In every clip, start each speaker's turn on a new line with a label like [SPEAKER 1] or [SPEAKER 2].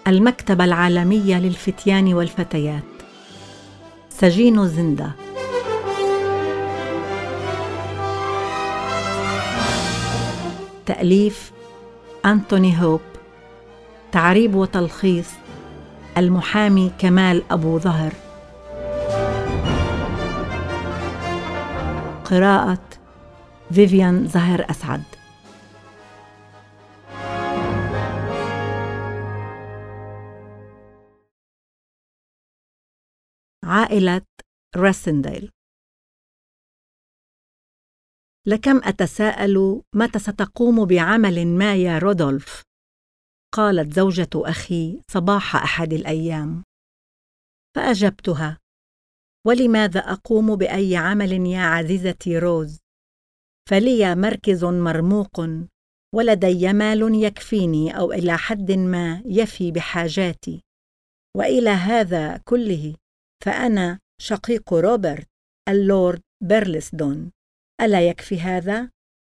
[SPEAKER 1] المكتبة العالمية للفتيان والفتيات، سجين زندا. تأليف أنتوني هوب. تعريب وتلخيص المحامي كمال أبو ظهر. قراءة فيفيان زهر أسعد. عائلة ريسنديل. لكم أتساءل متى ستقوم بعمل ما يا رودولف؟ قالت زوجة أخي صباح أحد الأيام. فأجبتها: ولماذا أقوم بأي عمل يا عزيزتي روز؟ فلي مركز مرموق، ولدي مال يكفيني أو إلى حد ما يفي بحاجاتي، وإلى هذا كله فأنا شقيق روبرت اللورد بيرلسدون. ألا يكفي هذا؟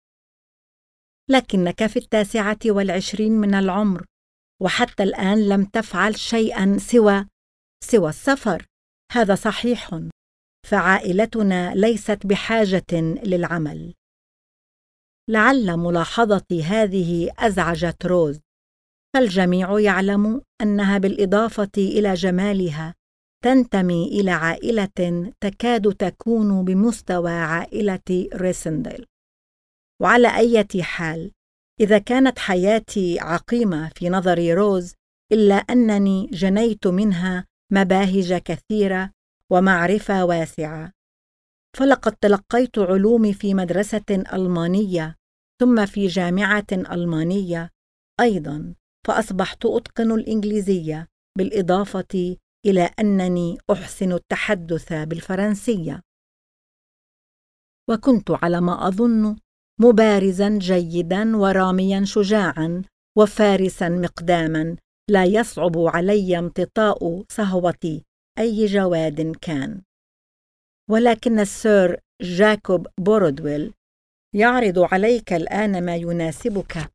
[SPEAKER 1] لكنك في 29 من العمر، وحتى الآن لم تفعل شيئا سوى السفر. هذا صحيح، فعائلتنا ليست بحاجة للعمل. لعل ملاحظتي هذه أزعجت روز، فالجميع يعلم أنها بالإضافة إلى جمالها تنتمي إلى عائلة تكاد تكون بمستوى عائلة ريسنديل. وعلى أي حال، إذا كانت حياتي عقيمة في نظر روز، إلا أنني جنيت منها مباهج كثيرة ومعرفة واسعة. فلقد تلقيت علومي في مدرسة ألمانية، ثم في جامعة ألمانية أيضاً، فأصبحت أتقن الإنجليزية، بالإضافة إلى أنني أحسن التحدث بالفرنسية. وكنت على ما أظن مبارزاً جيداً ورامياً شجاعاً وفارساً مقداماً، لا يصعب علي امتطاء صهوة أي جواد كان. ولكن السير جاكوب بورودويل يعرض عليك الآن ما يناسبك.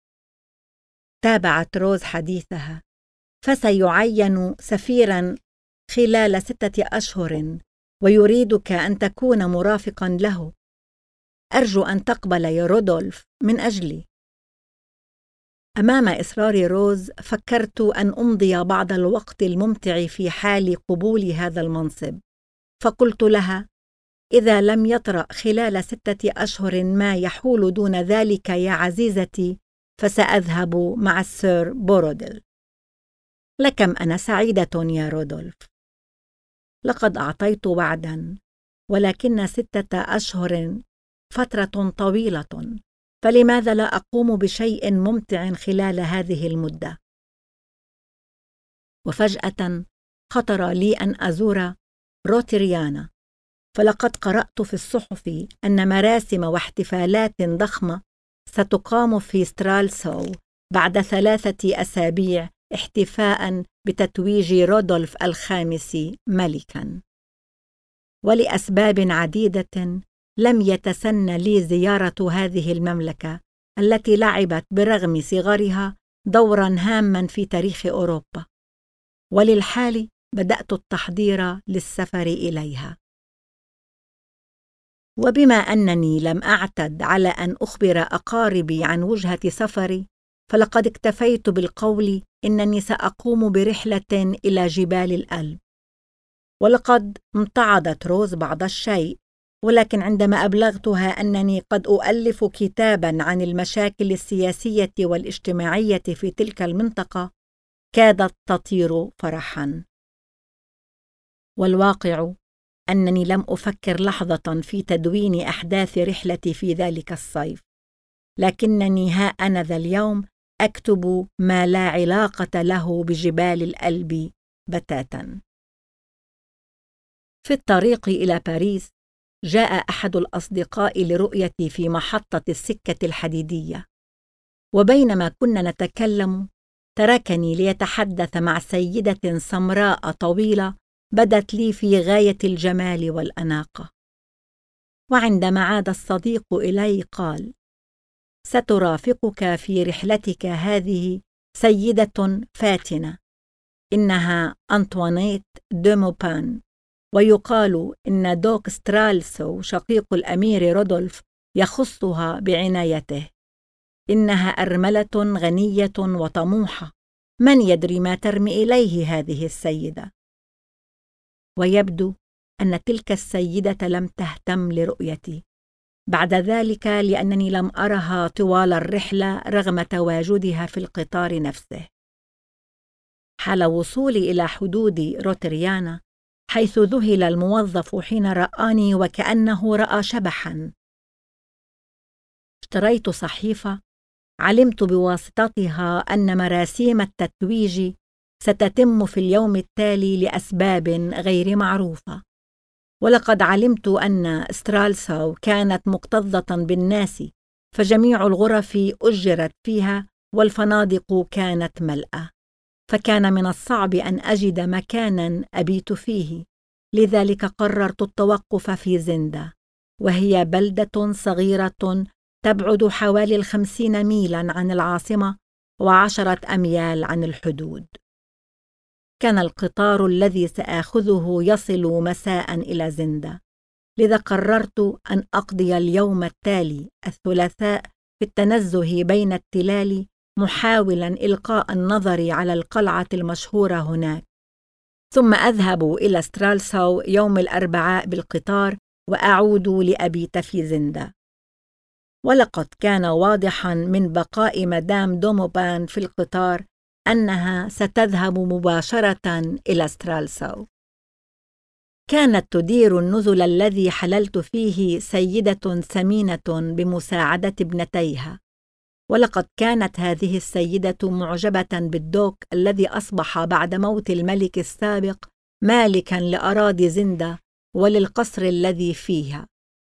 [SPEAKER 1] تابعت روز حديثها. فسيعين سفيراً خلال 6 أشهر، ويريدك أن تكون مرافقاً له. أرجو أن تقبل يا رودولف من أجلي. أمام إصرار روز فكرت أن أمضي بعض الوقت الممتع في حال قبول هذا المنصب، فقلت لها: إذا لم يطرأ خلال 6 أشهر ما يحول دون ذلك يا عزيزتي، فسأذهب مع السير بوروديل. لكم أنا سعيدة يا رودولف. لقد أعطيت وعدا، ولكن 6 أشهر فترة طويلة، فلماذا لا أقوم بشيء ممتع خلال هذه المدة؟ وفجأة خطر لي أن أزور روتريانا، فلقد قرأت في الصحف أن مراسم واحتفالات ضخمة ستقام في سترالسو بعد 3 أسابيع، احتفاء بتتويج رودولف الخامس ملكاً. ولأسباب عديدة لم يتسنى لي زيارة هذه المملكة التي لعبت برغم صغرها دوراً هاماً في تاريخ أوروبا، وللحال بدأت التحضير للسفر إليها. وبما أنني لم أعتد على أن أخبر أقاربي عن وجهة سفري، فلقد اكتفيت بالقول إنني سأقوم برحلة إلى جبال الألب. ولقد امتعضت روز بعض الشيء، ولكن عندما أبلغتها أنني قد أؤلف كتاباً عن المشاكل السياسية والاجتماعية في تلك المنطقة، كادت تطير فرحاً. والواقع أنني لم أفكر لحظة في تدوين أحداث رحلتي في ذلك الصيف، لكنني ها أنا ذا اليوم أكتب ما لا علاقة له بجبال الألب بتاتاً. في الطريق إلى باريس جاء أحد الأصدقاء لرؤيتي في محطة السكة الحديدية، وبينما كنا نتكلم تركني ليتحدث مع سيدة سمراء طويلة بدت لي في غاية الجمال والأناقة. وعندما عاد الصديق إلي قال: سترافقك في رحلتك هذه سيدة فاتنة إنها أنطوانيت دو موبان، ويقال إن دوك سترالسو شقيق الأمير رودولف يخصها بعنايته. إنها أرملة غنية وطموحة، من يدري ما ترمي إليه هذه السيدة؟ ويبدو أن تلك السيدة لم تهتم لرؤيتي بعد ذلك، لأنني لم أرها طوال الرحلة رغم تواجدها في القطار نفسه. حال وصولي إلى حدود روتريانا، حيث ذهل الموظف حين رآني وكأنه رأى شبحاً، اشتريت صحيفة علمت بواسطتها أن مراسيم التتويج ستتم في اليوم التالي لأسباب غير معروفة، ولقد علمت أن سترالساو كانت مكتظة بالناس، فجميع الغرف أجرت فيها والفنادق كانت ملأة، فكان من الصعب أن أجد مكاناً أبيت فيه، لذلك قررت التوقف في زندا، وهي بلدة صغيرة تبعد حوالي 50 ميلاً عن العاصمة و10 أميال عن الحدود. كان القطار الذي سآخذه يصل مساء إلى زندا، لذا قررت أن أقضي اليوم التالي الثلاثاء في التنزه بين التلال، محاولاً إلقاء النظر على القلعة المشهورة هناك، ثم أذهب إلى سترالساو يوم الأربعاء بالقطار وأعود لأبيت في زندا. ولقد كان واضحاً من بقاء مدام دوموبان في القطار أنها ستذهب مباشرة إلى سترالساو. كانت تدير النزل الذي حللت فيه سيدة سمينة بمساعدة ابنتيها، ولقد كانت هذه السيدة معجبة بالدوك الذي أصبح بعد موت الملك السابق مالكاً لأراضي زندا وللقصر الذي فيها،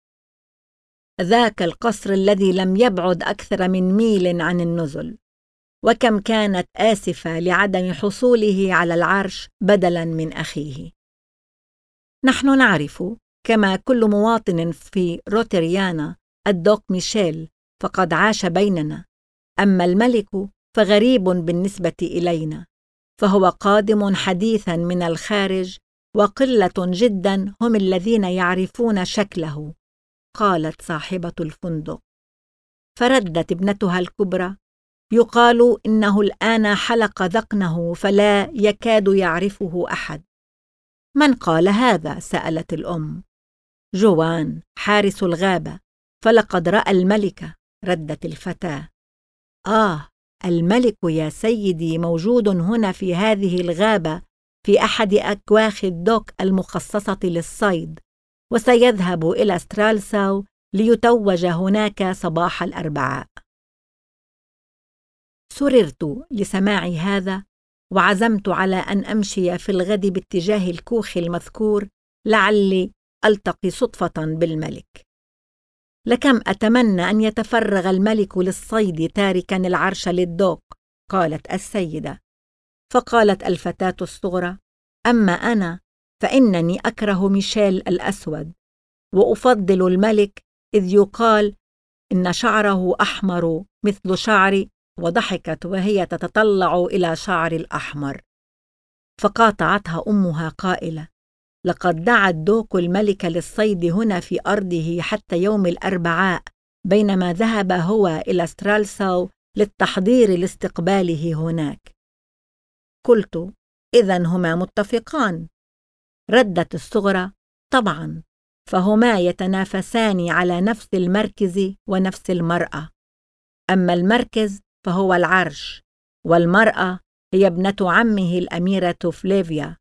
[SPEAKER 1] ذاك القصر الذي لم يبعد أكثر من ميل عن النزل. وكم كانت آسفة لعدم حصوله على العرش بدلاً من أخيه. نحن نعرف كما كل مواطن في روتريانا الدوق ميشيل، فقد عاش بيننا، أما الملك فغريب بالنسبة إلينا، فهو قادم حديثاً من الخارج، وقلة جداً هم الذين يعرفون شكله، قالت صاحبة الفندق. فردت ابنتها الكبرى: يقال إنه الآن حلق ذقنه فلا يكاد يعرفه أحد. من قال هذا؟ سألت الأم. جوان حارس الغابة، فلقد رأى الملكة، ردت الفتاة. الملك يا سيدي موجود هنا في هذه الغابة في أحد أكواخ الدوك المخصصة للصيد، وسيذهب إلى سترالساو ليتوج هناك صباح الأربعاء. سررت لسماع هذا، وعزمت على أن أمشي في الغد باتجاه الكوخ المذكور لعلي ألتقي صدفة بالملك. لكم أتمنى أن يتفرغ الملك للصيد تاركاً العرش للدوق، قالت السيدة. فقالت الفتاة الصغرى: أما أنا فإنني أكره ميشيل الأسود، وأفضل الملك، إذ يقال إن شعره أحمر مثل شعري. وضحكت وهي تتطلع إلى شعر الأحمر. فقاطعتها أمها قائلة: لقد دعا الدوق الملك للصيد هنا في أرضه حتى يوم الأربعاء، بينما ذهب هو إلى سترالساو للتحضير لاستقباله هناك. قلت: إذن هما متفقان؟ ردت الصغرى: طبعا، فهما يتنافسان على نفس المركز ونفس المرأة. أما المركز فهو العرش، والمرأة هي ابنة عمه الأميرة فليفيا،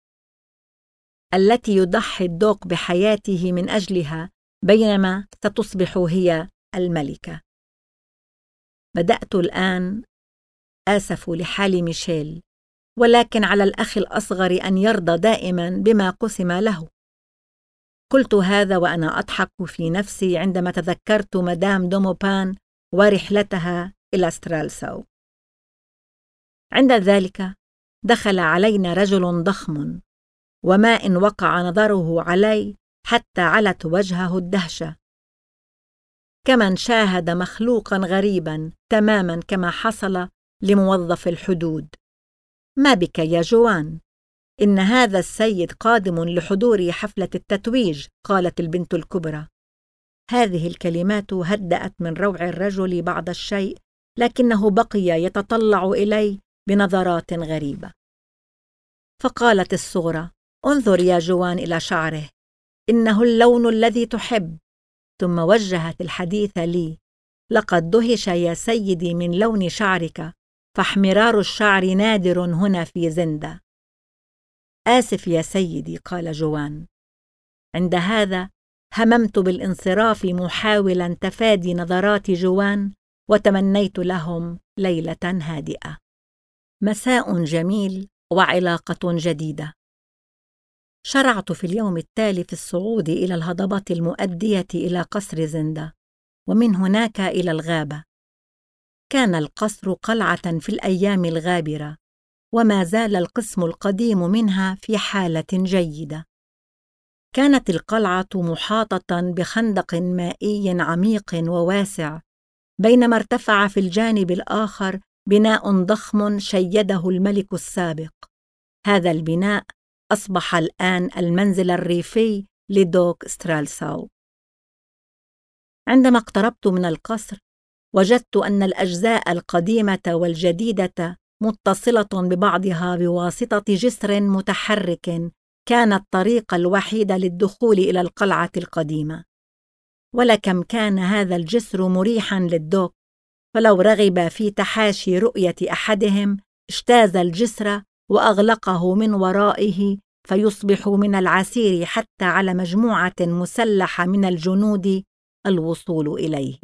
[SPEAKER 1] التي يضحي الدوق بحياته من أجلها، بينما ستصبح هي الملكة. بدأت الآن آسف لحال ميشيل، ولكن على الأخ الأصغر أن يرضى دائما بما قسم له. قلت هذا وأنا أضحك في نفسي عندما تذكرت مدام دوموبان ورحلتها إلى سترالساو. عند ذلك دخل علينا رجل ضخم، وما إن وقع نظره علي حتى علت وجهه الدهشة، كمن شاهد مخلوقا غريبا تماما كما حصل لموظف الحدود. ما بك يا جوان؟ إن هذا السيد قادم لحضور حفلة التتويج، قالت البنت الكبرى. هذه الكلمات هدأت من روع الرجل بعض الشيء، لكنه بقي يتطلع إلي بنظرات غريبة. فقالت الصغرى: انظر يا جوان إلى شعره، إنه اللون الذي تحب. ثم وجهت الحديث لي: لقد دهش يا سيدي من لون شعرك، فاحمرار الشعر نادر هنا في زندا. آسف يا سيدي، قال جوان. عند هذا هممت بالانصراف محاولا تفادي نظرات جوان، وتمنيت لهم ليلة هادئة. مساء جميل وعلاقة جديدة. شرعت في اليوم التالي في الصعود إلى الهضبة المؤدية إلى قصر زندا، ومن هناك إلى الغابة. كان القصر قلعة في الأيام الغابرة، وما زال القسم القديم منها في حالة جيدة. كانت القلعة محاطة بخندق مائي عميق وواسع، بينما ارتفع في الجانب الآخر بناء ضخم شيده الملك السابق. هذا البناء أصبح الآن المنزل الريفي لدوك سترالساو. عندما اقتربت من القصر، وجدت أن الأجزاء القديمة والجديدة متصلة ببعضها بواسطة جسر متحرك كان الطريق الوحيد للدخول إلى القلعة القديمة. ولكم كان هذا الجسر مريحاً للدوك، فلو رغب في تحاشي رؤية أحدهم اجتاز الجسر وأغلقه من ورائه، فيصبح من العسير حتى على مجموعة مسلحة من الجنود الوصول إليه.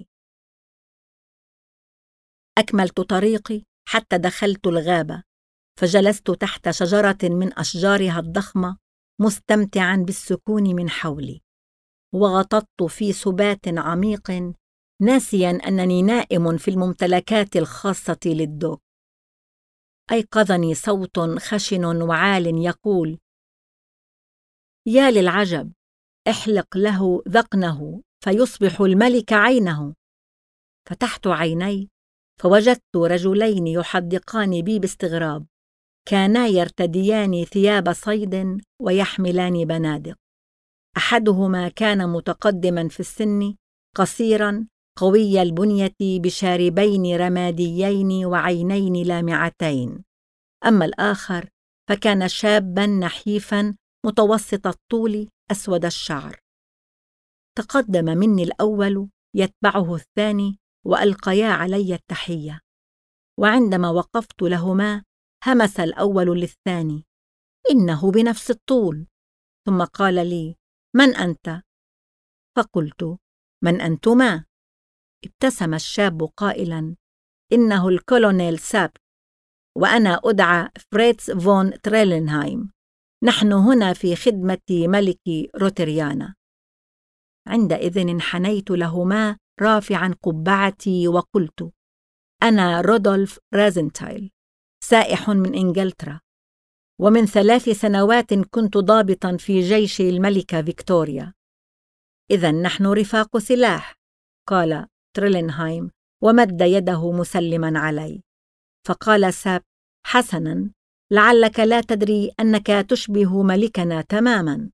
[SPEAKER 1] أكملت طريقي حتى دخلت الغابة، فجلست تحت شجرة من أشجارها الضخمة مستمتعاً بالسكون من حولي، وغطت في سبات عميق ناسياً أنني نائم في الممتلكات الخاصة للدوك. أيقظني صوت خشن وعال يقول: يا للعجب، احلق له ذقنه فيصبح الملك عينه. فتحت عيني فوجدت رجلين يحدقان بي باستغراب، كانا يرتديان ثياب صيد ويحملان بنادق. أحدهما كان متقدما في السن، قصيرا قوي البنية بشاربين رماديين وعينين لامعتين، أما الآخر فكان شابا نحيفا متوسط الطول أسود الشعر. تقدم مني الأول يتبعه الثاني، وألقيا علي التحية، وعندما وقفت لهما همس الأول للثاني: إنه بنفس الطول. ثم قال لي: من أنت؟ فقلت: من أنتما؟ ابتسم الشاب قائلا: إنه الكولونيل ساب، وأنا أدعى فريتز فون تريلنهايم. نحن هنا في خدمة ملك روتريانا. عندئذ انحنيت لهما رافعا قبعتي وقلت: أنا رودولف رازنتايل، سائح من إنجلترا، ومن 3 سنوات كنت ضابطا في جيش الملكة فيكتوريا. إذن نحن رفاق سلاح، قال تريلنهايم ومد يده مسلما علي. فقال ساب: حسنا، لعلك لا تدري أنك تشبه ملكنا تماما.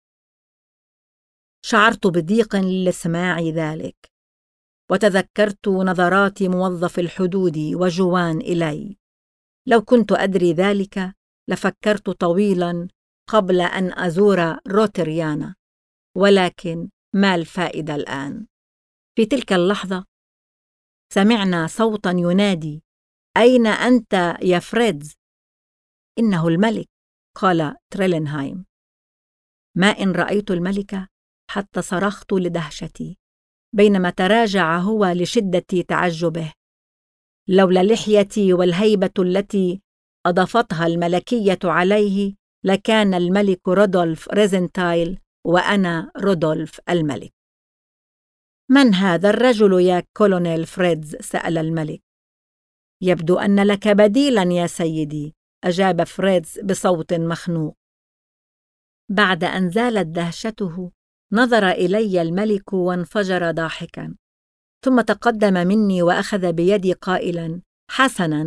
[SPEAKER 1] شعرت بضيق لسماع ذلك، وتذكرت نظرات موظف الحدود وجوان إلي. لو كنت أدري ذلك لفكرت طويلا قبل أن أزور روتريانا، ولكن ما الفائدة الآن؟ في تلك اللحظة سمعنا صوتا ينادي: أين أنت يا فريدز؟ إنه الملك، قال تريلنهايم. ما إن رأيت الملكة حتى صرخت لدهشتي، بينما تراجع هو لشدة تعجبه. لولا لحيتي والهيبة التي أضافتها الملكية عليه لكان الملك رودولف ريزنتايل وأنا رودولف الملك. من هذا الرجل يا كولونيل فريدز؟ سأل الملك. يبدو أن لك بديلا يا سيدي، أجاب فريدز بصوت مخنوق. بعد أن زالت دهشته نظر إلي الملك وانفجر ضاحكا، ثم تقدم مني وأخذ بيدي قائلا: حسنا،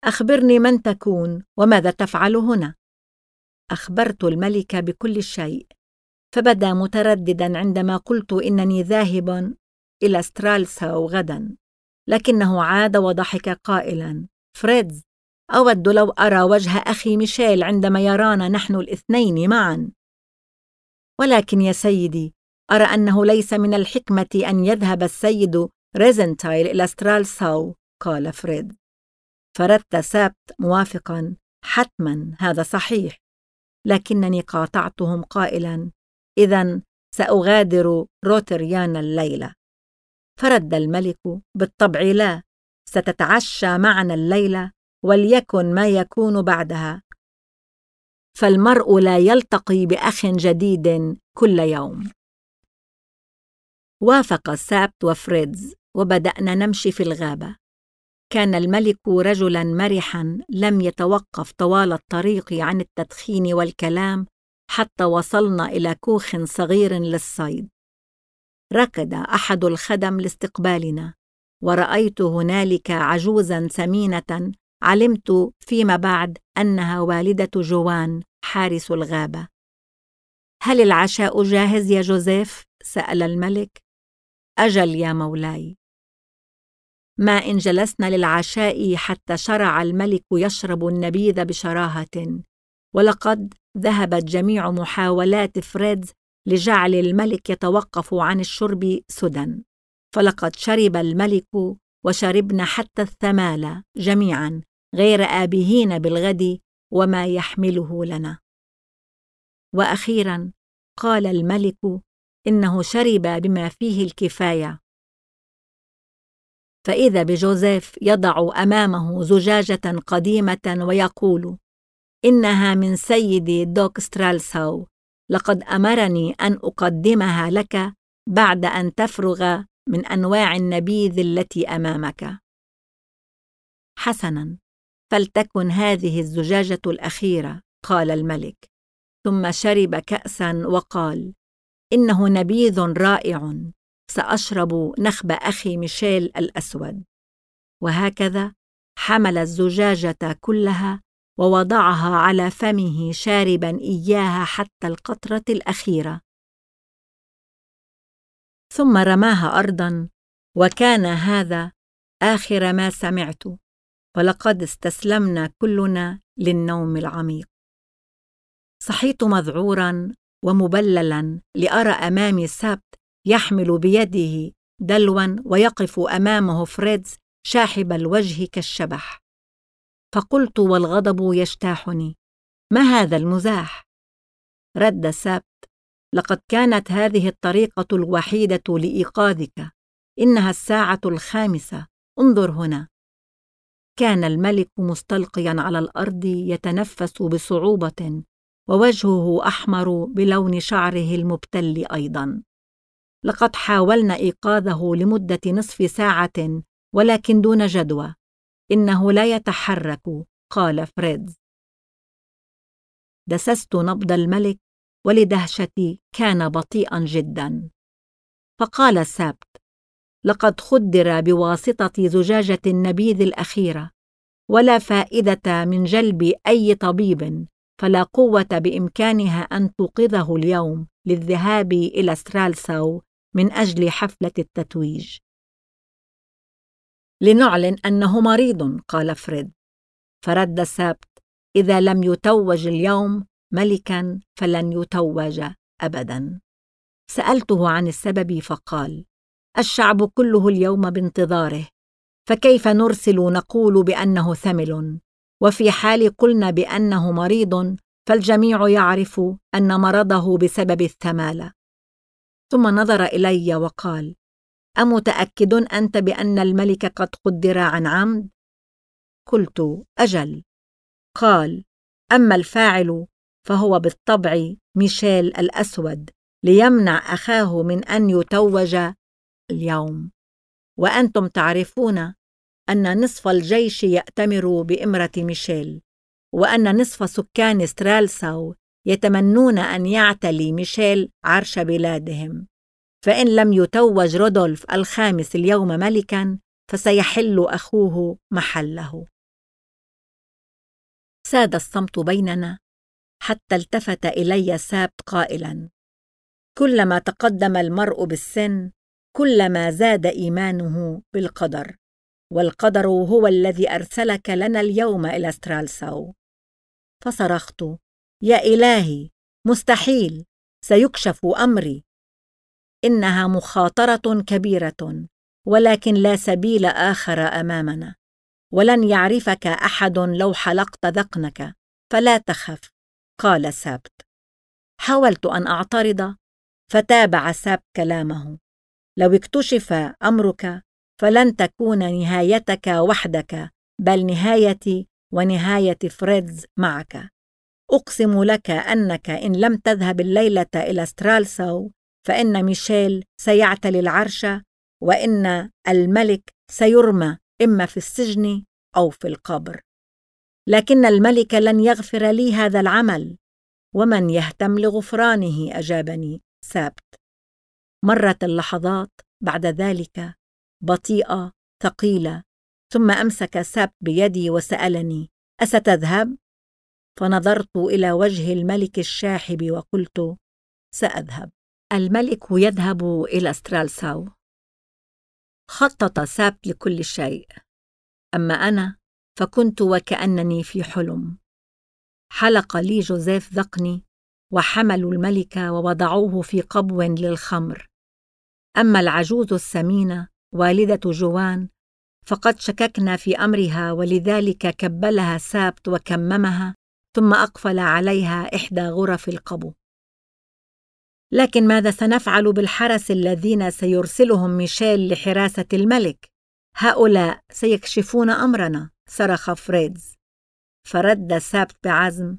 [SPEAKER 1] أخبرني من تكون وماذا تفعل هنا؟ أخبرت الملك بكل شيء، فبدا مترددا عندما قلت إنني ذاهب إلى سترالساو غدا، لكنه عاد وضحك قائلا: فريدز، أود لو أرى وجه أخي ميشيل عندما يرانا نحن الاثنين معا. ولكن يا سيدي، أرى أنه ليس من الحكمة أن يذهب السيد ريزنتايل إلى سترالساو، قال فريد. فرد سابت موافقا: حتما هذا صحيح، لكنني قاطعتهم قائلا: إذن سأغادر روتريان الليلة. فرد الملك: بالطبع لا، ستتعشى معنا الليلة، وليكن ما يكون بعدها، فالمرء لا يلتقي بأخ جديد كل يوم. وافق سابت وفريدز، وبدأنا نمشي في الغابة. كان الملك رجلاً مرحاً لم يتوقف طوال الطريق عن التدخين والكلام حتى وصلنا إلى كوخ صغير للصيد. ركض أحد الخدم لاستقبالنا، ورأيت هنالك عجوزاً سمينة علمت فيما بعد أنها والدة جوان حارس الغابة. هل العشاء جاهز يا جوزيف؟ سأل الملك. أجل يا مولاي. ما إن جلسنا للعشاء حتى شرع الملك يشرب النبيذ بشراهة، ولقد ذهبت جميع محاولات فريدز لجعل الملك يتوقف عن الشرب سدى، فلقد شرب الملك وشربنا حتى الثمال جميعا غير آبهين بالغد وما يحمله لنا. وأخيرا قال الملك إنه شرب بما فيه الكفاية، فإذا بجوزيف يضع أمامه زجاجة قديمة ويقول: إنها من سيدي دوك سترالساو، لقد أمرني أن أقدمها لك بعد أن تفرغ من أنواع النبيذ التي أمامك. حسناً، فلتكن هذه الزجاجة الأخيرة، قال الملك، ثم شرب كأساً وقال: إنه نبيذ رائع، سأشرب نخب أخي ميشيل الأسود. وهكذا حمل الزجاجة كلها ووضعها على فمه شارباً إياها حتى القطرة الأخيرة، ثم رماها أرضاً. وكان هذا آخر ما سمعت، ولقد استسلمنا كلنا للنوم العميق. صحيت مذعوراً ومبللاً لأرى أمامي سابت يحمل بيده دلواً ويقف أمامه فريدز شاحب الوجه كالشبح. فقلت والغضب يجتاحني: ما هذا المزاح؟ رد سابت: لقد كانت هذه الطريقة الوحيدة لإيقاظك، إنها الساعة 5، انظر هنا. كان الملك مستلقياً على الأرض يتنفس بصعوبة، ووجهه أحمر بلون شعره المبتل أيضاً. لقد حاولنا إيقاظه لمدة نصف ساعة، ولكن دون جدوى. إنه لا يتحرك، قال فريدز. دسست نبض الملك، ولدهشتي كان بطيئاً جداً. فقال سابت: لقد خدر بواسطة زجاجة النبيذ الأخيرة، ولا فائدة من جلب أي طبيب، فلا قوة بإمكانها أن توقظه اليوم للذهاب إلى سترالساو من أجل حفلة التتويج. لنعلن أنه مريض، قال فريد. فرد سابت: إذا لم يتوج اليوم ملكاً فلن يتوج أبداً. سألته عن السبب فقال: الشعب كله اليوم بانتظاره، فكيف نرسل نقول بأنه ثمل؟ وفي حال قلنا بأنه مريض فالجميع يعرف أن مرضه بسبب الثمالة. ثم نظر إلي وقال: أمتأكد أنت بأن الملك قد قدر عن عمد؟ قلت: أجل. قال: أما الفاعل فهو بالطبع ميشيل الأسود، ليمنع أخاه من أن يتوج اليوم. وأنتم تعرفون أن نصف الجيش يأتمر بإمرة ميشيل، وأن نصف سكان سترالساو يتمنون أن يعتلي ميشيل عرش بلادهم، فإن لم يتوج رودولف الخامس اليوم ملكاً فسيحل أخوه محله. ساد الصمت بيننا حتى التفت إلي سابت قائلاً: كلما تقدم المرء بالسن كلما زاد إيمانه بالقدر، والقدر هو الذي أرسلك لنا اليوم إلى سترالساو. فصرخت: يا إلهي، مستحيل، سيكشف أمري. إنها مخاطرة كبيرة، ولكن لا سبيل آخر أمامنا، ولن يعرفك أحد لو حلقت ذقنك، فلا تخف، قال سابت. حاولت أن أعترض، فتابع سابت كلامه: لو اكتشف أمرك فلن تكون نهايتك وحدك، بل نهايتي ونهاية فريدز معك. أقسم لك أنك إن لم تذهب الليلة إلى سترالساو فإن ميشيل سيعتلي العرش، وإن الملك سيرمى إما في السجن أو في القبر. لكن الملك لن يغفر لي هذا العمل، ومن يهتم لغفرانه؟ أجابني سابت. مرت اللحظات بعد ذلك بطيئة ثقيلة، ثم أمسك سابت بيدي وسألني: أستذهب؟ فنظرت إلى وجه الملك الشاحب وقلت: سأذهب. الملك يذهب إلى سترالساو. خطط سابت لكل شيء، أما أنا فكنت وكأنني في حلم. حلق لي جوزيف ذقني، وحملوا الملك ووضعوه في قبو للخمر. أما العجوز السمينة والدة جوان فقد شككنا في أمرها، ولذلك كبلها سابت وكممها، ثم أقفل عليها إحدى غرف القبو. لكن ماذا سنفعل بالحرس الذين سيرسلهم ميشيل لحراسة الملك؟ هؤلاء سيكشفون أمرنا، صرخ فريدز. فرد سابت بعزم: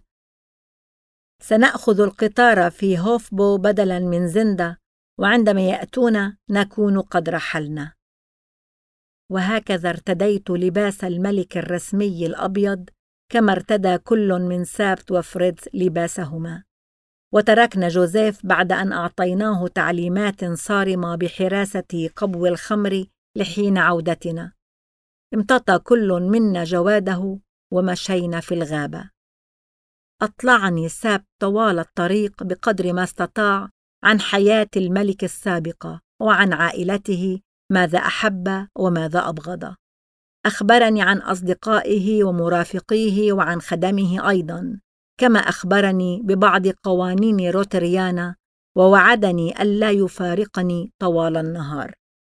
[SPEAKER 1] سنأخذ القطار في هوفبو بدلاً من زندة، وعندما يأتون نكون قد رحلنا. وهكذا ارتديت لباس الملك الرسمي الأبيض، كما ارتدى كل من سابت وفريدز لباسهما، وتركنا جوزيف بعد أن أعطيناه تعليمات صارمة بحراسة قبو الخمر لحين عودتنا. امتطى كل منا جواده ومشينا في الغابة. أطلعني سابت طوال الطريق بقدر ما استطاع عن حياة الملك السابقة وعن عائلته، ماذا أحب وماذا أبغض. أخبرني عن أصدقائه ومرافقيه وعن خدمه أيضاً، كما أخبرني ببعض قوانين روتريانا، ووعدني ألا يفارقني طوال النهار.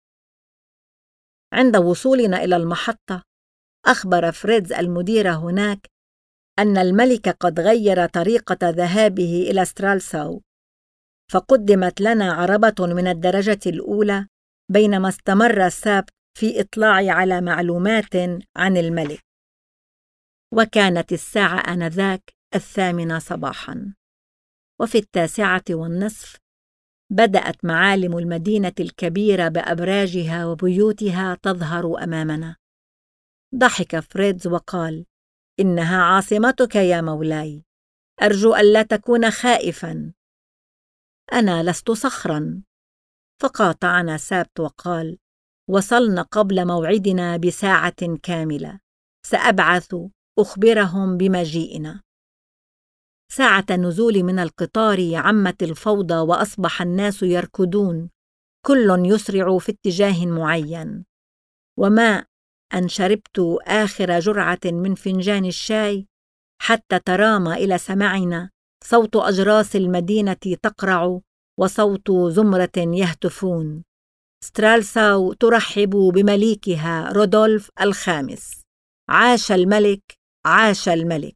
[SPEAKER 1] عند وصولنا إلى المحطة أخبر فريدز المدير هناك أن الملك قد غير طريقة ذهابه إلى سترالساو، فقدمت لنا عربة من الدرجة الأولى، بينما استمر سابت في إطلاعي على معلومات عن الملك. وكانت الساعة آنذاك 8 صباحاً، وفي 9:15 بدأت معالم المدينة الكبيرة بأبراجها وبيوتها تظهر أمامنا. ضحك فريدز وقال: إنها عاصمتك يا مولاي، أرجو ألا تكون خائفاً. أنا لست صخراً. فقاطعنا سابت وقال: وصلنا قبل موعدنا بساعة كاملة، سأبعث أخبرهم بمجيئنا. ساعة النزول من القطار عمت الفوضى، وأصبح الناس يركضون، كل يسرع في اتجاه معين. وما أن شربت آخر جرعة من فنجان الشاي حتى ترامى إلى سمعنا صوت أجراس المدينة تقرع، وصوت زمرة يهتفون: سترالساو ترحب بمليكها رودولف الخامس، عاش الملك، عاش الملك.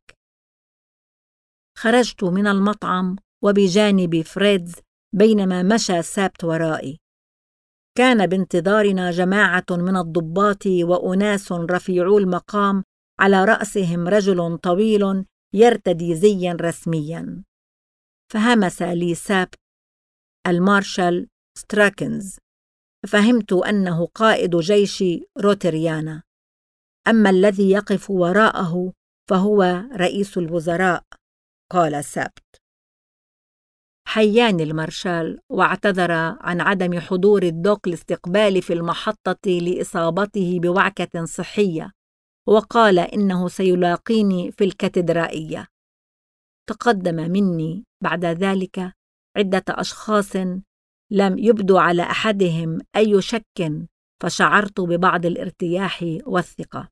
[SPEAKER 1] خرجت من المطعم وبجانب فريدز بينما مشى سابت ورائي. كان بانتظارنا جماعة من الضباط وأناس رفيعو المقام، على رأسهم رجل طويل يرتدي زياً رسمياً. فهمس لي سابت: المارشال ستراكنز. فهمت أنه قائد جيش روتريانا، أما الذي يقف وراءه فهو رئيس الوزراء، قال سابت. حياني المارشال واعتذر عن عدم حضور الدوق لاستقبالي في المحطة لإصابته بوعكة صحية، وقال إنه سيلاقيني في الكاتدرائية. تقدم مني بعد ذلك عدة أشخاص لم يبدوا على أحدهم أي شك، فشعرت ببعض الارتياح والثقة.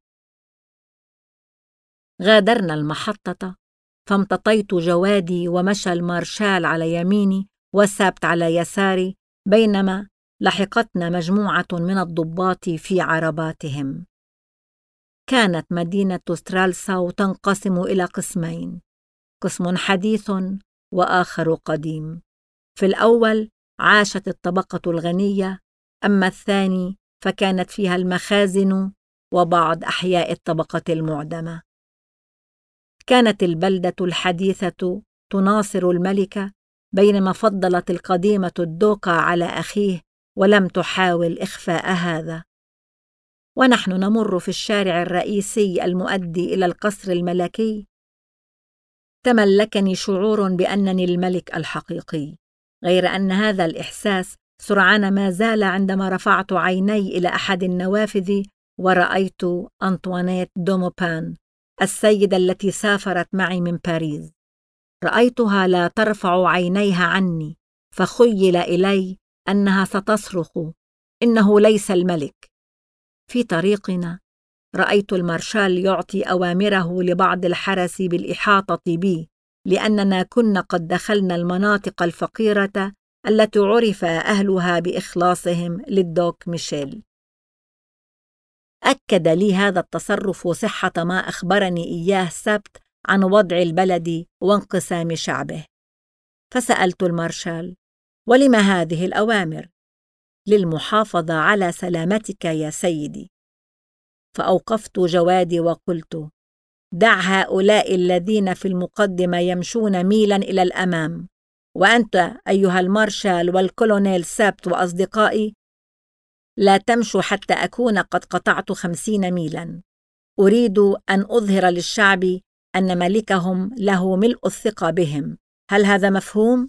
[SPEAKER 1] غادرنا المحطة، فامتطيت جوادي ومشى المارشال على يميني وسابت على يساري، بينما لحقتنا مجموعة من الضباط في عرباتهم. كانت مدينة سترالساو تنقسم إلى قسمين، قسم حديث وآخر قديم. في الأول عاشت الطبقة الغنية، أما الثاني فكانت فيها المخازن وبعض أحياء الطبقة المعدمة. كانت البلدة الحديثة تناصر الملكة، بينما فضلت القديمة الدوقة على أخيه ولم تحاول إخفاء هذا. ونحن نمر في الشارع الرئيسي المؤدي إلى القصر الملكي، تملكني شعور بأنني الملك الحقيقي، غير أن هذا الإحساس سرعان ما زال عندما رفعت عيني إلى أحد النوافذ ورأيت أنطوانيت دوموبان، السيدة التي سافرت معي من باريس. رأيتها لا ترفع عينيها عني، فخيل إلي أنها ستصرخ: إنه ليس الملك. في طريقنا رأيت المارشال يعطي أوامره لبعض الحرس بالإحاطة بي، لأننا كنا قد دخلنا المناطق الفقيرة التي عرف أهلها بإخلاصهم للدوك ميشيل. أكد لي هذا التصرف صحة ما أخبرني إياه سبت عن وضع البلد وانقسام شعبه. فسألت المارشال: ولم هذه الأوامر؟ للمحافظة على سلامتك يا سيدي. فأوقفت جوادي وقلت: دع هؤلاء الذين في المقدمة يمشون ميلا إلى الأمام، وأنت أيها المارشال والكولونيل سابت وأصدقائي لا تمشوا حتى أكون قد قطعت 50 ميلا. أريد أن أظهر للشعب أن ملكهم له ملء الثقة بهم. هل هذا مفهوم؟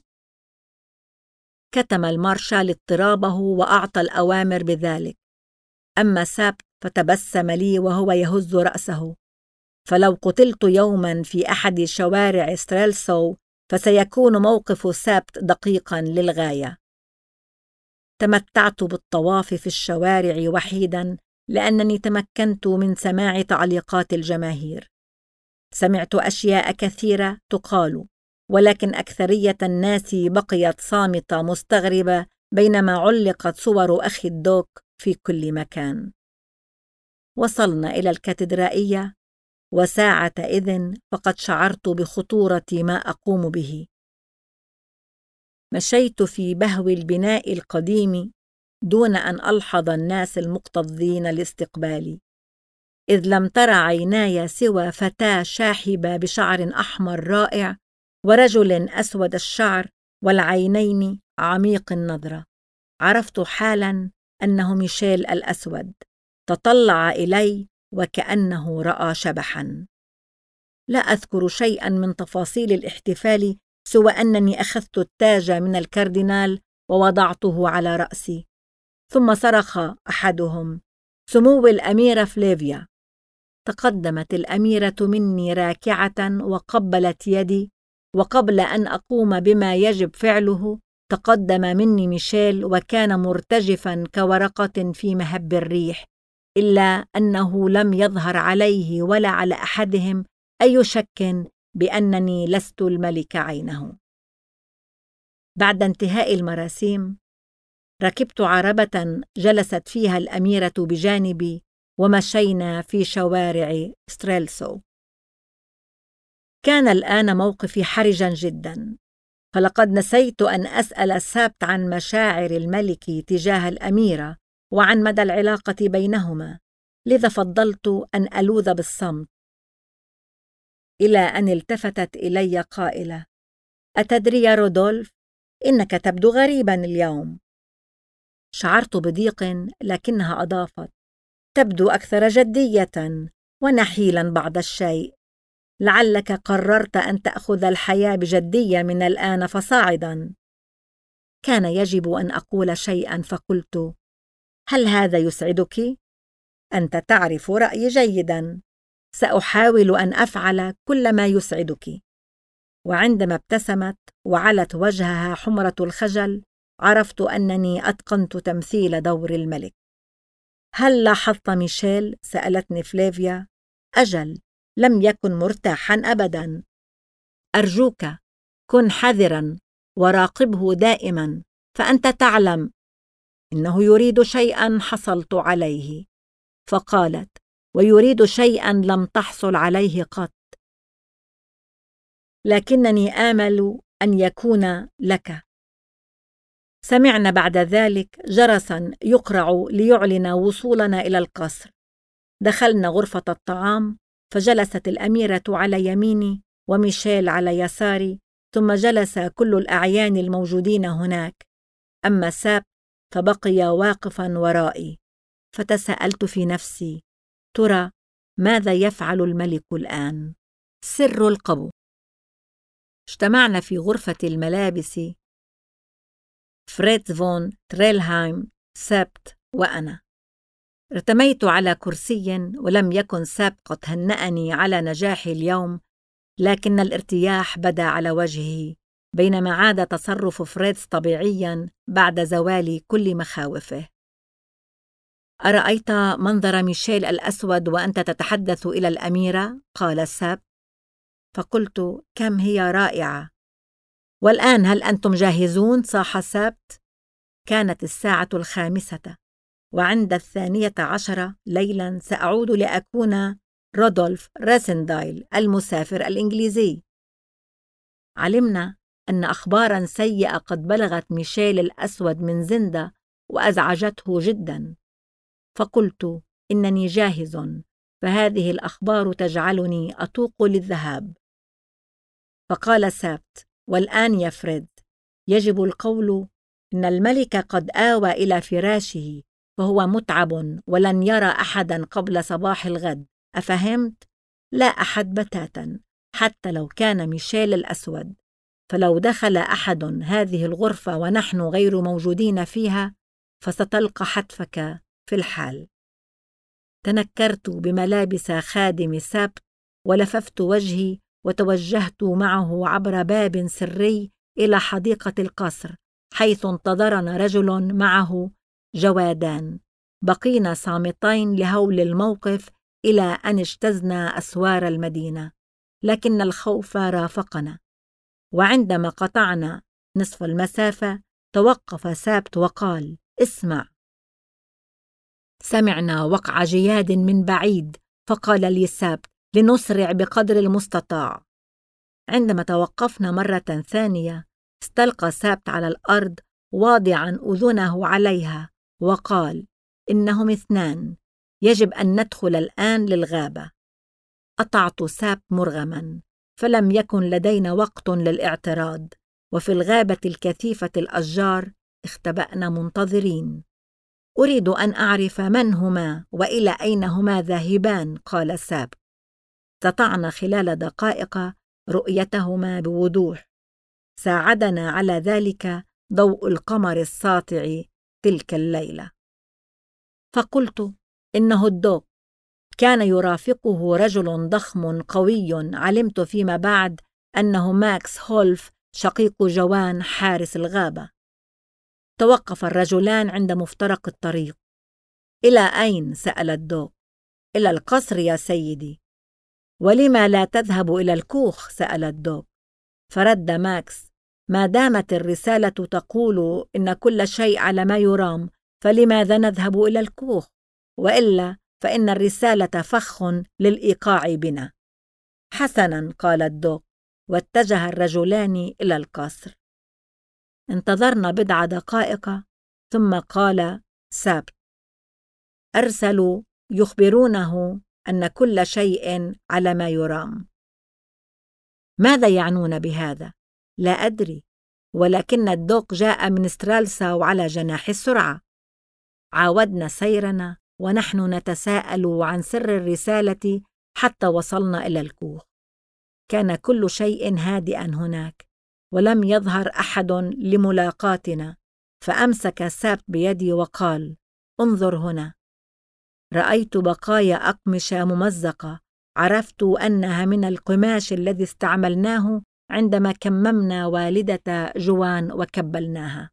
[SPEAKER 1] كتم المارشال اضطرابه وأعطى الأوامر بذلك. أما سابت فتبسم لي وهو يهز رأسه: فلو قتلت يوما في أحد شوارع سترالساو فسيكون موقف سابت دقيقا للغاية. تمتعت بالطواف في الشوارع وحيدا، لأنني تمكنت من سماع تعليقات الجماهير. سمعت أشياء كثيرة تقال، ولكن أكثرية الناس بقيت صامتة مستغربة بينما علقت صور أخي الدوك في كل مكان. وصلنا إلى الكاتدرائية، وساعة إذن فقد شعرت بخطورة ما أقوم به. مشيت في بهو البناء القديم دون أن ألحظ الناس المكتظين لاستقبالي، إذ لم ترى عيناي سوى فتاة شاحبة بشعر أحمر رائع ورجل أسود الشعر والعينين عميق النظرة. عرفت حالاً أنه ميشيل الأسود. تطلع إلي وكأنه رأى شبحاً. لا أذكر شيئاً من تفاصيل الاحتفال سوى أنني أخذت التاج من الكاردينال ووضعته على رأسي، ثم صرخ أحدهم: سمو الأميرة فليفيا. تقدمت الأميرة مني راكعة وقبلت يدي، وقبل أن أقوم بما يجب فعله تقدم مني ميشيل وكان مرتجفا كورقة في مهب الريح، إلا أنه لم يظهر عليه ولا على أحدهم أي شك بأنني لست الملك عينه. بعد انتهاء المراسيم ركبت عربة جلست فيها الأميرة بجانبي، ومشينا في شوارع سترالساو. كان الآن موقفي حرجا جدا، فلقد نسيت أن أسأل سابت عن مشاعر الملك تجاه الأميرة وعن مدى العلاقة بينهما، لذا فضلت أن ألوذ بالصمت، إلى أن التفتت إلي قائلة: أتدري يا رودولف، إنك تبدو غريبا اليوم. شعرت بضيق، لكنها أضافت: تبدو أكثر جدية ونحيلا بعض الشيء. لعلك قررت أن تأخذ الحياة بجدية من الآن فصاعدا. كان يجب أن أقول شيئا، فقلت: هل هذا يسعدك؟ أنت تعرف رأيي جيدا، سأحاول أن أفعل كل ما يسعدك. وعندما ابتسمت وعلت وجهها حمرة الخجل، عرفت أنني أتقنت تمثيل دور الملك. هل لاحظت ميشيل؟ سألتني فليفيا. أجل، لم يكن مرتاحا أبدا. أرجوك كن حذرا وراقبه دائما، فأنت تعلم إنه يريد شيئا حصلت عليه. فقالت: ويريد شيئا لم تحصل عليه قط، لكنني آمل أن يكون لك. سمعنا بعد ذلك جرسا يقرع ليعلن وصولنا إلى القصر. دخلنا غرفة الطعام، فجلست الأميرة على يميني وميشيل على يساري، ثم جلس كل الأعيان الموجودين هناك. أما ساب فبقي واقفا ورائي. فتساءلت في نفسي: ترى ماذا يفعل الملك الآن؟ سر القبو. اجتمعنا في غرفة الملابس فريتز فون تريلهايم، سابت وأنا. ارتميت على كرسي، ولم يكن ساب قد هنأني على نجاحي اليوم، لكن الارتياح بدا على وجهه، بينما عاد تصرف فريتز طبيعيا بعد زوال كل مخاوفه. أرأيت منظر ميشيل الأسود وأنت تتحدث إلى الأميرة؟ قال ساب. فقلت: كم هي رائعة. والآن هل أنتم جاهزون؟ صاح سابت. كانت الساعة 5، وعند 12 ليلا سأعود لأكون رودولف راسندايل المسافر الإنجليزي. علمنا أن أخبارا سيئة قد بلغت ميشيل الأسود من زندا وأزعجته جدا. فقلت: إنني جاهز، فهذه الأخبار تجعلني أتوق للذهاب. فقال سابت: والآن يا فريد، يجب القول إن الملك قد آوى إلى فراشه، فهو متعب ولن يرى أحدا قبل صباح الغد، أفهمت؟ لا أحد بتاتا، حتى لو كان ميشيل الأسود. فلو دخل أحد هذه الغرفة ونحن غير موجودين فيها، فستلقى حتفك في الحال. تنكرت بملابس خادم سابت ولففت وجهي، وتوجهت معه عبر باب سري إلى حديقة القصر، حيث انتظرنا رجل معه جوادان. بقينا صامتين لهول الموقف إلى أن اجتزنا أسوار المدينة، لكن الخوف رافقنا. وعندما قطعنا نصف المسافة توقف سابت وقال: اسمع. سمعنا وقع جياد من بعيد، فقال لي سابت: لنسرع بقدر المستطاع. عندما توقفنا مرة ثانية استلقى سابت على الأرض واضعا أذنه عليها، وقال: إنهم 2، يجب أن ندخل الآن للغابة. قطعت سابت مرغما، فلم يكن لدينا وقت للاعتراض، وفي الغابة الكثيفة الأشجار اختبأنا منتظرين. أريد أن أعرف من هما وإلى أين هما ذاهبان، قال سابت. استطعنا خلال دقائق رؤيتهما بوضوح. ساعدنا على ذلك ضوء القمر الساطع تلك الليلة. فقلت: إنه الدوق. كان يرافقه رجل ضخم قوي، علمت فيما بعد أنه ماكس هولف شقيق جوان حارس الغابة. توقف الرجلان عند مفترق الطريق. إلى أين؟ سأل الدوق. إلى القصر يا سيدي. ولما لا تذهب إلى الكوخ؟ سأل الدوق. فرد ماكس: ما دامت الرسالة تقول إن كل شيء على ما يرام، فلماذا نذهب إلى الكوخ؟ وإلا فإن الرسالة فخ للإيقاع بنا. حسنا، قال الدوق، واتجه الرجلان إلى القصر. انتظرنا بضع دقائق، ثم قال سابت: أرسلوا يخبرونه أن كل شيء على ما يرام. ماذا يعنون بهذا؟ لا أدري، ولكن الدوق جاء من سترالساو على جناح السرعة. عاودنا سيرنا ونحن نتساءل عن سر الرسالة حتى وصلنا إلى الكوخ. كان كل شيء هادئا هناك، ولم يظهر أحد لملاقاتنا. فأمسك سابت بيدي وقال: انظر هنا. رأيت بقايا أقمشة ممزقة عرفت أنها من القماش الذي استعملناه عندما كممنا والدة جوان وكبلناها.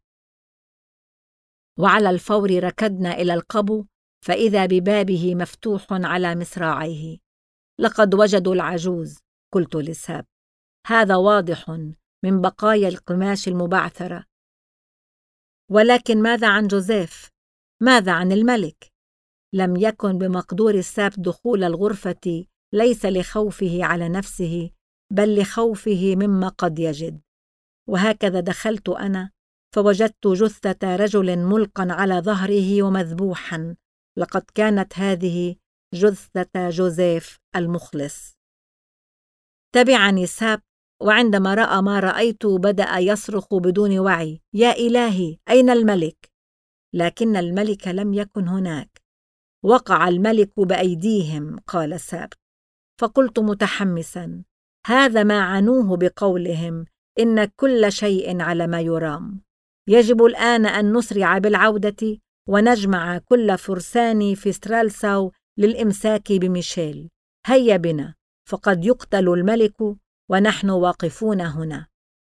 [SPEAKER 1] وعلى الفور ركضنا إلى القبو، فإذا ببابه مفتوح على مصراعيه. لقد وجدوا العجوز، قلت لساب. هذا واضح من بقايا القماش المبعثرة. ولكن ماذا عن جوزيف؟ ماذا عن الملك؟ لم يكن بمقدور ساب دخول الغرفة، ليس لخوفه على نفسه بل لخوفه مما قد يجد. وهكذا دخلت أنا، فوجدت جثة رجل ملقا على ظهره ومذبوحا. لقد كانت هذه جثة جوزيف المخلص. تبعني ساب، وعندما رأى ما رأيت بدأ يصرخ بدون وعي: يا إلهي، أين الملك؟ لكن الملك لم يكن هناك. وقع الملك بأيديهم، قال ساب. فقلت متحمسا: هذا ما عنوه بقولهم إن كل شيء على ما يرام. يجب الآن أن نسرع بالعودة ونجمع كل فرسان في سترالساو للإمساك بميشيل. هيا بنا، فقد يقتل الملك ونحن واقفون هنا.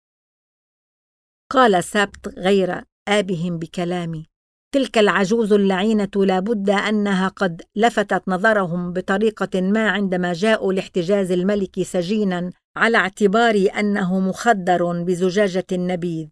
[SPEAKER 1] قال سابت غير آبهم بكلامي: تلك العجوز اللعينة لابد أنها قد لفتت نظرهم بطريقة ما عندما جاءوا لاحتجاز الملك سجينا على اعتبار أنه مخدر بزجاجة النبيذ.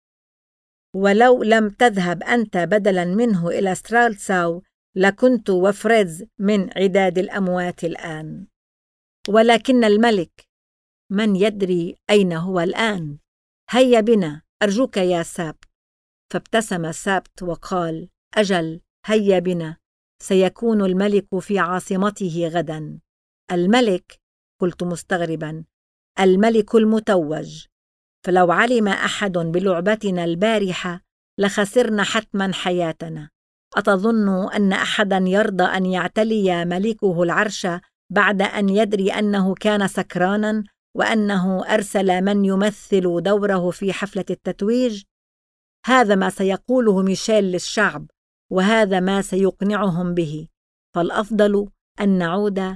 [SPEAKER 1] ولو لم تذهب أنت بدلا منه إلى سترالساو لكنت وفريدز من عداد الأموات الآن. ولكن الملك، من يدري أين هو الآن؟ هيا بنا أرجوك يا سابت. فابتسم سابت وقال: أجل، هيا بنا، سيكون الملك في عاصمته غدا. الملك؟ قلت مستغربا. الملك المتوج. فلو علم أحد بلعبتنا البارحة لخسرنا حتما حياتنا. أتظن أن أحدا يرضى أن يعتلي ملكه العرش بعد أن يدري أنه كان سكرانا وأنه أرسل من يمثل دوره في حفلة التتويج؟ هذا ما سيقوله ميشيل للشعب، وهذا ما سيقنعهم به. فالأفضل أن نعود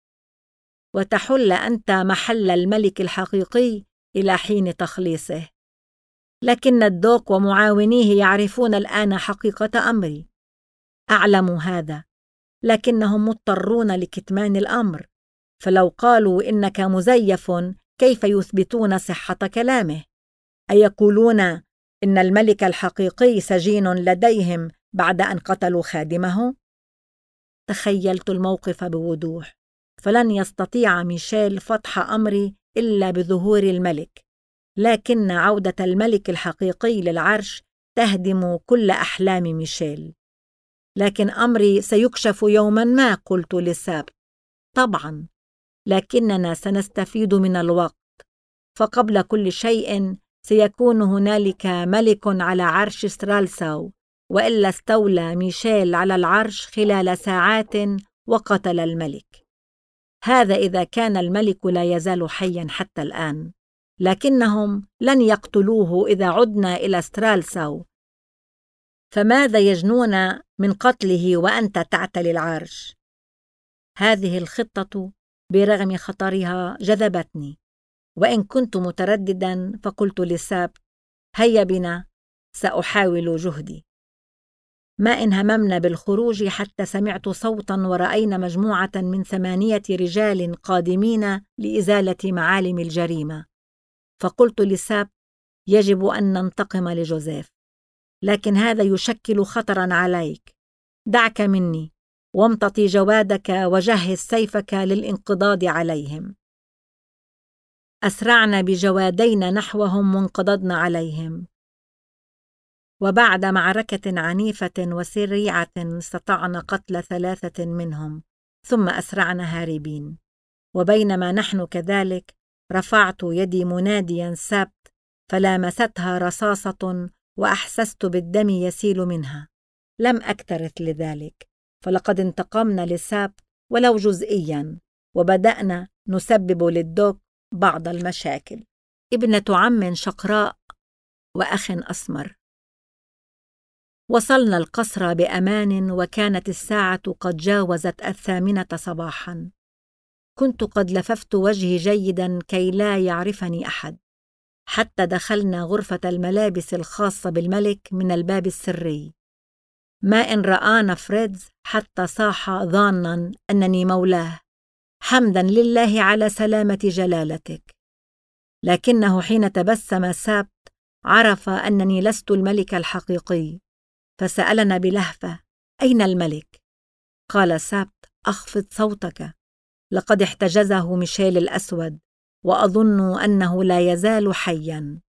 [SPEAKER 1] وتحل أنت محل الملك الحقيقي إلى حين تخليصه. لكن الدوق ومعاونيه يعرفون الآن حقيقة أمري. أعلم هذا، لكنهم مضطرون لكتمان الأمر. فلو قالوا إنك مزيف، كيف يثبتون صحة كلامه؟ أيقولون إن الملك الحقيقي سجين لديهم بعد أن قتلوا خادمه؟ تخيلت الموقف بوضوح، فلن يستطيع ميشيل فتح أمري إلا بظهور الملك. لكن عودة الملك الحقيقي للعرش تهدم كل أحلام ميشيل. لكن أمري سيكشف يوما ما، قلت لساب. طبعا، لكننا سنستفيد من الوقت. فقبل كل شيء سيكون هنالك ملك على عرش سترالساو، وإلا استولى ميشيل على العرش خلال ساعات وقتل الملك. هذا إذا كان الملك لا يزال حيا حتى الآن، لكنهم لن يقتلوه إذا عدنا إلى سترالساو. فماذا يجنون من قتله وأنت تعتلي العرش؟ هذه الخطة برغم خطرها جذبتني، وإن كنت مترددا فقلت لساب: هيا بنا، سأحاول جهدي. ما إن هممنا بالخروج حتى سمعت صوتا ورأينا مجموعة من 8 رجال قادمين لإزالة معالم الجريمة. فقلت لساب: يجب أن ننتقم لجوزيف، لكن هذا يشكل خطرا عليك. دعك مني وامتطي جوادك وجهز سيفك للانقضاض عليهم. أسرعنا بجوادينا نحوهم وانقضضنا عليهم، وبعد معركة عنيفة وسريعة استطعنا قتل 3 منهم، ثم أسرعنا هاربين. وبينما نحن كذلك رفعت يدي مناديا سابت، فلامستها رصاصة وأحسست بالدم يسيل منها. لم أكترث لذلك، فلقد انتقمنا لسابت ولو جزئيا، وبدأنا نسبب للدوق بعض المشاكل. ابنة عم شقراء وأخ أسمر. وصلنا القصر بأمان، وكانت الساعة قد جاوزت 8 صباحا. كنت قد لففت وجهي جيدا كي لا يعرفني أحد، حتى دخلنا غرفة الملابس الخاصة بالملك من الباب السري. ما إن رآنا فريدز حتى صاح ظانا أنني مولاه، حمدا لله على سلامة جلالتك. لكنه حين تبسم سابت عرف أنني لست الملك الحقيقي، فسألنا بلهفة: أين الملك؟ قال سابت: أخفض صوتك، لقد احتجزه ميشيل الأسود، وأظن أنه لا يزال حياً.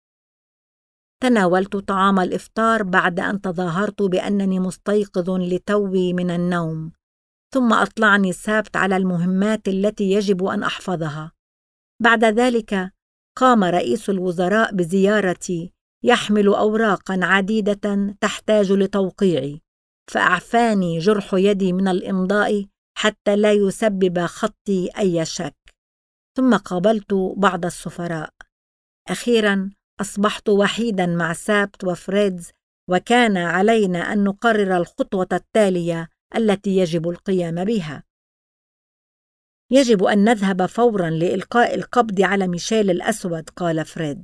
[SPEAKER 1] تناولت طعام الإفطار بعد أن تظاهرت بأنني مستيقظ لتوي من النوم، ثم أطلعني سابت على المهمات التي يجب أن أحفظها. بعد ذلك قام رئيس الوزراء بزيارتي يحمل أوراقاً عديدة تحتاج لتوقيعي، فأعفاني جرح يدي من الإمضاء حتى لا يسبب خطي أي شك. ثم قابلت بعض السفراء. أخيراً أصبحت وحيداً مع سابت وفريدز، وكان علينا أن نقرر الخطوة التالية التي يجب القيام بها. يجب أن نذهب فوراً لإلقاء القبض على ميشيل الأسود، قال فريدز.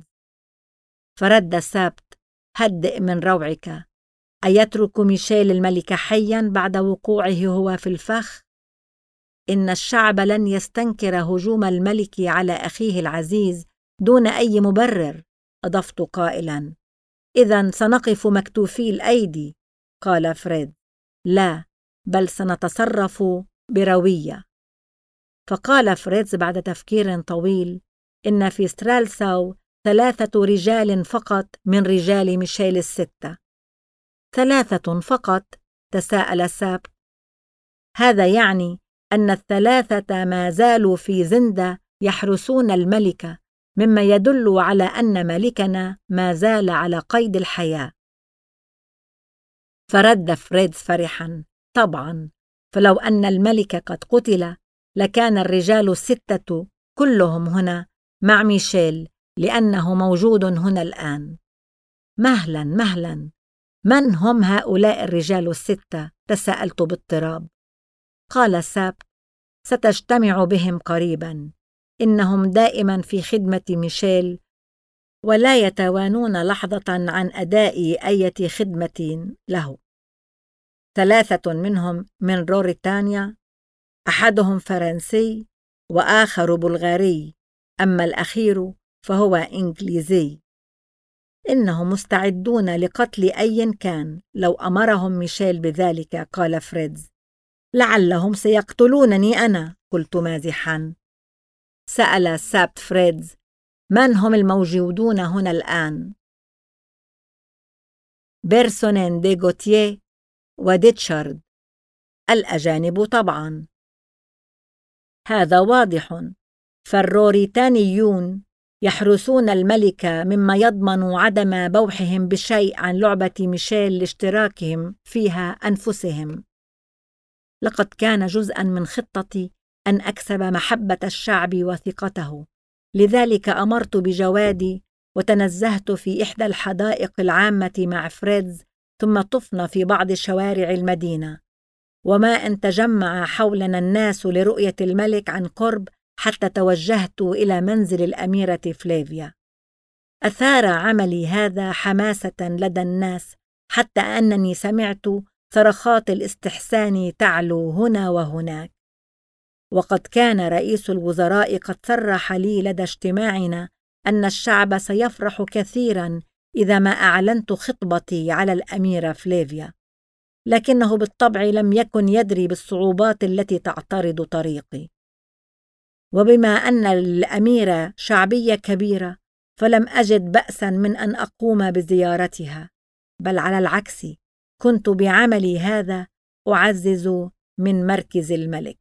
[SPEAKER 1] فرد سابت: هدئ من روعك، أيترك ميشيل الملك حياً بعد وقوعه هو في الفخ؟ إن الشعب لن يستنكر هجوم الملك على أخيه العزيز دون أي مبرر، أضفت قائلاً: إذن سنقف مكتوفي الأيدي. قال فريد: لا، بل سنتصرف بروية. فقال فريدز بعد تفكير طويل: إن في سترالساو 3 رجال فقط من رجال ميشيل 6. 3 فقط؟ تساءل سابت. هذا يعني أن ال3 ما زالوا في زندة يحرسون الملكة، مما يدل على أن ملكنا ما زال على قيد الحياة. فرد فريدز فرحا: طبعا، فلو أن الملك قد قتل لكان الرجال 6 كلهم هنا مع ميشيل، لأنه موجود هنا الآن. مهلا مهلا، من هم هؤلاء الرجال 6؟ تساءلت باضطراب. قال سابت: ستجتمع بهم قريبا، إنهم دائما في خدمة ميشيل ولا يتوانون لحظة عن أداء أي خدمة له. 3 منهم من روريتانيا، أحدهم فرنسي وآخر بلغاري، أما الأخير فهو إنجليزي. إنهم مستعدون لقتل أي كان لو أمرهم ميشيل بذلك، قال فريدز. لعلهم سيقتلونني أنا، قلت مازحا. سأل سابت فريدز: من هم الموجودون هنا الآن؟ بيرسونين دي غوتيه وديتشارد، الأجانب طبعا. هذا واضح، فالروريتانيون يحرسون الملك، مما يضمن عدم بوحهم بشيء عن لعبة ميشيل لاشتراكهم فيها أنفسهم. لقد كان جزءاً من خطتي أن أكسب محبة الشعب وثقته، لذلك أمرت بجوادي وتنزهت في إحدى الحدائق العامة مع فريدز، ثم طفنا في بعض شوارع المدينة، وما أن تجمع حولنا الناس لرؤية الملك عن قرب حتى توجهت إلى منزل الأميرة فليفيا. أثار عملي هذا حماسة لدى الناس، حتى أنني سمعت صرخات الاستحسان تعلو هنا وهناك. وقد كان رئيس الوزراء قد صرح لي لدى اجتماعنا أن الشعب سيفرح كثيراً إذا ما أعلنت خطبتي على الأميرة فليفيا، لكنه بالطبع لم يكن يدري بالصعوبات التي تعترض طريقي. وبما أن الأميرة شعبية كبيرة، فلم أجد بأساً من أن أقوم بزيارتها، بل على العكس، كنت بعملي هذا أعزز من مركز الملك.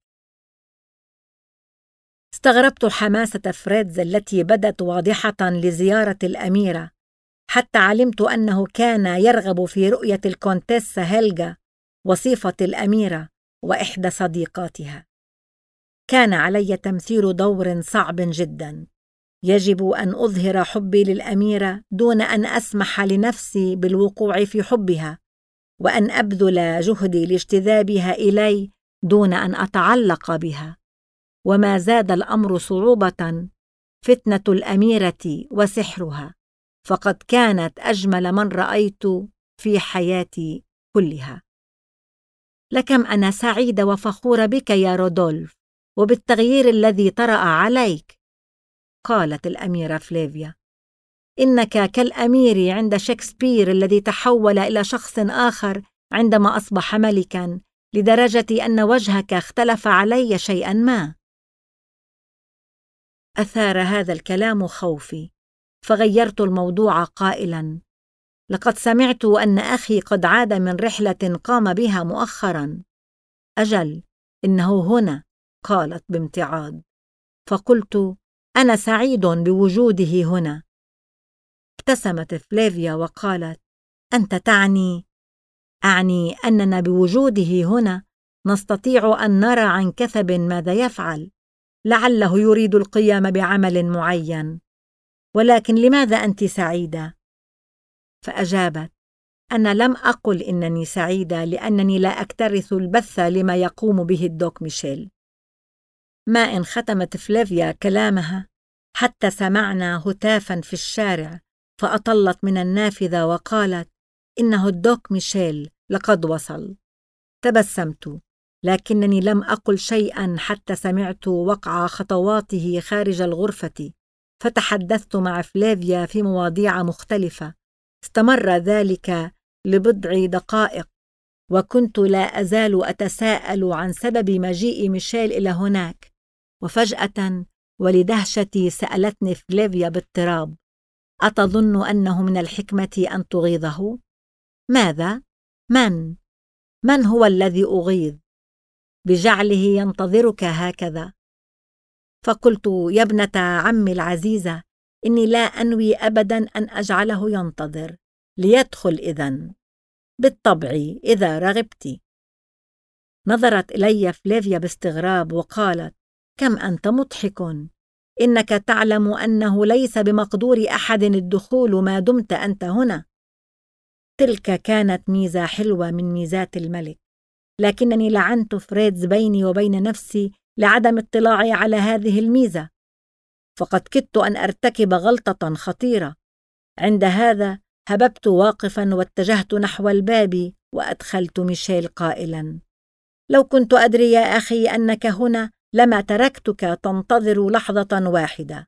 [SPEAKER 1] استغربت حماسة فريدز التي بدت واضحة لزيارة الأميرة، حتى علمت أنه كان يرغب في رؤية الكونتيسة هيلغا، وصيفة الأميرة وإحدى صديقاتها. كان علي تمثيل دور صعب جدا. يجب أن أظهر حبي للأميرة دون أن أسمح لنفسي بالوقوع في حبها، وأن أبذل جهدي لاجتذابها إلي دون أن أتعلق بها. وما زاد الأمر صعوبة فتنة الأميرة وسحرها، فقد كانت أجمل من رأيت في حياتي كلها. لكم أنا سعيدة وفخورة بك يا رودولف وبالتغيير الذي طرأ عليك. قالت الأميرة فلافيا: إنك كالأمير عند شكسبير الذي تحول إلى شخص آخر عندما أصبح ملكاً، لدرجة أن وجهك اختلف علي شيئاً ما. أثار هذا الكلام خوفي، فغيرت الموضوع قائلاً: لقد سمعت أن أخي قد عاد من رحلة قام بها مؤخراً. أجل، إنه هنا، قالت بامتعاض. فقلت: أنا سعيد بوجوده هنا. ابتسمت فلافيا وقالت: أنت تعني؟ أعني أننا بوجوده هنا نستطيع أن نرى عن كثب ماذا يفعل، لعله يريد القيام بعمل معين. ولكن لماذا أنت سعيدة؟ فأجابت: أنا لم أقل إنني سعيدة لأنني لا أكترث البث لما يقوم به الدوك ميشيل. ما إن ختمت فلافيا كلامها حتى سمعنا هتافا في الشارع، فأطلت من النافذة وقالت: إنه الدوك ميشيل لقد وصل. تبسمت، لكنني لم أقل شيئا حتى سمعت وقع خطواته خارج الغرفة، فتحدثت مع فلافيا في مواضيع مختلفة. استمر ذلك لبضع دقائق، وكنت لا أزال أتساءل عن سبب مجيء ميشيل إلى هناك. وفجأة ولدهشتي سألتني فلافيا باضطراب: أتظن أنه من الحكمة أن تغيظه؟ ماذا؟ من هو الذي أغيظ؟ بجعله ينتظرك هكذا. فقلت: يا ابنة عمي العزيزة، إني لا أنوي أبدا أن أجعله ينتظر، ليدخل إذن. بالطبع إذا رغبت. نظرت إلي فلافيا باستغراب وقالت: كم أنت مضحك، إنك تعلم أنه ليس بمقدور أحد الدخول ما دمت أنت هنا. تلك كانت ميزة حلوة من ميزات الملك، لكنني لعنت فريدز بيني وبين نفسي لعدم اطلاعي على هذه الميزة، فقد كدت أن أرتكب غلطة خطيرة. عند هذا هببت واقفا واتجهت نحو الباب وأدخلت ميشيل قائلا: لو كنت أدري يا أخي أنك هنا لما تركتك تنتظر لحظة واحدة.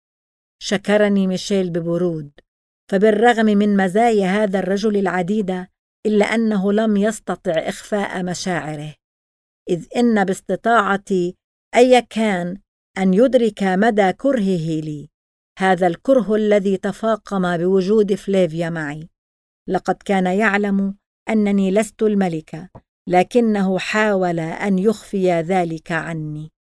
[SPEAKER 1] شكرني ميشيل ببرود، فبالرغم من مزايا هذا الرجل العديدة إلا أنه لم يستطع إخفاء مشاعره، إذ إن باستطاعتي أي كان أن يدرك مدى كرهه لي، هذا الكره الذي تفاقم بوجود فلافيا معي. لقد كان يعلم أنني لست الملكة، لكنه حاول أن يخفي ذلك عني.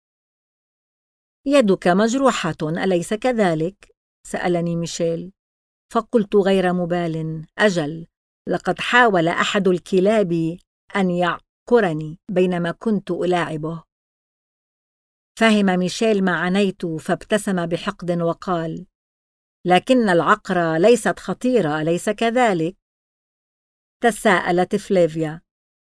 [SPEAKER 1] يدك مجروحة أليس كذلك؟ سألني ميشيل، فقلت غير مبال: أجل، لقد حاول أحد الكلاب أن يعقرني بينما كنت ألاعبه. فهم ميشيل ما عنيت، فابتسم بحقد وقال: لكن العقرة ليست خطيرة أليس كذلك؟ تساءلت فلافيا.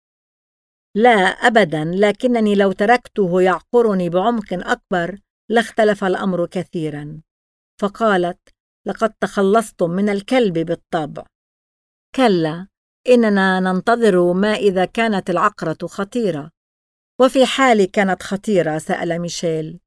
[SPEAKER 1] لا أبدا، لكنني لو تركته يعقرني بعمق أكبر لاختلف الأمر كثيرا. فقالت: لقد تخلصتم من الكلب بالطبع. كلا، إننا ننتظر ما إذا كانت العقرة خطيرة. وفي حال كانت خطيرة، سأل ميشيل،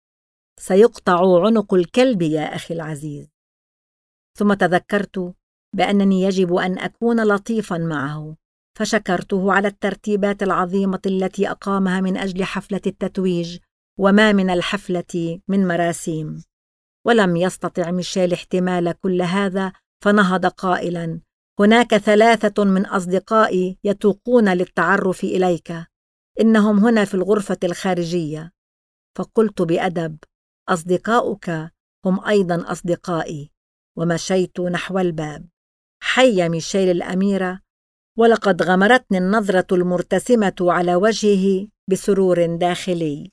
[SPEAKER 1] سيقطع عنق الكلب يا أخي العزيز. ثم تذكرت بأنني يجب أن أكون لطيفا معه، فشكرته على الترتيبات العظيمة التي أقامها من أجل حفلة التتويج، وما من الحفلة من مراسيم. ولم يستطع ميشيل احتمال كل هذا، فنهض قائلا: هناك 3 من أصدقائي يتوقون للتعرف إليك، إنهم هنا في الغرفة الخارجية. فقلت بأدب: أصدقاؤك هم أيضا أصدقائي، ومشيت نحو الباب. حي ميشيل الأميرة، ولقد غمرتني النظرة المرتسمة على وجهه بسرور داخلي.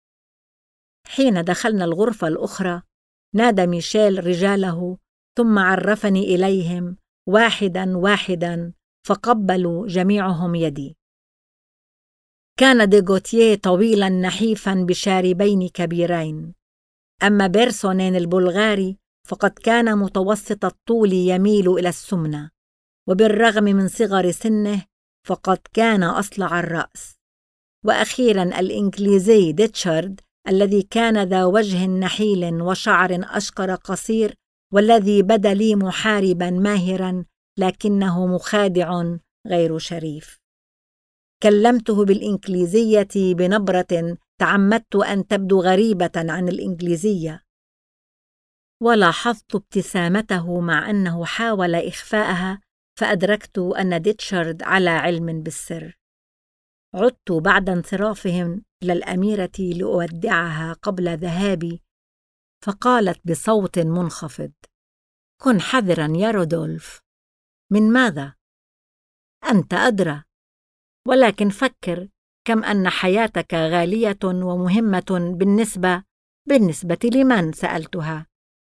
[SPEAKER 1] حين دخلنا الغرفة الأخرى نادى ميشيل رجاله، ثم عرفني إليهم واحدا واحدا، فقبلوا جميعهم يدي. كان ديغوتيه طويلاً نحيفاً بشاربين كبيرين، أما بيرسونين البلغاري فقد كان متوسط الطول يميل إلى السمنة، وبالرغم من صغر سنه فقد كان أصلع الرأس. وأخيراً الإنجليزي ديتشارد الذي كان ذا وجه نحيل وشعر أشقر قصير، والذي بدا لي محارباً ماهراً لكنه مخادع غير شريف. كلمته بالإنجليزية بنبرة تعمدت أن تبدو غريبة عن الإنجليزية، ولاحظت ابتسامته مع أنه حاول إخفاءها، فأدركت أن ديتشارد على علم بالسر. عدت بعد انصرافهم إلى الأميرة لأودعها قبل ذهابي، فقالت بصوت منخفض: كن حذراً يا رودولف. من ماذا؟ أنت أدرى، ولكن فكر كم أن حياتك غالية ومهمة بالنسبة لمن؟ سألتها.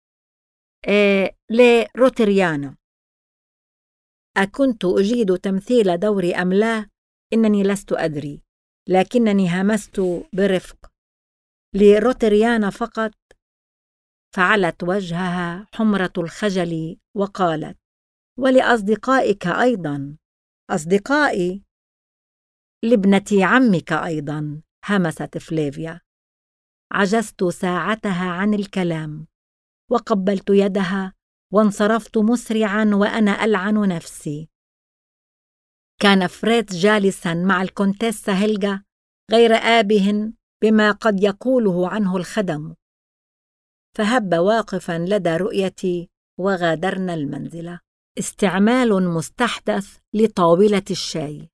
[SPEAKER 1] لروتريانا. أكنت أجيد تمثيل دوري أم لا؟ إنني لست أدري، لكنني همست برفق. لروتريانا فقط. فعلت وجهها حمرة الخجل وقالت: ولأصدقائك أيضا. أصدقائي؟ لابنة عمك أيضا، همست فليفيا. عجزت ساعتها عن الكلام، وقبلت يدها وانصرفت مسرعا وأنا ألعن نفسي. كان فريتز جالسا مع الكونتيسة هيلغا غير آبه بما قد يقوله عنه الخدم، فهب واقفا لدى رؤيتي وغادرنا المنزل. استعمال مستحدث لطاولة الشاي.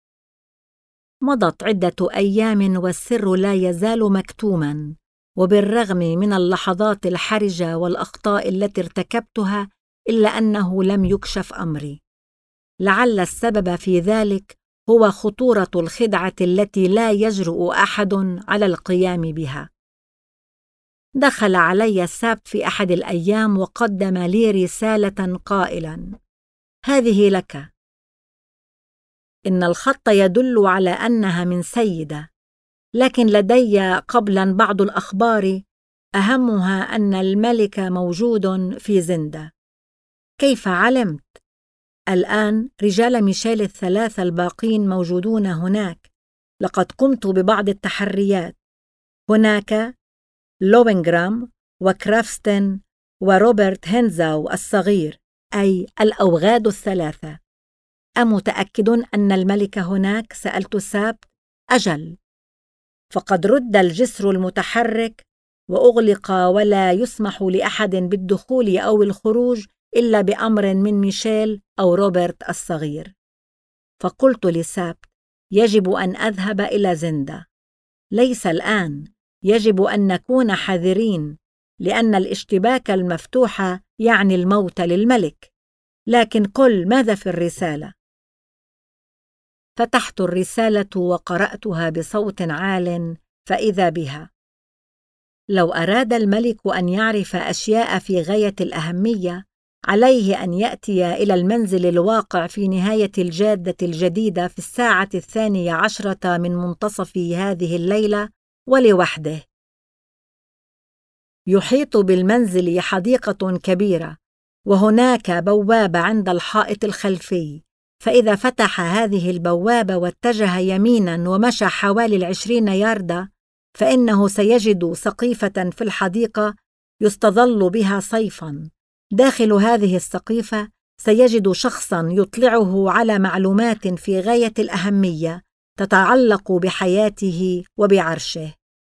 [SPEAKER 1] مضت عدة أيام والسر لا يزال مكتوما، وبالرغم من اللحظات الحرجة والأخطاء التي ارتكبتها إلا أنه لم يكشف أمري. لعل السبب في ذلك هو خطورة الخدعة التي لا يجرؤ أحد على القيام بها. دخل علي السبت في أحد الأيام وقدم لي رسالة قائلا: هذه لك. إن الخط يدل على أنها من سيدة، لكن لدي قبلا بعض الأخبار، أهمها أن الملك موجود في زندة. كيف علمت؟ الآن رجال ميشيل الثلاثة الباقين موجودون هناك. لقد قمت ببعض التحريات. هناك لوينغرام وكرافستن وروبرت هينزاو الصغير، أي الأوغاد الثلاثة. أمتأكد أن الملك هناك؟ سألت السابت. أجل، فقد رد الجسر المتحرك وأغلق، ولا يسمح لأحد بالدخول أو الخروج إلا بأمر من ميشيل أو روبرت الصغير. فقلت لسابت: يجب أن أذهب إلى زندة. ليس الآن، يجب أن نكون حذرين، لأن الاشتباك المفتوح يعني الموت للملك. لكن قل، ماذا في الرسالة؟ فتحت الرسالة وقرأتها بصوت عال، فإذا بها: لو أراد الملك أن يعرف أشياء في غاية الأهمية، عليه أن يأتي إلى المنزل الواقع في نهاية الجادة الجديدة في 12:10 من منتصف هذه الليلة، ولوحده. يحيط بالمنزل حديقة كبيرة، وهناك بوابة عند الحائط الخلفي، فإذا فتح هذه البوابة واتجه يميناً ومشى حوالي 20 ياردة، فإنه سيجد سقيفة في الحديقة يستظل بها صيفاً. داخل هذه السقيفة سيجد شخصاً يطلعه على معلومات في غاية الأهمية تتعلق بحياته وبعرشه.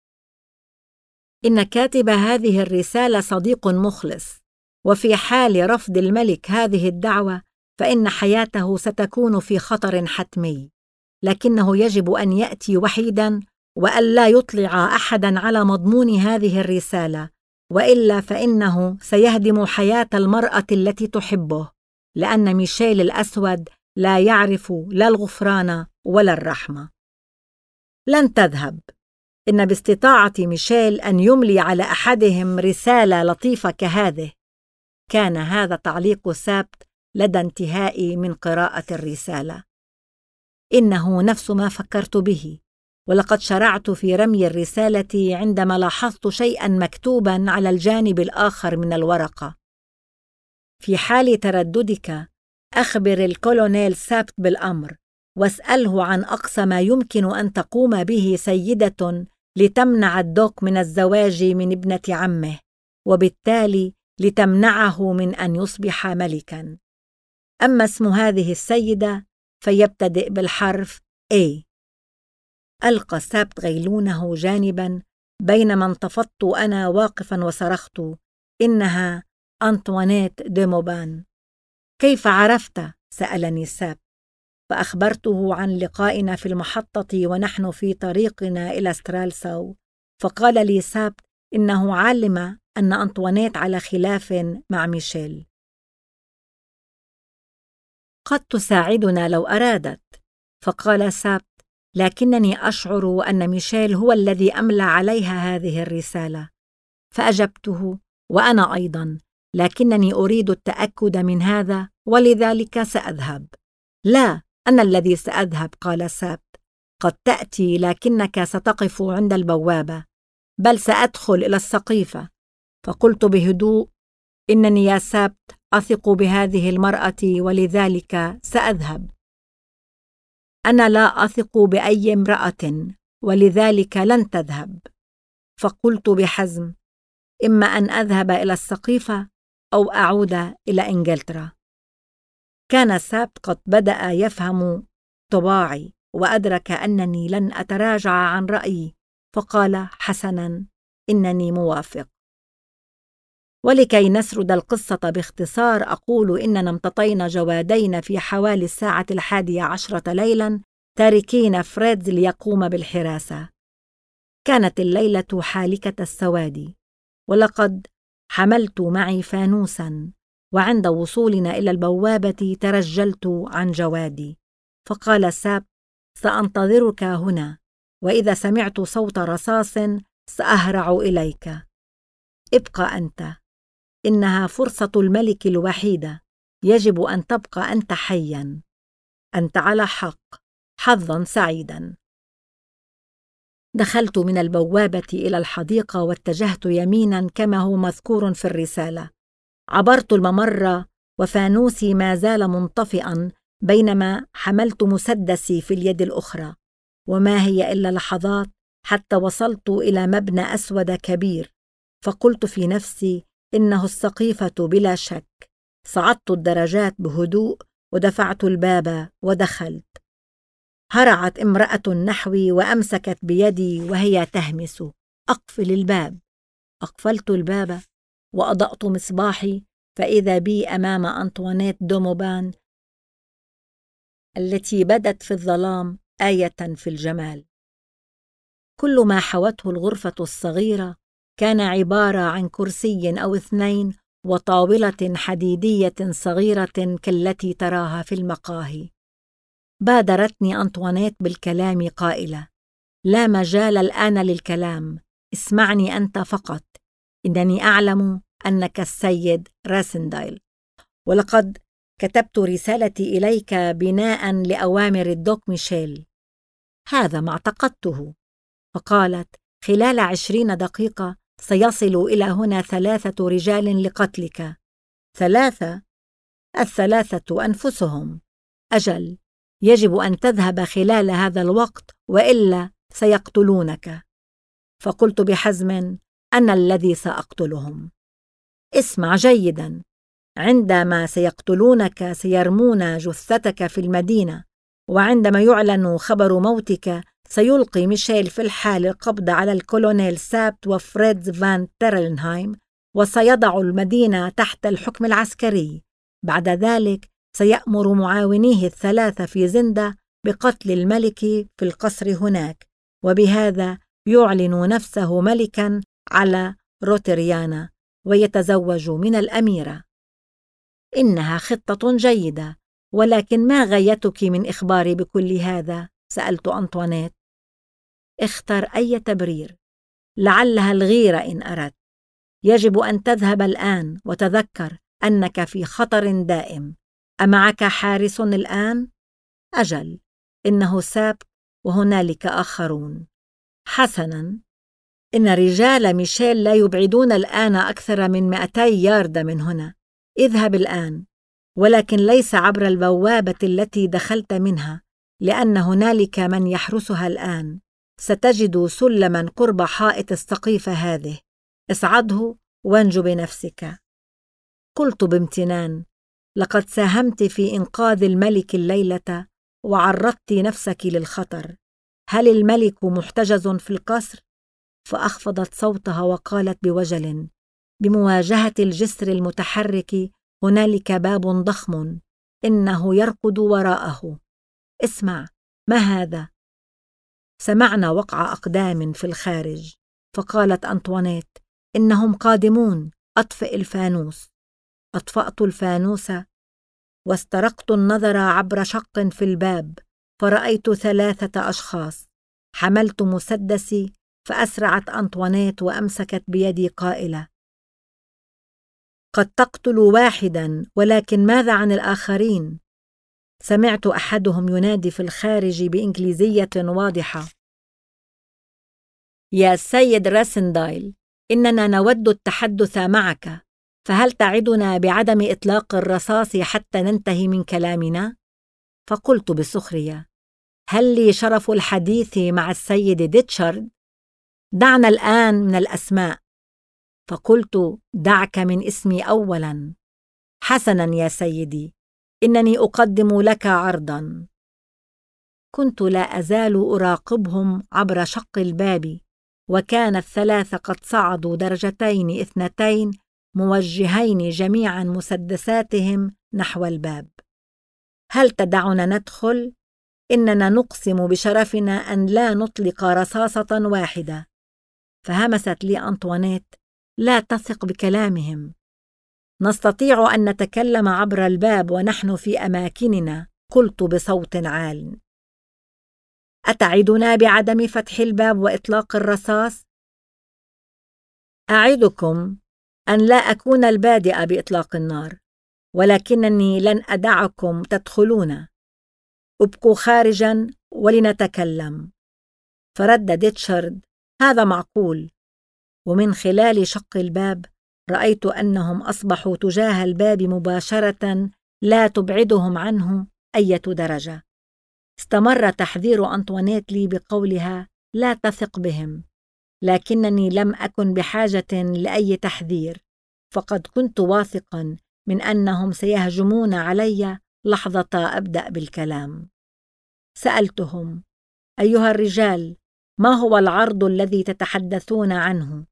[SPEAKER 1] إن كاتب هذه الرسالة صديق مخلص، وفي حال رفض الملك هذه الدعوة فإن حياته ستكون في خطر حتمي، لكنه يجب أن يأتي وحيداً وألا يطلع أحداً على مضمون هذه الرسالة، وإلا فإنه سيهدم حياة المرأة التي تحبه، لأن ميشيل الأسود لا يعرف لا الغفران ولا الرحمة. لن تذهب. إن باستطاعة ميشيل أن يملي على أحدهم رسالة لطيفة كهذه. كان هذا تعليق سابت لدى انتهائي من قراءة الرسالة. إنه نفس ما فكرت به، ولقد شرعت في رمي الرسالة عندما لاحظت شيئاً مكتوباً على الجانب الآخر من الورقة. في حال ترددك أخبر الكولونيل سابت بالأمر، واسأله عن أقصى ما يمكن أن تقوم به سيدة لتمنع الدوك من الزواج من ابنة عمه، وبالتالي لتمنعه من أن يصبح ملكاً. أما اسم هذه السيدة فيبتدئ بالحرف A. ألقى سابت غيلونه جانباً بينما انتفضت أنا واقفاً وصرخت: إنها أنطوانيت دي موبان. كيف عرفت؟ سألني سابت، فأخبرته عن لقائنا في المحطة ونحن في طريقنا إلى سترالساو، فقال لي سابت إنه علم أن أنطوانيت على خلاف مع ميشيل. قد تساعدنا لو أرادت، فقال سابت، لكنني أشعر أن ميشيل هو الذي أملى عليها هذه الرسالة. فأجبته: وأنا أيضاً، لكنني أريد التأكد من هذا ولذلك سأذهب. لا، أنا الذي سأذهب، قال سابت. قد تأتي لكنك ستقف عند البوابة، بل سأدخل إلى السقيفة. فقلت بهدوء: إنني يا سابت أثق بهذه المرأة ولذلك سأذهب. أنا لا أثق بأي امرأة ولذلك لن تذهب. فقلت بحزم: إما أن أذهب إلى السقيفة أو أعود إلى إنجلترا. كان سابت قد بدأ يفهم طباعي وأدرك أنني لن أتراجع عن رأيي، فقال: حسناً، إنني موافق. ولكي نسرد القصة باختصار، أقول إننا امتطينا جوادين في حوالي 11:10 ليلاً، تاركين فريدز ليقوم بالحراسة. كانت الليلة حالكة السواد، ولقد حملت معي فانوساً، وعند وصولنا إلى البوابة ترجلت عن جوادي، فقال سابت: سأنتظرك هنا، وإذا سمعت صوت رصاص سأهرع إليك. ابقى أنت، إنها فرصة الملك الوحيدة، يجب أن تبقى أنت حياً. أنت على حق، حظاً سعيداً. دخلت من البوابة إلى الحديقة واتجهت يميناً كما هو مذكور في الرسالة. عبرت الممر وفانوسي ما زال منطفئاً بينما حملت مسدسي في اليد الأخرى، وما هي إلا لحظات حتى وصلت إلى مبنى أسود كبير، فقلت في نفسي: إنه السقيفة بلا شك. صعدت الدرجات بهدوء ودفعت الباب ودخلت. هرعت امرأة نحوي وأمسكت بيدي وهي تهمس: أقفل الباب. أقفلت الباب وأضأت مصباحي، فإذا بي أمام أنطوانيت دي موبان التي بدت في الظلام آية في الجمال. كل ما حوته الغرفة الصغيرة كان عبارة عن كرسي أو 2 وطاولة حديدية صغيرة كالتي تراها في المقاهي. بادرتني أنطوانيت بالكلام قائلة: لا مجال الآن للكلام، اسمعني أنت فقط. إنني أعلم أنك السيد راسندايل، ولقد كتبت رسالتي إليك بناء لأوامر الدوك ميشيل. هذا ما اعتقدته. فقالت: خلال 20 دقيقة سيصل إلى هنا 3 رجال لقتلك. 3؟ ال3 أنفسهم. أجل، يجب أن تذهب خلال هذا الوقت وإلا سيقتلونك. فقلت بحزم: أنا الذي سأقتلهم. اسمع جيداً، عندما سيقتلونك سيرمون جثتك في المدينة، وعندما يعلن خبر موتك سيلقي ميشيل في الحال القبض على الكولونيل سابت وفريدز فان تيرلنهايم، وسيضع المدينة تحت الحكم العسكري. بعد ذلك سيأمر معاونيه ال3 في زندة بقتل الملك في القصر هناك، وبهذا يعلن نفسه ملكاً على روتريانا ويتزوج من الأميرة. إنها خطة جيدة، ولكن ما غايتك من إخباري بكل هذا؟ سألت أنطوانيت. اختر أي تبرير، لعلها الغيرة إن أردت. يجب أن تذهب الآن وتذكر أنك في خطر دائم. أمعك حارس الآن؟ أجل، إنه سابت وهنالك آخرون. حسناً، إن رجال ميشيل لا يبعدون الآن أكثر من 200 ياردة من هنا. اذهب الآن، ولكن ليس عبر البوابة التي دخلت منها، لأن هنالك من يحرسها الآن. ستجد سلماً قرب حائط السقيفة هذه، اصعده وانج بنفسك. قلت بامتنان: لقد ساهمت في إنقاذ الملك الليلة وعرضت نفسك للخطر. هل الملك محتجز في القصر؟ فأخفضت صوتها وقالت بوجل: بمواجهة الجسر المتحرك هنالك باب ضخم، إنه يركض وراءه. اسمع، ما هذا؟ سمعنا وقع أقدام في الخارج، فقالت أنطوانيت: إنهم قادمون، أطفئ الفانوس. أطفأت الفانوس واسترقت النظر عبر شق في الباب، فرأيت 3 أشخاص. حملت مسدسي، فأسرعت أنطوانيت وأمسكت بيدي قائلة: قد تقتل واحدا، ولكن ماذا عن الآخرين؟ سمعت أحدهم ينادي في الخارج بإنجليزية واضحة: يا سيد راسندايل، إننا نود التحدث معك، فهل تعدنا بعدم إطلاق الرصاص حتى ننتهي من كلامنا؟ فقلت بسخرية: هل لي شرف الحديث مع السيد ديتشارد؟ دعنا الآن من الأسماء. فقلت: دعك من اسمي أولاً. حسناً يا سيدي، إنني أقدم لك عرضاً. كنت لا أزال أراقبهم عبر شق الباب، وكان ال3 قد صعدوا 2 موجهين جميعاً مسدساتهم نحو الباب. هل تدعنا ندخل؟ إننا نقسم بشرفنا أن لا نطلق رصاصة واحدة. فهمست لي أنطوانيت: لا تثق بكلامهم. نستطيع أن نتكلم عبر الباب ونحن في أماكننا، قلت بصوت عال. أتعدنا بعدم فتح الباب وإطلاق الرصاص؟ أعدكم أن لا أكون البادئ بإطلاق النار، ولكنني لن أدعكم تدخلون. ابقوا خارجا ولنتكلم. فرد ديتشارد: هذا معقول. ومن خلال شق الباب رأيت أنهم أصبحوا تجاه الباب مباشرة، لا تبعدهم عنه أي درجة. استمر تحذير أنطوانيت لي بقولها: لا تثق بهم، لكنني لم أكن بحاجة لأي تحذير، فقد كنت واثقا من أنهم سيهجمون علي لحظة أبدأ بالكلام. سألتهم: أيها الرجال، ما هو العرض الذي تتحدثون عنه؟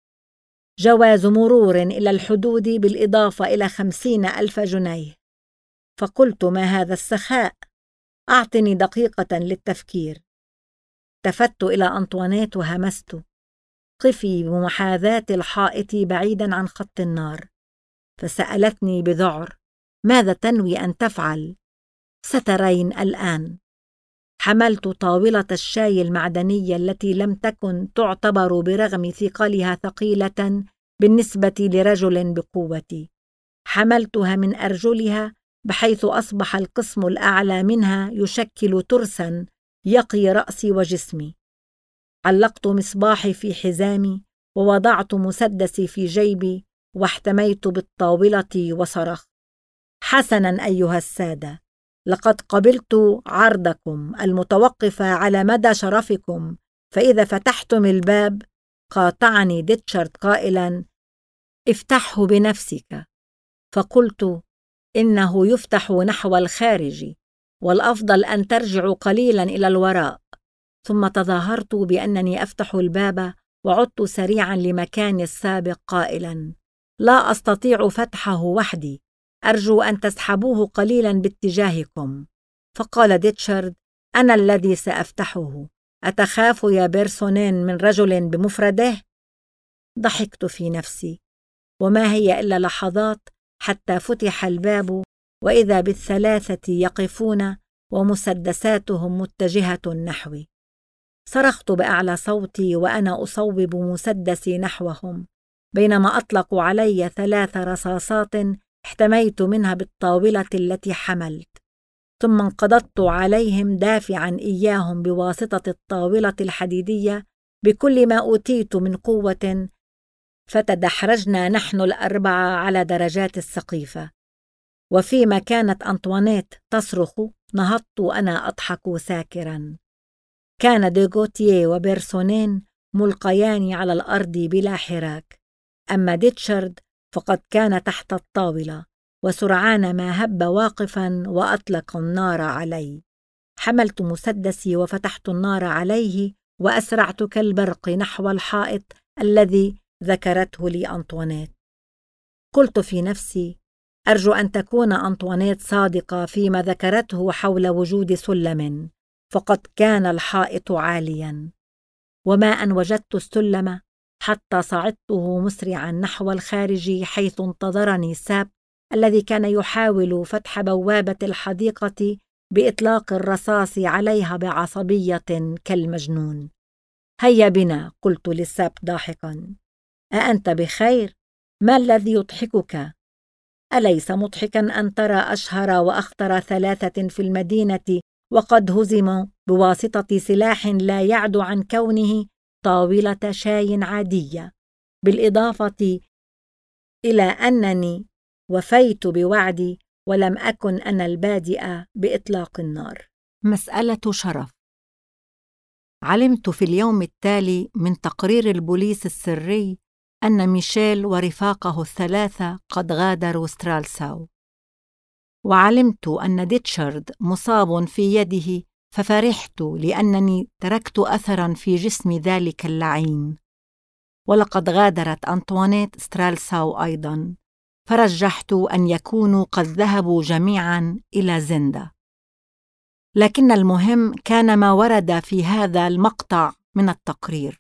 [SPEAKER 1] جواز مرور إلى الحدود بالإضافة إلى 50,000 جنيه. فقلت: ما هذا السخاء؟ أعطني دقيقة للتفكير. التفت إلى أنطوانيت وهمست: قفي بمحاذاة الحائط بعيدا عن خط النار. فسألتني بذعر: ماذا تنوي أن تفعل؟ سترين الآن. حملت طاولة الشاي المعدنية التي لم تكن تعتبر برغم ثقلها ثقيلة بالنسبة لرجل بقوتي. حملتها من أرجلها بحيث أصبح القسم الأعلى منها يشكل ترساً يقي رأسي وجسمي. علقت مصباحي في حزامي ووضعت مسدسي في جيبي واحتميت بالطاولة وصرخت: حسناً أيها السادة، لقد قبلت عرضكم المتوقف على مدى شرفكم، فإذا فتحتم الباب. قاطعني ديتشارد قائلاً: افتحه بنفسك. فقلت: إنه يفتح نحو الخارج، والأفضل أن ترجعوا قليلاً إلى الوراء. ثم تظاهرت بأنني أفتح الباب وعدت سريعاً لمكاني السابق قائلاً: لا أستطيع فتحه وحدي، أرجو أن تسحبوه قليلاً باتجاهكم. فقال ديتشارد: أنا الذي سأفتحه، أتخاف يا بيرسونين من رجل بمفرده؟ ضحكت في نفسي، وما هي إلا لحظات حتى فتح الباب، وإذا ب3 يقفون ومسدساتهم متجهة نحوي. صرخت بأعلى صوتي وأنا أصوب مسدسي نحوهم، بينما أطلقوا علي 3 رصاصات احتميت منها بالطاولة التي حملت. ثم انقضضت عليهم دافعا إياهم بواسطة الطاولة الحديدية بكل ما أوتيت من قوة، فتدحرجنا نحن الأربعة على درجات السقيفة. وفيما كانت أنطوانيت تصرخ نهضت أنا أضحك ساكرا. كان ديغوتيه وبيرسونين ملقيان على الأرض بلا حراك، أما ديتشارد فقد كان تحت الطاولة، وسرعان ما هب واقفا وأطلق النار علي. حملت مسدسي وفتحت النار عليه، وأسرعت كالبرق نحو الحائط الذي ذكرته لي أنطوانيت. قلت في نفسي: أرجو أن تكون أنطوانيت صادقة فيما ذكرته حول وجود سلم، فقد كان الحائط عاليا. وما أن وجدت السلم حتى صعدته مسرعا نحو الخارج، حيث انتظرني ساب الذي كان يحاول فتح بوابة الحديقة بإطلاق الرصاص عليها بعصبية كالمجنون. هيا بنا، قلت للساب ضاحكا. أأنت بخير؟ ما الذي يضحكك؟ أليس مضحكا أن ترى أشهر وأخطر 3 في المدينة وقد هزموا بواسطة سلاح لا يعد عن كونه طاولة شاي عادية، بالإضافة إلى أنني وفيت بوعدي ولم أكن أنا البادئ بإطلاق النار؟ مسألة شرف. علمت في اليوم التالي من تقرير البوليس السري أن ميشيل ورفاقه ال3 قد غادروا سترالساو، وعلمت أن ديتشارد مصاب في يده، ففرحت لأنني تركت أثراً في جسم ذلك اللعين. ولقد غادرت أنطوانيت سترالساو أيضاً، فرجحت أن يكونوا قد ذهبوا جميعاً إلى زندا. لكن المهم كان ما ورد في هذا المقطع من التقرير.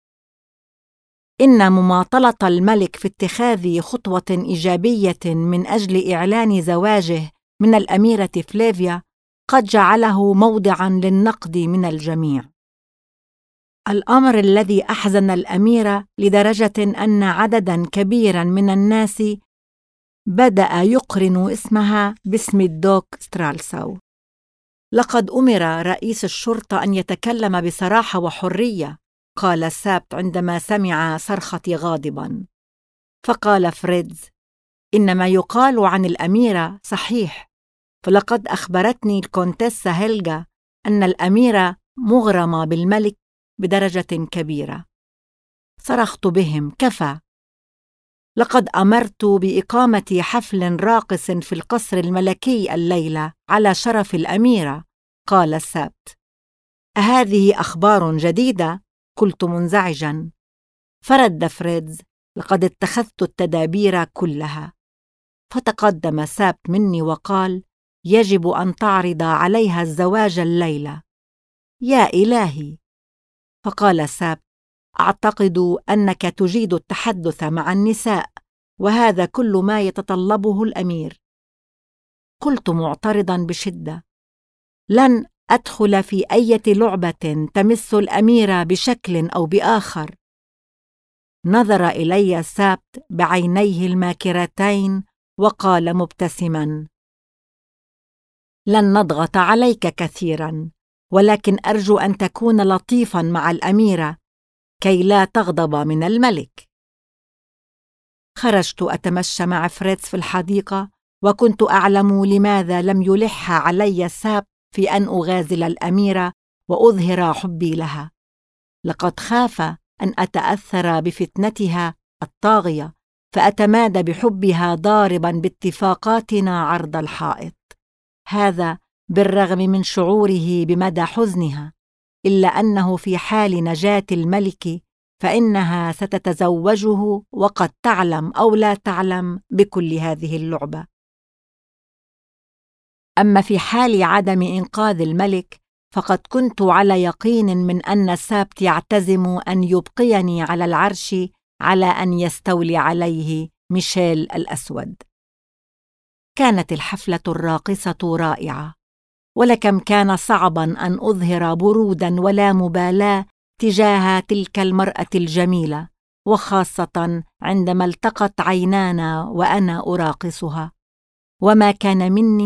[SPEAKER 1] إن مماطلة الملك في اتخاذ خطوة إيجابية من أجل إعلان زواجه من الأميرة فليفيا قد جعله موضعاً للنقد من الجميع. الأمر الذي أحزن الأميرة لدرجة أن عدداً كبيراً من الناس بدأ يقرن اسمها باسم الدوق سترالساو. لقد أمر رئيس الشرطة أن يتكلم بصراحة وحرية، قال سابت عندما سمع صرختي غاضباً. فقال فريدز: إن ما يقال عن الأميرة صحيح، فلقد أخبرتني الكونتيسة هيلغا أن الأميرة مغرمة بالملك بدرجة كبيرة. صرخت بهم: كفى! لقد أمرت بإقامة حفل راقص في القصر الملكي الليلة على شرف الأميرة، قال سابت. أهذه أخبار جديدة؟ قلت منزعجاً. فرد فريدز: لقد اتخذت التدابير كلها. فتقدم سابت مني وقال: يجب أن تعرض عليها الزواج الليلة. يا إلهي! فقال سابت: أعتقد أنك تجيد التحدث مع النساء، وهذا كل ما يتطلبه الأمير. قلت معترضاً بشدة: لن أدخل في أي لعبة تمس الأميرة بشكل أو بآخر. نظر إلي سابت بعينيه الماكرتين وقال مبتسماً: لن نضغط عليك كثيراً، ولكن أرجو أن تكون لطيفاً مع الأميرة كي لا تغضب من الملك. خرجت أتمشى مع فريدز في الحديقة، وكنت أعلم لماذا لم يلح علي ساب في أن أغازل الأميرة وأظهر حبي لها. لقد خاف أن أتأثر بفتنتها الطاغية فأتمادى بحبها ضارباً باتفاقاتنا عرض الحائط. هذا بالرغم من شعوره بمدى حزنها، إلا أنه في حال نجاة الملك فإنها ستتزوجه، وقد تعلم أو لا تعلم بكل هذه اللعبة. أما في حال عدم إنقاذ الملك فقد كنت على يقين من أن سابت يعتزم أن يبقيني على العرش على أن يستولي عليه ميشيل الأسود. كانت الحفلة الراقصة رائعة، ولكم كان صعباً أن أظهر بروداً ولا مبالاة تجاه تلك المرأة الجميلة، وخاصة عندما التقت عينانا وأنا أراقصها. وما كان مني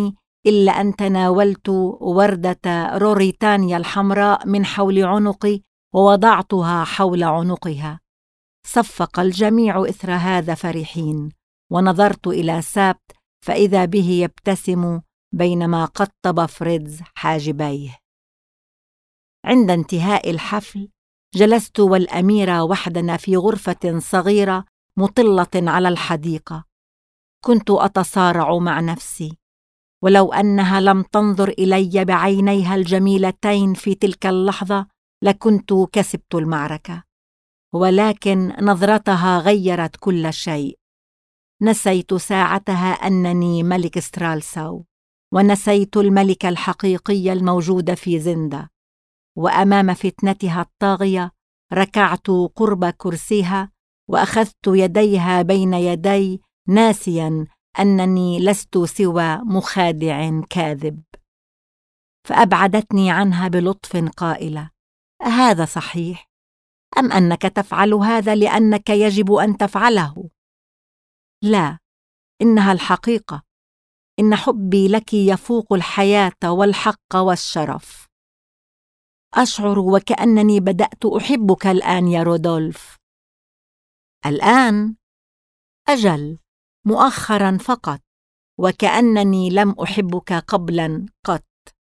[SPEAKER 1] إلا أن تناولت وردة روريتانيا الحمراء من حول عنقي ووضعتها حول عنقها. صفق الجميع إثر هذا فرحين، ونظرت إلى سابت فإذا به يبتسم بينما قطب فريدز حاجبيه. عند انتهاء الحفل جلست والأميرة وحدنا في غرفة صغيرة مطلة على الحديقة. كنت أتصارع مع نفسي، ولو أنها لم تنظر إلي بعينيها الجميلتين في تلك اللحظة لكنت كسبت المعركة، ولكن نظرتها غيرت كل شيء. نسيت ساعتها أنني ملك سترالساو، ونسيت الملك الحقيقي الموجود في زندا، وأمام فتنتها الطاغية ركعت قرب كرسيها وأخذت يديها بين يدي ناسياً أنني لست سوى مخادع كاذب. فأبعدتني عنها بلطف قائلة: أهذا صحيح؟ أم أنك تفعل هذا لأنك يجب أن تفعله؟ لا، إنها الحقيقة. إن حبي لك يفوق الحياة والحق والشرف. أشعر وكأنني بدأت أحبك الآن يا رودولف. الآن؟ أجل، مؤخراً فقط، وكأنني لم أحبك قبلاً قط.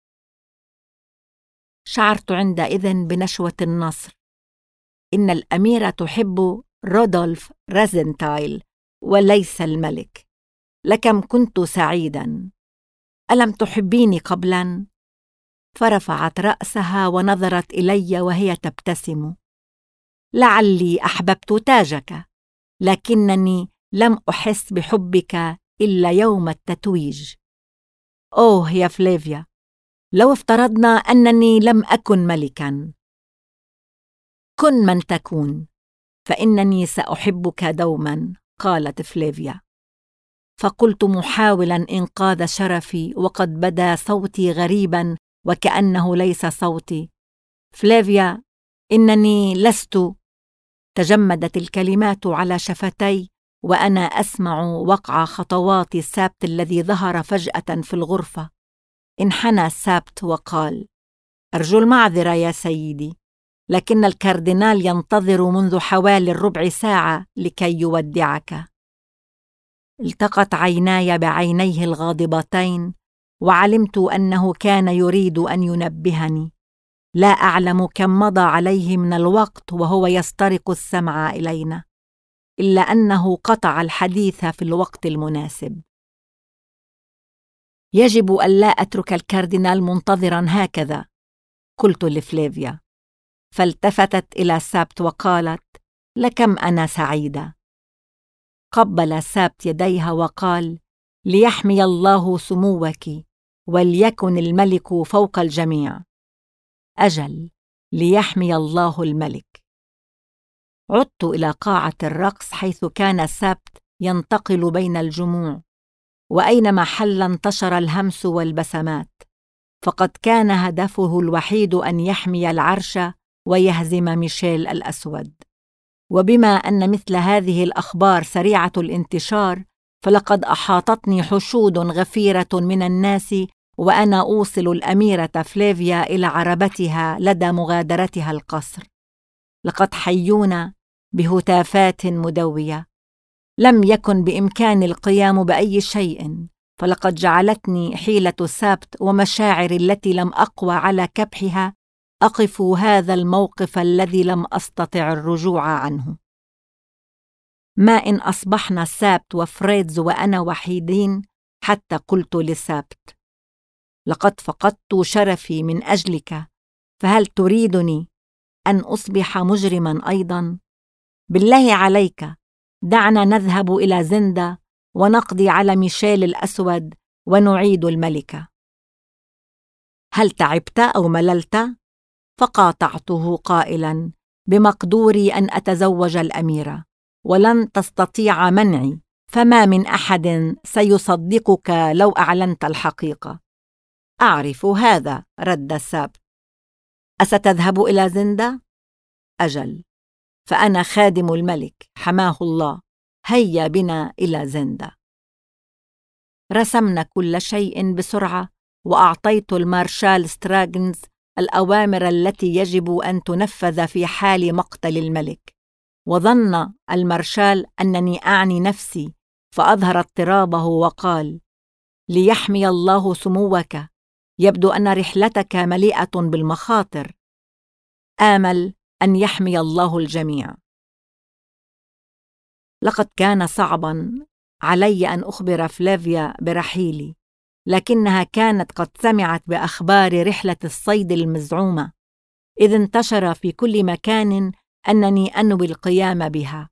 [SPEAKER 1] شعرت عندئذ بنشوة النصر. إن الأميرة تحب رودولف رازنتايل وليس الملك. لكم كنت سعيداً. ألم تحبيني قبلاً؟ فرفعت رأسها ونظرت إلي وهي تبتسم. لعلي أحببت تاجك، لكنني لم أحس بحبك إلا يوم التتويج. أوه يا فليفيا، لو افترضنا أنني لم أكن ملكاً. كن من تكون، فإنني سأحبك دوماً، قالت فليفيا. فقلت محاولاً إنقاذ شرفي وقد بدا صوتي غريباً وكأنه ليس صوتي: فليفيا، إنني لست. تجمدت الكلمات على شفتي وأنا أسمع وقع خطوات سابت الذي ظهر فجأة في الغرفة. انحنى سابت وقال: أرجو المعذرة يا سيدي، لكن الكاردينال ينتظر منذ حوالي ربع ساعة لكي يودعك. التقت عيناي بعينيه الغاضبتين، وعلمت أنه كان يريد أن ينبهني. لا أعلم كم مضى عليه من الوقت وهو يسترق السمع إلينا، إلا أنه قطع الحديث في الوقت المناسب. يجب ألا أترك الكاردينال منتظراً هكذا، قلت لفليفيا. فالتفتت إلى سابت وقالت: لكم أنا سعيدة. قبل سابت يديها وقال: ليحمي الله سموك، وليكن الملك فوق الجميع. أجل، ليحمي الله الملك. عدت إلى قاعة الرقص حيث كان سابت ينتقل بين الجموع، وأينما حل انتشر الهمس والبسمات، فقد كان هدفه الوحيد أن يحمي العرش ويهزم ميشيل الأسود. وبما أن مثل هذه الأخبار سريعة الانتشار، فلقد أحاطتني حشود غفيرة من الناس وأنا أوصل الأميرة فليفيا إلى عربتها لدى مغادرتها القصر. لقد حيونا بهتافات مدوية. لم يكن بإمكاني القيام بأي شيء، فلقد جعلتني حيلة سابت ومشاعري التي لم أقوى على كبحها أقف هذا الموقف الذي لم أستطع الرجوع عنه. ما إن أصبحنا سابت وفريدز وأنا وحيدين؟ حتى قلت لسابت: لقد فقدت شرفي من أجلك، فهل تريدني أن أصبح مجرماً أيضاً؟ بالله عليك، دعنا نذهب إلى زندا ونقضي على ميشيل الأسود ونعيد الملكة. هل تعبت أو مللت؟ فقاطعته قائلاً: بمقدوري أن أتزوج الأميرة، ولن تستطيع منعي، فما من أحد سيصدقك لو أعلنت الحقيقة. أعرف هذا، رد سابت. أستذهب إلى زندا؟ أجل، فأنا خادم الملك حماه الله. هيا بنا إلى زندا. رسمنا كل شيء بسرعة، وأعطيت المارشال ستراغنز الأوامر التي يجب أن تنفذ في حال مقتل الملك. وظن المارشال أنني أعني نفسي، فأظهر اضطرابه وقال: ليحمي الله سموك، يبدو أن رحلتك مليئة بالمخاطر. آمل أن يحمي الله الجميع. لقد كان صعباً علي أن أخبر فلافيا برحيلي، لكنها كانت قد سمعت بأخبار رحلة الصيد المزعومة، إذ انتشر في كل مكان أنني أنوي القيام بها.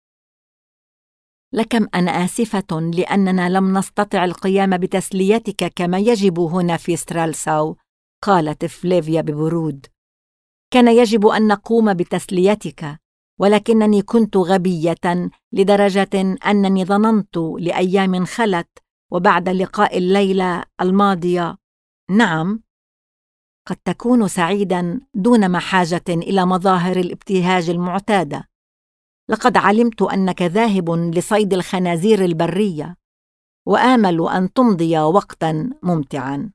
[SPEAKER 1] لكم أنا آسفة لأننا لم نستطع القيام بتسليتك كما يجب هنا في سترالساو، قالت فلافيا ببرود. كان يجب أن نقوم بتسليتك، ولكنني كنت غبية لدرجة أنني ظننت لأيام خلت وبعد لقاء الليلة الماضية. نعم، قد تكون سعيداً دون ما حاجة إلى مظاهر الابتهاج المعتادة. لقد علمت أنك ذاهب لصيد الخنازير البرية، وآمل أن تمضي وقتاً ممتعاً.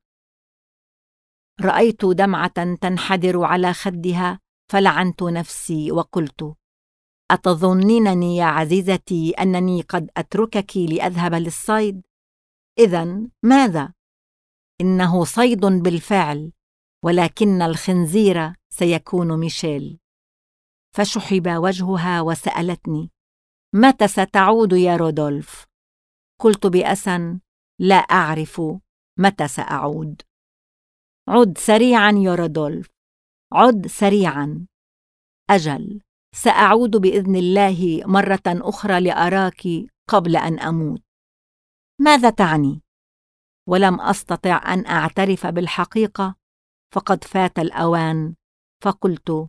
[SPEAKER 1] رأيت دمعة تنحدر على خدها، فلعنت نفسي وقلت: أتظنينني يا عزيزتي أنني قد أتركك لأذهب للصيد؟ إذن ماذا؟ إنه صيد بالفعل، ولكن الخنزير سيكون ميشيل. فشحب وجهها وسألتني: متى ستعود يا رودولف؟ قلت بأسى: لا أعرف متى سأعود. عد سريعا يا رودولف، عد سريعا. أجل، سأعود بإذن الله مرة أخرى لأراك قبل أن أموت. ماذا تعني؟ ولم أستطع أن أعترف بالحقيقة، فقد فات الأوان، فقلت: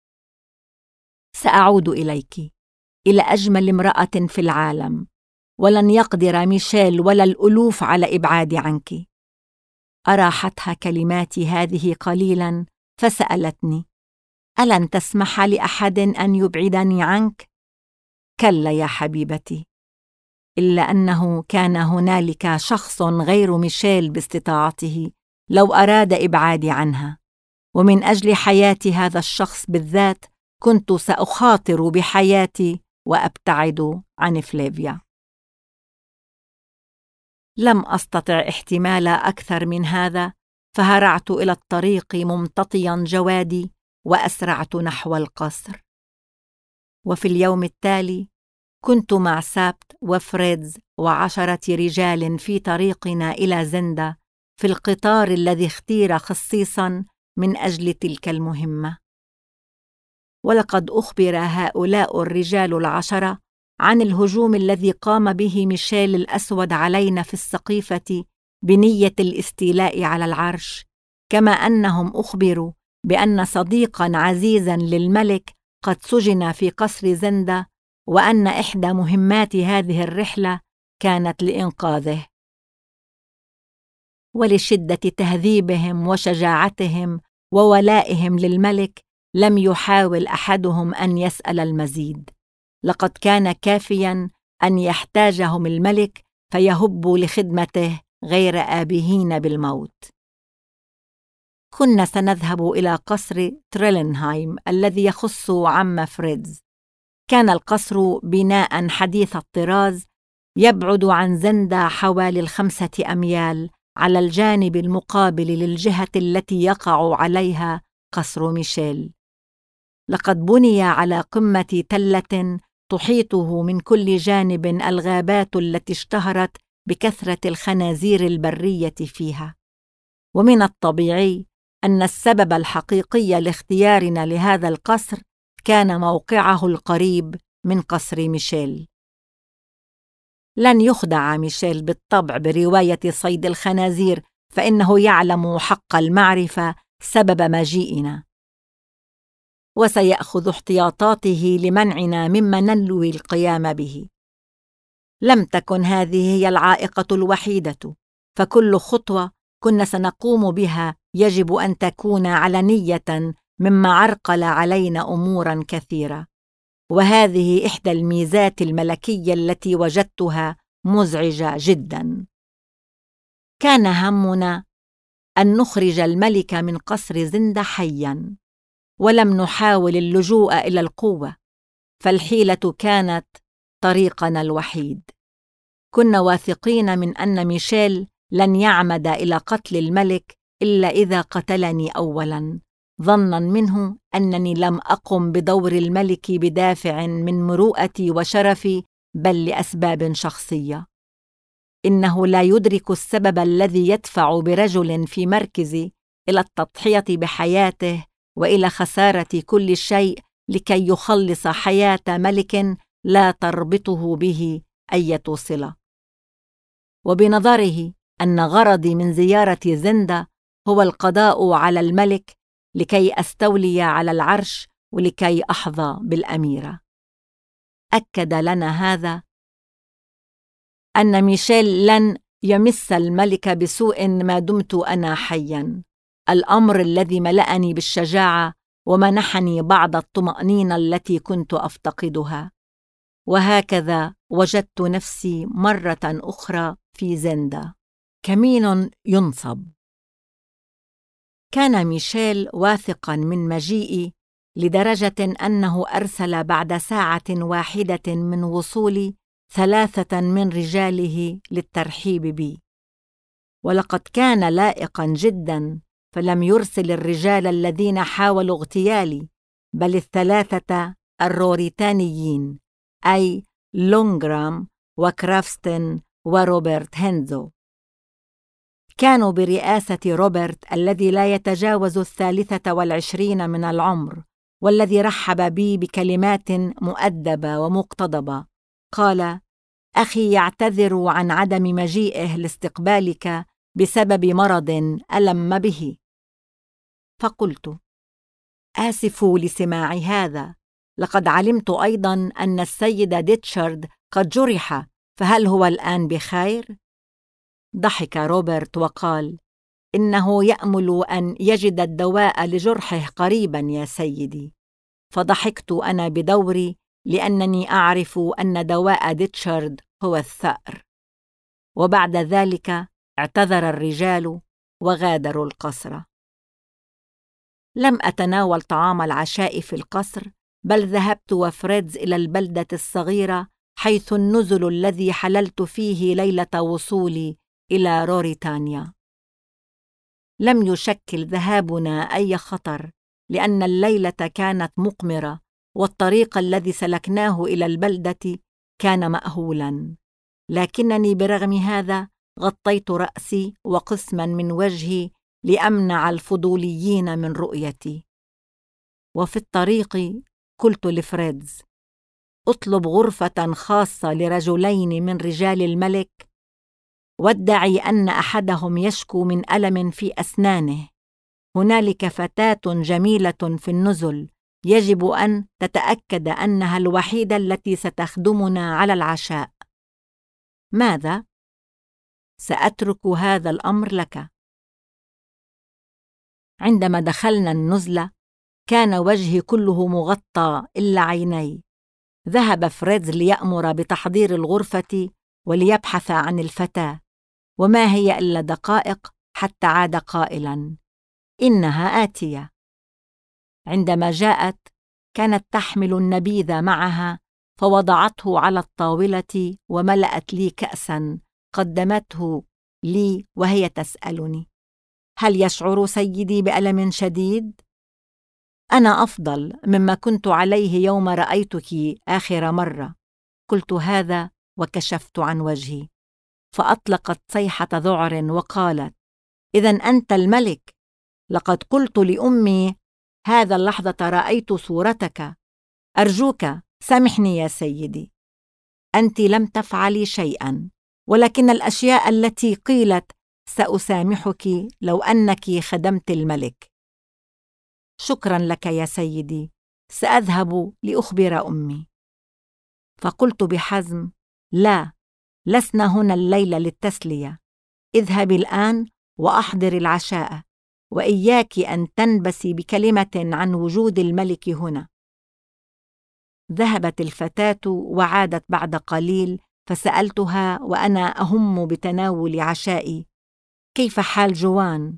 [SPEAKER 1] سأعود إليك، إلى أجمل امرأة في العالم، ولن يقدر ميشيل ولا الألوف على إبعادي عنك. أراحتها كلماتي هذه قليلاً، فسألتني: ألن تسمح لأحد أن يبعدني عنك؟ كلا يا حبيبتي، إلا أنه كان هنالك شخص غير ميشيل باستطاعته لو أراد إبعادي عنها، ومن أجل حياة هذا الشخص بالذات كنت سأخاطر بحياتي وأبتعد عن فلافيا. لم أستطع احتمال أكثر من هذا، فهرعت إلى الطريق ممتطياً جوادي وأسرعت نحو القصر. وفي اليوم التالي كنت مع سابت وفريدز و10 رجال في طريقنا إلى زندا في القطار الذي اختير خصيصاً من أجل تلك المهمة. ولقد أخبر هؤلاء الرجال 10 عن الهجوم الذي قام به ميشيل الأسود علينا في السقيفة بنية الاستيلاء على العرش، كما أنهم أخبروا بأن صديقاً عزيزاً للملك قد سجن في قصر زندا، وأن إحدى مهمات هذه الرحلة كانت لإنقاذه. ولشدة تهذيبهم وشجاعتهم وولائهم للملك لم يحاول أحدهم أن يسأل المزيد. لقد كان كافياً أن يحتاجهم الملك فيهبوا لخدمته غير آبهين بالموت. كنا سنذهب إلى قصر تريلنهايم الذي يخص عم فريدز. كان القصر بناء حديث الطراز، يبعد عن زندا حوالي 5 أميال على الجانب المقابل للجهة التي يقع عليها قصر ميشيل. لقد بني على قمة تلة تحيطه من كل جانب الغابات التي اشتهرت بكثرة الخنازير البرية فيها، ومن الطبيعي أن السبب الحقيقي لاختيارنا لهذا القصر كان موقعه القريب من قصر ميشيل. لن يخدع ميشيل بالطبع برواية صيد الخنازير، فإنه يعلم حق المعرفة سبب مجيئنا، وسيأخذ احتياطاته لمنعنا مما ننوي القيام به. لم تكن هذه هي العائقة الوحيدة، فكل خطوة كنا سنقوم بها يجب أن تكون علنية، مما عرقل علينا أموراً كثيرة، وهذه إحدى الميزات الملكية التي وجدتها مزعجة جداً. كان همنا أن نخرج الملك من قصر زندة حياً، ولم نحاول اللجوء إلى القوة، فالحيلة كانت طريقنا الوحيد. كنا واثقين من أن ميشيل لن يعمد إلى قتل الملك إلا إذا قتلني أولاً، ظناً منه أنني لم أقم بدور الملك بدافع من مروءتي وشرفي، بل لأسباب شخصية. إنه لا يدرك السبب الذي يدفع برجل في مركزي إلى التضحية بحياته وإلى خسارة كل شيء لكي يخلص حياة ملك لا تربطه به أي صلة. وبنظره أن غرضي من زيارة زندة هو القضاء على الملك لكي أستولي على العرش ولكي أحظى بالأميرة. أكد لنا هذا أن ميشيل لن يمس الملك بسوء ما دمت أنا حياً، الأمر الذي ملأني بالشجاعة ومنحني بعض الطمأنينة التي كنت أفتقدها. وهكذا وجدت نفسي مرة أخرى في زندة. كمين ينصب. كان ميشيل واثقاً من مجيئي لدرجة أنه أرسل بعد ساعة واحدة من وصولي 3 من رجاله للترحيب بي، ولقد كان لائقاً جداً، فلم يرسل الرجال الذين حاولوا اغتيالي، بل 3 الروريتانيين، أي لونغرام وكرافستن وروبرت هينزو. كانوا برئاسة روبرت الذي لا يتجاوز 23 من العمر، والذي رحب بي بكلمات مؤدبة ومقتضبة. قال: أخي يعتذر عن عدم مجيئه لاستقبالك بسبب مرض ألم به. فقلت: آسف لسماع هذا، لقد علمت أيضاً أن السيد ديتشارد قد جرح، فهل هو الآن بخير؟ ضحك روبرت وقال: إنه يأمل أن يجد الدواء لجرحه قريباً يا سيدي. فضحكت أنا بدوري، لأنني أعرف أن دواء ديتشارد هو الثأر. وبعد ذلك اعتذر الرجال وغادروا القصر. لم أتناول طعام العشاء في القصر، بل ذهبت وفريدز إلى البلدة الصغيرة حيث النزل الذي حللت فيه ليلة وصولي إلى روريتانيا. لم يشكل ذهابنا أي خطر، لأن الليلة كانت مقمرة، والطريق الذي سلكناه إلى البلدة كان مأهولاً، لكنني برغم هذا غطيت رأسي وقسماً من وجهي لأمنع الفضوليين من رؤيتي. وفي الطريق قلت لفريدز: اطلب غرفة خاصة ل2 من رجال الملك، وادعي أن أحدهم يشكو من ألم في أسنانه. هنالك فتاة جميلة في النزل، يجب أن تتأكد أنها الوحيدة التي ستخدمنا على العشاء. ماذا؟ سأترك هذا الأمر لك. عندما دخلنا النزلة كان وجهي كله مغطى إلا عيني. ذهب فريدز ليأمر بتحضير الغرفة وليبحث عن الفتاة، وما هي إلا دقائق حتى عاد قائلاً: إنها آتية. عندما جاءت كانت تحمل النبيذ معها، فوضعته على الطاولة وملأت لي كأساً قدمته لي وهي تسألني: هل يشعر سيدي بألم شديد؟ أنا أفضل مما كنت عليه يوم رأيتك آخر مرة. قلت هذا وكشفت عن وجهي، فأطلقت صيحة ذعر وقالت: إذن أنت الملك؟ لقد قلت لأمي هذا اللحظة رأيت صورتك. أرجوك سامحني يا سيدي، أنت لم تفعلي شيئاً، ولكن الأشياء التي قيلت سأسامحك لو أنك خدمت الملك. شكراً لك يا سيدي، سأذهب لأخبر أمي. فقلت بحزم: لا، لسنا هنا الليلة للتسلية. اذهبي الآن وأحضر العشاء، وإياك أن تنبسي بكلمة عن وجود الملك هنا. ذهبت الفتاة وعادت بعد قليل، فسألتها وأنا أهم بتناول عشائي: كيف حال جوان؟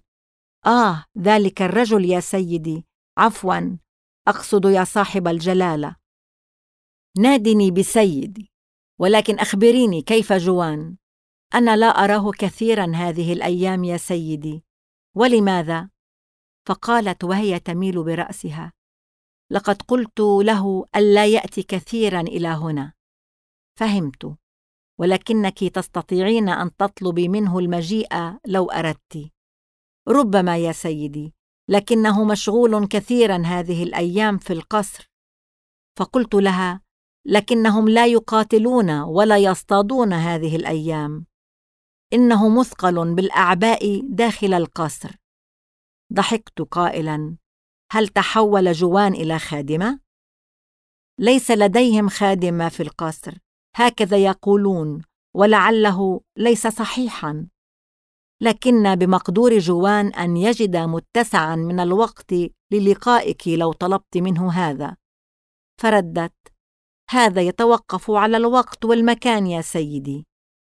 [SPEAKER 1] ذلك الرجل يا سيدي، عفواً، أقصد يا صاحب الجلالة. نادني بسيدي، ولكن أخبريني كيف جوان؟ أنا لا أراه كثيراً هذه الأيام يا سيدي. ولماذا؟ فقالت وهي تميل برأسها: لقد قلت له ألا يأتي كثيراً إلى هنا. فهمت، ولكنك تستطيعين أن تطلبي منه المجيء لو أردت. ربما يا سيدي، لكنه مشغول كثيراً هذه الأيام في القصر. فقلت لها: لكنهم لا يقاتلون ولا يصطادون هذه الأيام، إنه مثقل بالأعباء داخل القصر. ضحكت قائلاً: هل تحول جوان إلى خادمة؟ ليس لديهم خادمة في القصر، هكذا يقولون، ولعله ليس صحيحاً، لكن بمقدور جوان أن يجد متسعاً من الوقت للقائك لو طلبت منه هذا. فردت: هذا يتوقف على الوقت والمكان يا سيدي.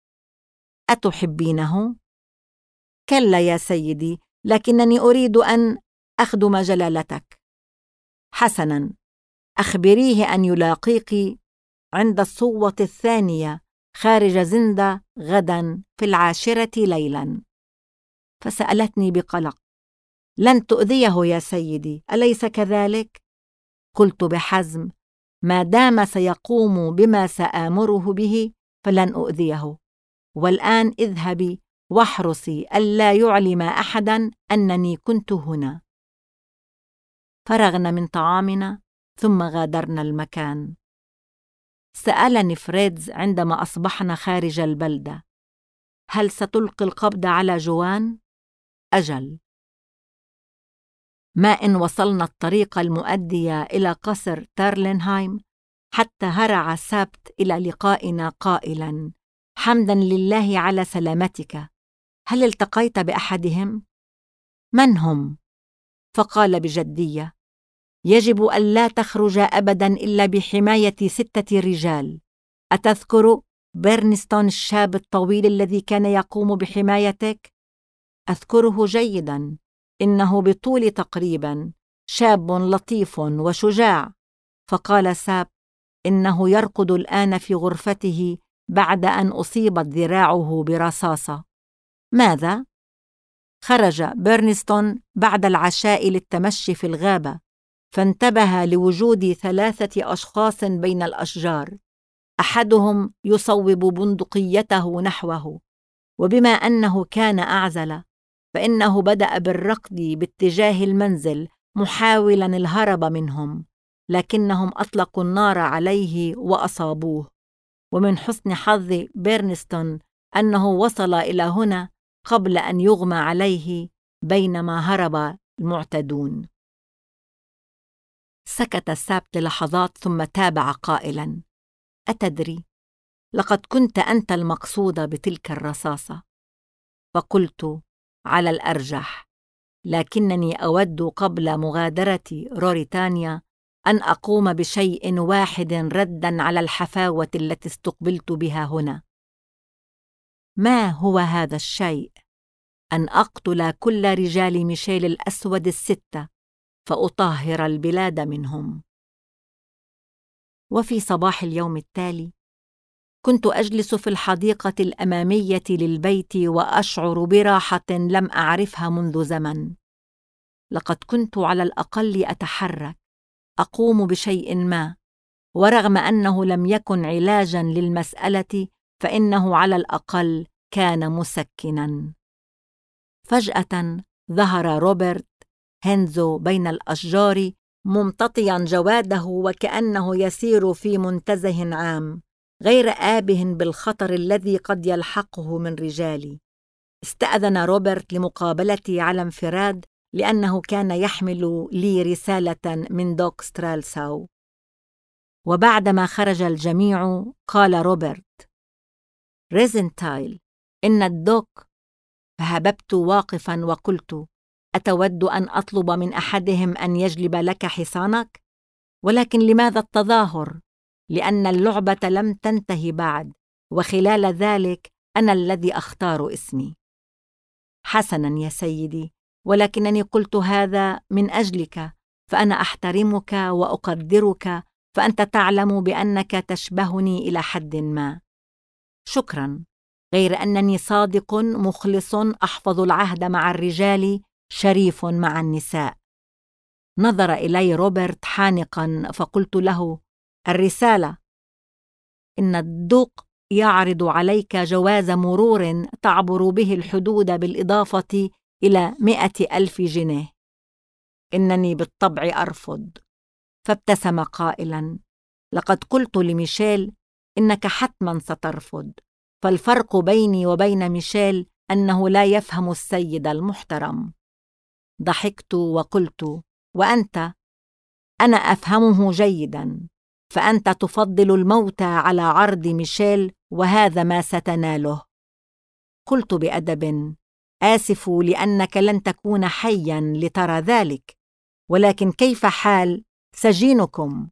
[SPEAKER 1] أتحبينه؟ كلا يا سيدي، لكنني أريد أن أخدم جلالتك. حسناً، أخبريه أن يلاقيك عند الصوة الثانية خارج زندة غداً في 10 ليلاً. فسألتني بقلق: لن تؤذيه يا سيدي، أليس كذلك؟ قلت بحزم: ما دام سيقوم بما سآمره به فلن أؤذيه. والآن اذهبي واحرصي ألا يعلم أحداً أنني كنت هنا. فرغنا من طعامنا ثم غادرنا المكان. سألني فريدز عندما أصبحنا خارج البلدة: هل ستلقي القبض على جوان؟ أجل. ما إن وصلنا الطريق المؤدية إلى قصر تارلنهايم حتى هرع سابت إلى لقائنا قائلاً: حمداً لله على سلامتك، هل التقيت بأحدهم؟ من هم؟ فقال بجدية: يجب ألا تخرج أبداً إلا بحماية 6 رجال. أتذكر بيرنستون الشاب الطويل الذي كان يقوم بحمايتك؟ أذكره جيداً، إنه بطول تقريباً، شاب لطيف وشجاع. فقال ساب: إنه يرقد الآن في غرفته بعد أن أصيبت ذراعه برصاصة. ماذا؟ خرج بيرنستون بعد العشاء للتمشي في الغابة، فانتبه لوجود 3 أشخاص بين الأشجار، أحدهم يصوب بندقيته نحوه، وبما أنه كان أعزل فإنه بدأ بالركض باتجاه المنزل محاولاً الهرب منهم، لكنهم أطلقوا النار عليه وأصابوه. ومن حسن حظ بيرنستون أنه وصل إلى هنا قبل أن يغمى عليه بينما هرب المعتدون. سكت سابت للحظات ثم تابع قائلاً: أتدري، لقد كنت أنت المقصود بتلك الرصاصة. فقلت: على الأرجح، لكنني أود قبل مغادرة روريتانيا أن أقوم بشيء واحد رداً على الحفاوة التي استقبلت بها هنا. ما هو هذا الشيء؟ أن أقتل كل رجال ميشيل الأسود 6 فأطهر البلاد منهم. وفي صباح اليوم التالي كنت أجلس في الحديقة الأمامية للبيت وأشعر براحة لم أعرفها منذ زمن. لقد كنت على الأقل أتحرك، أقوم بشيء ما، ورغم أنه لم يكن علاجاً للمسألة فإنه على الأقل كان مسكناً. فجأة ظهر روبرت هينزو بين الأشجار ممتطياً جواده وكأنه يسير في منتزه عام، غير آبه بالخطر الذي قد يلحقه من رجالي. استأذن روبرت لمقابلتي على انفراد لأنه كان يحمل لي رسالة من دوك سترالساو. وبعدما خرج الجميع قال روبرت: ريزنتايل، إن الدوك. فهببت واقفاً وقلت: أتود أن أطلب من أحدهم أن يجلب لك حصانك؟ ولكن لماذا التظاهر؟ لأن اللعبة لم تنتهي بعد، وخلال ذلك أنا الذي أختار اسمي. حسناً يا سيدي، ولكنني قلت هذا من أجلك، فأنا أحترمك وأقدرك، فأنت تعلم بأنك تشبهني إلى حد ما. شكراً، غير أنني صادق مخلص، أحفظ العهد مع الرجال، شريف مع النساء. نظر إلي روبرت حانقاً، فقلت له: الرسالة: إن الدوق يعرض عليك جواز مرور تعبر به الحدود بالإضافة إلى 100,000 جنيه. إنني بالطبع أرفض. فابتسم قائلاً: لقد قلت لميشيل إنك حتماً سترفض، فالفرق بيني وبين ميشيل أنه لا يفهم السيد المحترم. ضحكت وقلت: وأنت؟ أنا أفهمه جيداً، فأنت تفضل الموت على عرض ميشيل، وهذا ما ستناله. قلت بأدب: آسف لأنك لن تكون حياً لترى ذلك، ولكن كيف حال سجينكم؟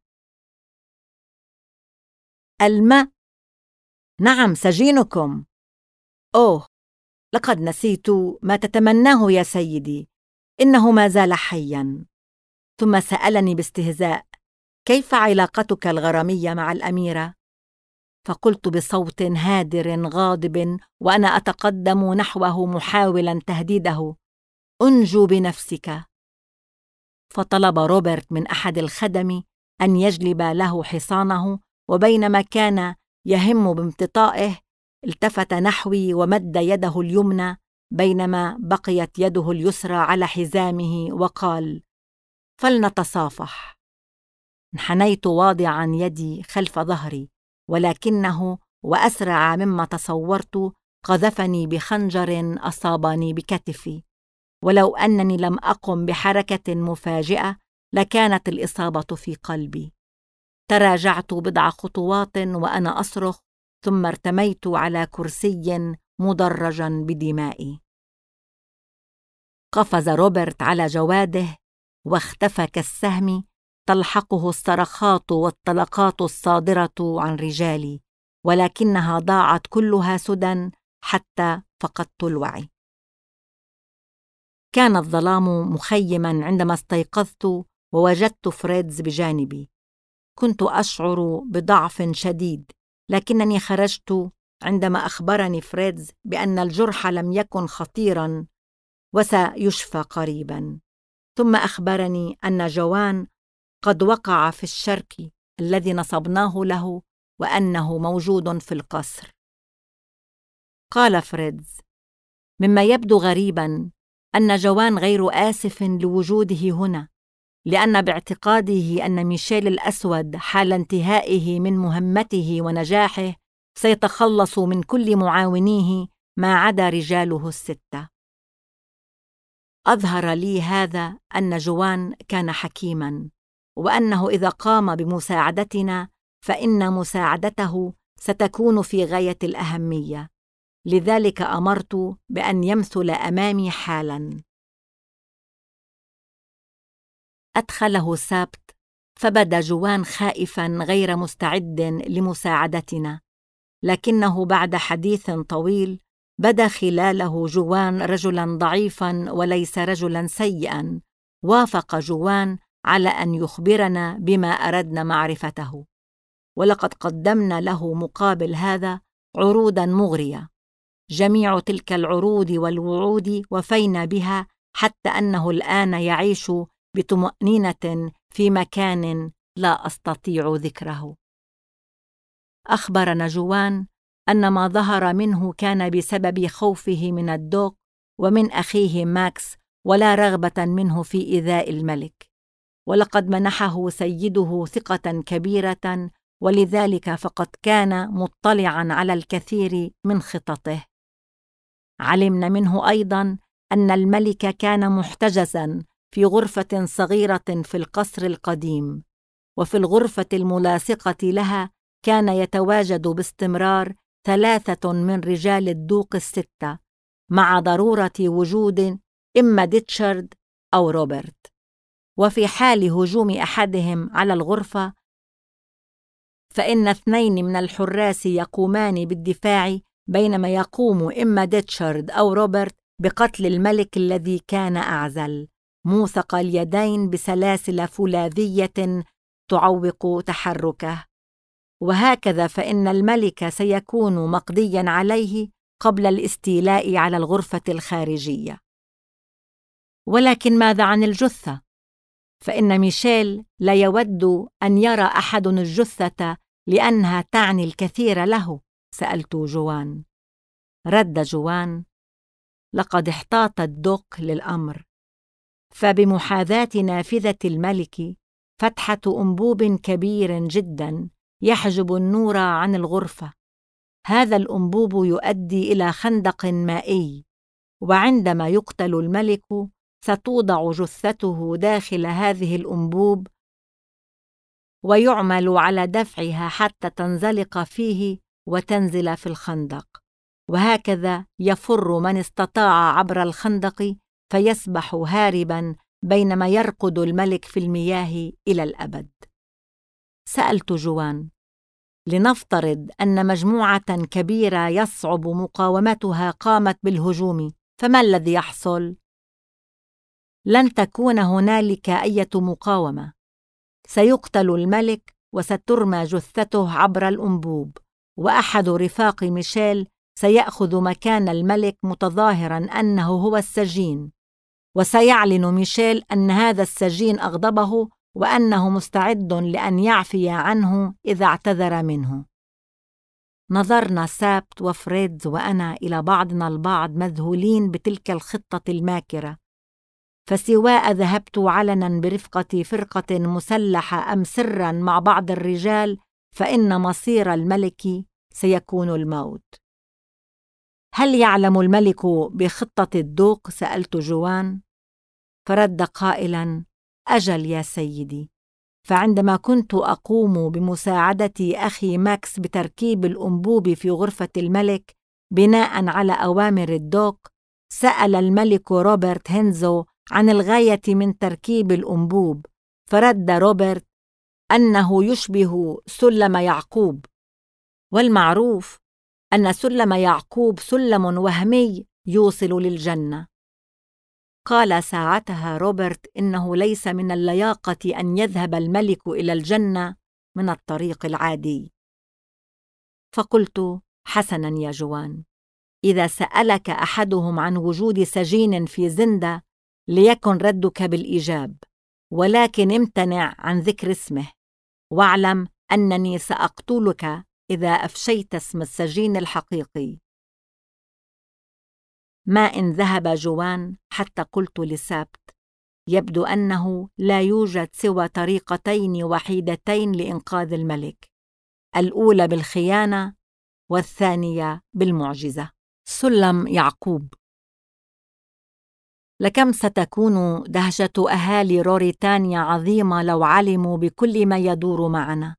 [SPEAKER 1] نعم، سجينكم. أوه، لقد نسيت ما تتمناه يا سيدي، إنه ما زال حياً. ثم سألني باستهزاء: كيف علاقتك الغرامية مع الأميرة؟ فقلت بصوت هادر غاضب وأنا أتقدم نحوه محاولاً تهديده: أنجو بنفسك. فطلب روبرت من أحد الخدم أن يجلب له حصانه، وبينما كان يهم بامتطائه التفت نحوي ومد يده اليمنى بينما بقيت يده اليسرى على حزامه وقال: فلنتصافح. انحنيت واضعا يدي خلف ظهري، ولكنه وأسرع مما تصورت قذفني بخنجر أصابني بكتفي، ولو أنني لم أقم بحركة مفاجئة لكانت الإصابة في قلبي. تراجعت بضع خطوات وأنا أصرخ، ثم ارتميت على كرسي مدرجا بدمائي. قفز روبرت على جواده واختفى كالسهم، تلحقه الصرخات والطلقات الصادرة عن رجالي، ولكنها ضاعت كلها سدى حتى فقدت الوعي. كان الظلام مخيما عندما استيقظت ووجدت فريدز بجانبي. كنت أشعر بضعف شديد، لكنني خرجت عندما أخبرني فريدز بأن الجرح لم يكن خطيرا وسيشفى قريبا. ثم أخبرني أن جوان قد وقع في الشرك الذي نصبناه له، وأنه موجود في القصر. قال فريدز: مما يبدو غريبا أن جوان غير آسف لوجوده هنا، لأن باعتقاده أن ميشيل الأسود حال انتهائه من مهمته ونجاحه سيتخلص من كل معاونيه ما عدا رجاله الستة. أظهر لي هذا أن جوان كان حكيماً، وأنه إذا قام بمساعدتنا فإن مساعدته ستكون في غاية الأهمية، لذلك أمرت بأن يمثل أمامي حالاً. أدخله سابت، فبدا جوان خائفاً غير مستعد لمساعدتنا، لكنه بعد حديث طويل بدا خلاله جوان رجلاً ضعيفاً وليس رجلاً سيئاً. وافق جوان على أن يخبرنا بما أردنا معرفته، ولقد قدمنا له مقابل هذا عروضاً مغرية. جميع تلك العروض والوعود وفينا بها، حتى أنه الآن يعيش بطمأنينة في مكان لا أستطيع ذكره. أخبرنا جوان أن ما ظهر منه كان بسبب خوفه من الدوق ومن أخيه ماكس، ولا رغبة منه في إيذاء الملك، ولقد منحه سيده ثقة كبيرة، ولذلك فقد كان مطلعاً على الكثير من خططه. علمنا منه أيضاً أن الملك كان محتجزاً في غرفة صغيرة في القصر القديم، وفي الغرفة الملاصقة لها كان يتواجد باستمرار 3 من رجال الدوق الستة، مع ضرورة وجود إما ديتشارد أو روبرت. وفي حال هجوم أحدهم على الغرفة فإن 2 من الحراس يقومان بالدفاع، بينما يقوم إما ديتشارد أو روبرت بقتل الملك الذي كان أعزل، موثق اليدين بسلاسل فولاذية تعوق تحركه. وهكذا فإن الملك سيكون مقضياً عليه قبل الاستيلاء على الغرفة الخارجية. ولكن ماذا عن الجثة؟ فإن ميشيل لا يود أن يرى أحد الجثة لأنها تعني الكثير له. سألت جوان. رد جوان: لقد احتاط الدق للأمر، فبمحاذاة نافذة الملك فتحة أنبوب كبير جدا يحجب النور عن الغرفة. هذا الأنبوب يؤدي إلى خندق مائي، وعندما يقتل الملك ستوضع جثته داخل هذه الأنبوب ويعمل على دفعها حتى تنزلق فيه وتنزل في الخندق، وهكذا يفر من استطاع عبر الخندق فيسبح هاربا بينما يرقد الملك في المياه إلى الأبد. سألت جوان: لنفترض أن مجموعة كبيرة يصعب مقاومتها قامت بالهجوم، فما الذي يحصل؟ لن تكون هنالك أي مقاومة. سيقتل الملك وسترمى جثته عبر الأنبوب، وأحد رفاق ميشيل سيأخذ مكان الملك متظاهراً أنه هو السجين، وسيعلن ميشيل أن هذا السجين أغضبه وأنه مستعد لأن يعفي عنه إذا اعتذر منه. نظرنا سابت وفريدز وأنا إلى بعضنا البعض مذهولين بتلك الخطة الماكرة، فسواء ذهبت علناً برفقة فرقة مسلحة أم سراً مع بعض الرجال، فإن مصير الملك سيكون الموت. هل يعلم الملك بخطة الدوق؟ سألت جوان، فرد قائلاً: أجل يا سيدي، فعندما كنت أقوم بمساعدة أخي ماكس بتركيب الأنبوب في غرفة الملك بناء على أوامر الدوق، سأل الملك روبرت هينزو عن الغاية من تركيب الأنبوب، فرد روبرت أنه يشبه سلم يعقوب، والمعروف أن سلم يعقوب سلم وهمي يوصل للجنة. قال ساعتها روبرت إنه ليس من اللياقة أن يذهب الملك إلى الجنة من الطريق العادي. فقلت: حسناً يا جوان، إذا سألك أحدهم عن وجود سجين في زندة ليكن ردك بالإيجاب، ولكن امتنع عن ذكر اسمه، واعلم أنني سأقتلك إذا أفشيت اسم السجين الحقيقي. ما إن ذهب جوان حتى قلت لسابت: يبدو أنه لا يوجد سوى طريقتين وحيدتين لإنقاذ الملك، الأولى بالخيانة والثانية بالمعجزة. سلم يعقوب. لكم ستكون دهشة أهالي روريتانيا عظيمة لو علموا بكل ما يدور معنا،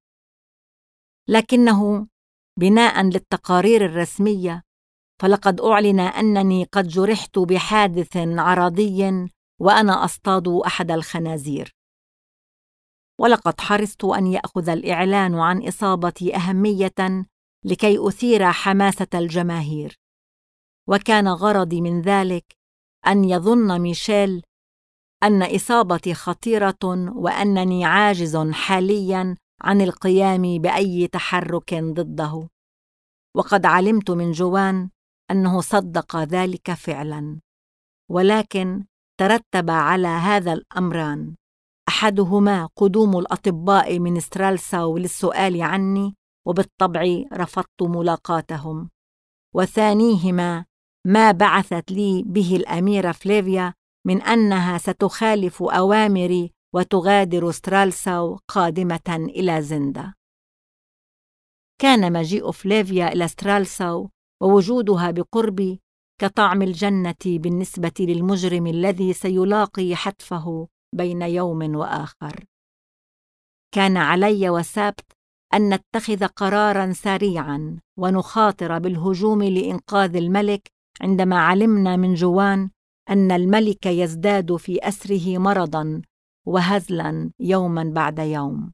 [SPEAKER 1] لكنه بناء للتقارير الرسمية فلقد أعلن أنني قد جرحت بحادث عرضي وأنا أصطاد أحد الخنازير، ولقد حرصت أن يأخذ الإعلان عن إصابتي أهمية لكي أثير حماسة الجماهير، وكان غرضي من ذلك أن يظن ميشيل أن إصابتي خطيرة وأنني عاجز حالياً عن القيام بأي تحرك ضده. وقد علمت من جوان أنه صدق ذلك فعلاً، ولكن ترتب على هذا الأمران: أحدهما قدوم الأطباء من سترالساو للسؤال عني، وبالطبع رفضت ملاقاتهم، وثانيهما ما بعثت لي به الأميرة فليفيا من أنها ستخالف أوامري وتغادر سترالساو قادمة إلى زندا. كان مجيء فليفيا إلى سترالساو ووجودها بقربي كطعم الجنة بالنسبة للمجرم الذي سيلاقي حتفه بين يوم وآخر. كان علي وسابت أن نتخذ قراراً سريعاً ونخاطر بالهجوم لإنقاذ الملك عندما علمنا من جوان أن الملك يزداد في أسره مرضاً وهزلاً يوماً بعد يوم.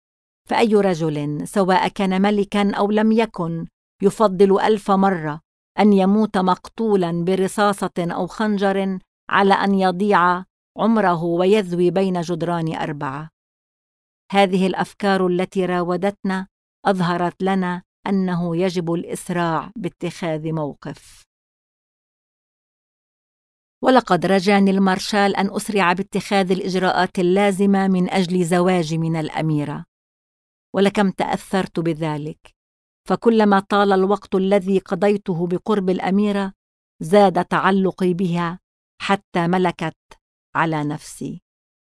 [SPEAKER 1] فأي رجل سواء كان ملكاً أو لم يكن يفضل 1000 مرة أن يموت مقتولاً برصاصة أو خنجر على أن يضيع عمره ويذوي بين جدران 4. هذه الأفكار التي راودتنا أظهرت لنا أنه يجب الإسراع باتخاذ موقف. ولقد رجاني المارشال أن أسرع باتخاذ الإجراءات اللازمة من أجل زواجي من الأميرة، ولكم تأثرت بذلك، فكلما طال الوقت الذي قضيته بقرب الأميرة زاد تعلقي بها حتى ملكت على نفسي.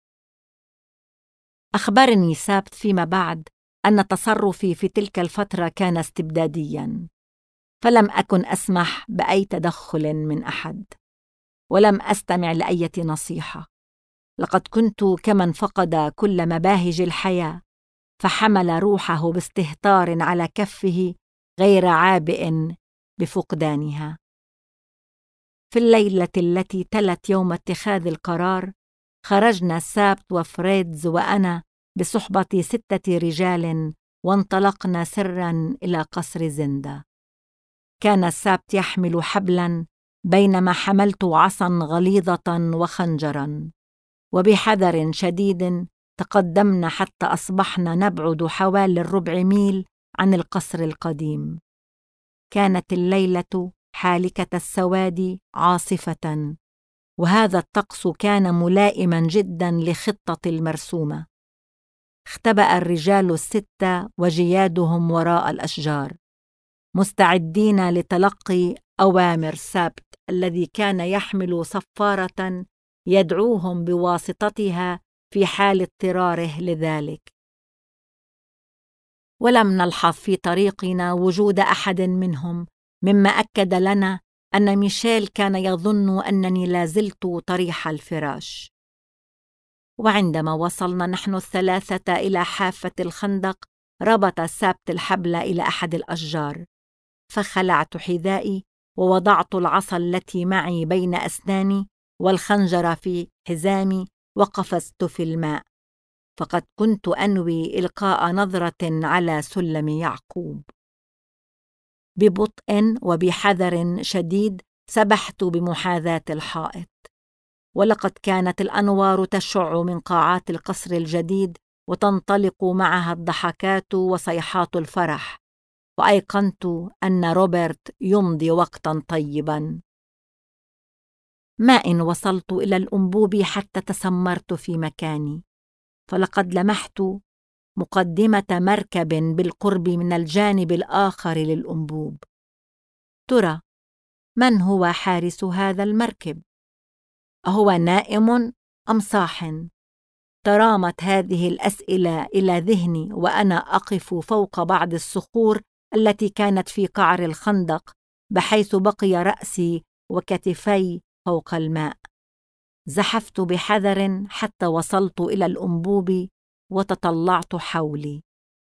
[SPEAKER 1] أخبرني سابت فيما بعد أن تصرفي في تلك الفترة كان استبدادياً، فلم أكن أسمح بأي تدخل من أحد، ولم أستمع لأي نصيحة. لقد كنت كمن فقد كل مباهج الحياة، فحمل روحه باستهتار على كفه غير عابئ بفقدانها. في الليلة التي تلت يوم اتخاذ القرار، خرجنا سابت وفريدز وأنا بصحبة 6 رجال وانطلقنا سراً إلى قصر زندا. كان سابت يحمل حبلاً بينما حملت عصاً غليظة وخنجراً، وبحذر شديد تقدمنا حتى أصبحنا نبعد حوالي 4 ميل عن القصر القديم. كانت الليلة حالكة السواد عاصفة، وهذا الطقس كان ملائما جدا لخطة المرسومة. اختبأ الرجال 6 وجيادهم وراء الأشجار، مستعدين لتلقي أوامر سابت الذي كان يحمل صفارة يدعوهم بواسطتها في حال اضطراره لذلك. ولم نلحظ في طريقنا وجود أحد منهم، مما أكد لنا أن ميشيل كان يظن أنني لازلت طريح الفراش. وعندما وصلنا نحن ال3 إلى حافة الخندق، ربط سابت الحبل إلى أحد الأشجار، فخلعت حذائي ووضعت العصا التي معي بين أسناني والخنجر في حزامي وقفزت في الماء، فقد كنت أنوي إلقاء نظرة على سلم يعقوب. ببطء وبحذر شديد سبحت بمحاذاة الحائط، ولقد كانت الأنوار تشع من قاعات القصر الجديد وتنطلق معها الضحكات وصيحات الفرح، وأيقنت أن روبرت يمضي وقتاً طيباً. ما إن وصلت إلى الأنبوب حتى تسمرت في مكاني، فلقد لمحت مقدمة مركب بالقرب من الجانب الآخر للأنبوب. ترى من هو حارس هذا المركب؟ أهو نائم أم صاح؟ ترامت هذه الأسئلة إلى ذهني وأنا أقف فوق بعض الصخور التي كانت في قعر الخندق، بحيث بقي رأسي وكتفي فوق الماء. زحفت بحذر حتى وصلت إلى الأنبوب وتطلعت حولي.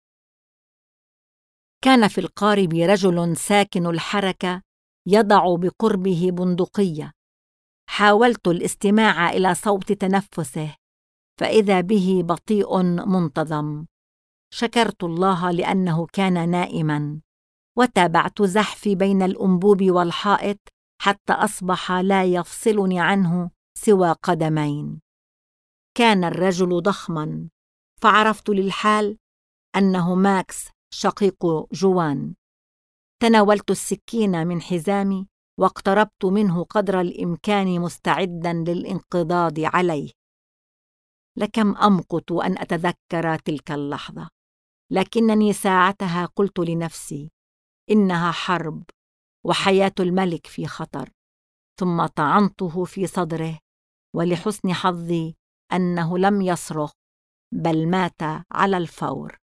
[SPEAKER 1] كان في القارب رجل ساكن الحركة يضع بقربه بندقية. حاولت الاستماع إلى صوت تنفسه، فإذا به بطيء منتظم. شكرت الله لأنه كان نائما، وتابعت زحفي بين الأنبوب والحائط حتى أصبح لا يفصلني عنه سوى قدمين. كان الرجل ضخما، فعرفت للحال أنه ماكس شقيق جوان. تناولت السكين من حزامي واقتربت منه قدر الإمكان مستعدا للانقضاض عليه. لكم أمقت أن أتذكر تلك اللحظة، لكنني ساعتها قلت لنفسي إنها حرب وحياة الملك في خطر. ثم طعنته في صدره، ولحسن حظي أنه لم يصرخ بل مات على الفور.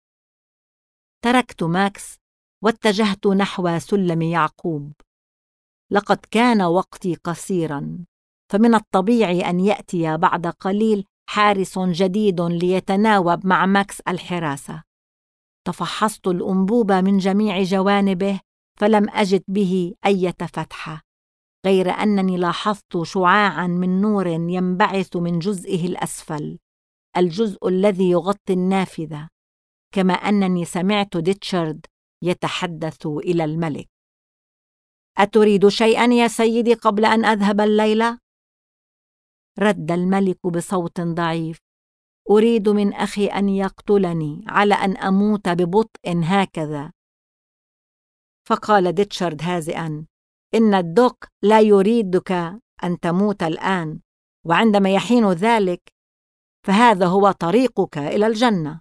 [SPEAKER 1] تركت ماكس واتجهت نحو سلم يعقوب. لقد كان وقتي قصيرا، فمن الطبيعي أن يأتي بعد قليل حارس جديد ليتناوب مع ماكس الحراسة. تفحصت الأنبوب من جميع جوانبه فلم أجد به أي فتحة، غير أنني لاحظت شعاعاً من نور ينبعث من جزئه الأسفل، الجزء الذي يغطي النافذة، كما أنني سمعت ديتشارد يتحدث إلى الملك. أتريد شيئا يا سيدي قبل أن أذهب الليلة؟ رد الملك بصوت ضعيف: أريد من أخي أن يقتلني على أن أموت ببطء هكذا. فقال ريتشارد هازئا: إن الدوق لا يريدك أن تموت الآن، وعندما يحين ذلك فهذا هو طريقك إلى الجنة.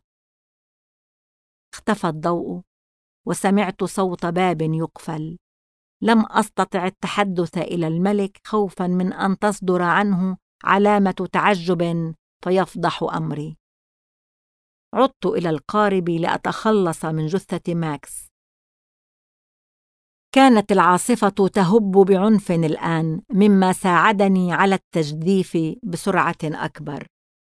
[SPEAKER 1] اختفى الضوء وسمعت صوت باب يقفل. لم أستطع التحدث إلى الملك خوفا من أن تصدر عنه علامة تعجب فيفضح أمري. عدت إلى القارب لأتخلص من جثة ماكس. كانت العاصفة تهب بعنف الآن، مما ساعدني على التجديف بسرعة أكبر.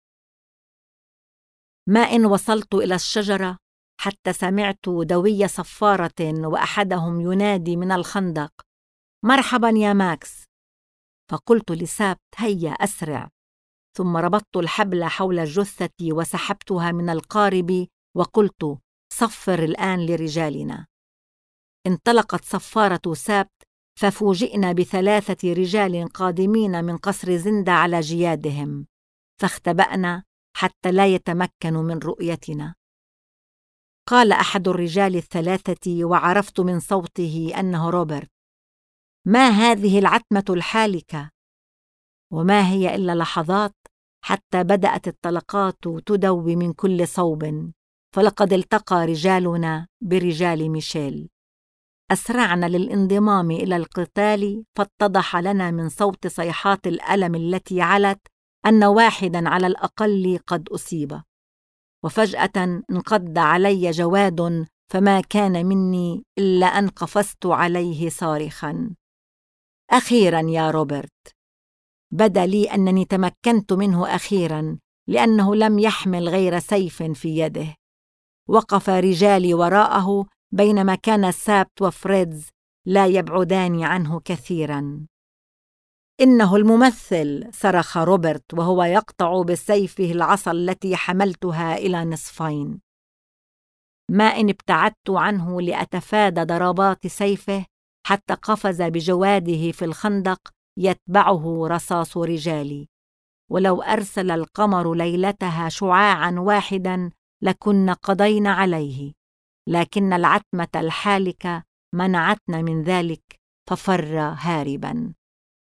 [SPEAKER 1] ما إن وصلت إلى الشجرة حتى سمعت دوي صفارة وأحدهم ينادي من الخندق: مرحبا يا ماكس. فقلت لسابت: هيا أسرع. ثم ربطت الحبل حول الجثة وسحبتها من القارب وقلت: صفر الآن لرجالنا. انطلقت صفارة سابت، ففوجئنا ب3 رجال قادمين من قصر زندة على جيادهم، فاختبأنا حتى لا يتمكنوا من رؤيتنا. قال أحد الرجال ال3 وعرفت من صوته أنه روبرت: ما هذه العتمة الحالكة؟ وما هي إلا لحظات حتى بدأت الطلقات تدوي من كل صوب، فلقد التقى رجالنا برجال ميشيل. أسرعنا للانضمام إلى القتال، فاتضح لنا من صوت صيحات الألم التي علت أن واحدا على الأقل قد أصيب. وفجأة انقض علي جواد، فما كان مني إلا أن قفزت عليه صارخا: أخيرا يا روبرت! بدا لي أنني تمكنت منه أخيرا، لأنه لم يحمل غير سيف في يده. وقف رجالي وراءه، بينما كان سابت وفريدز لا يبعدان عنه كثيرا. إنه الممثل! صرخ روبرت وهو يقطع بسيفه العصا التي حملتها إلى نصفين. ما إن ابتعدت عنه لأتفادى ضربات سيفه حتى قفز بجواده في الخندق يتبعه رصاص رجالي. ولو أرسل القمر ليلتها شعاعا واحدا لكنا قضينا عليه، لكن العتمة الحالكة منعتنا من ذلك، ففر هاربا.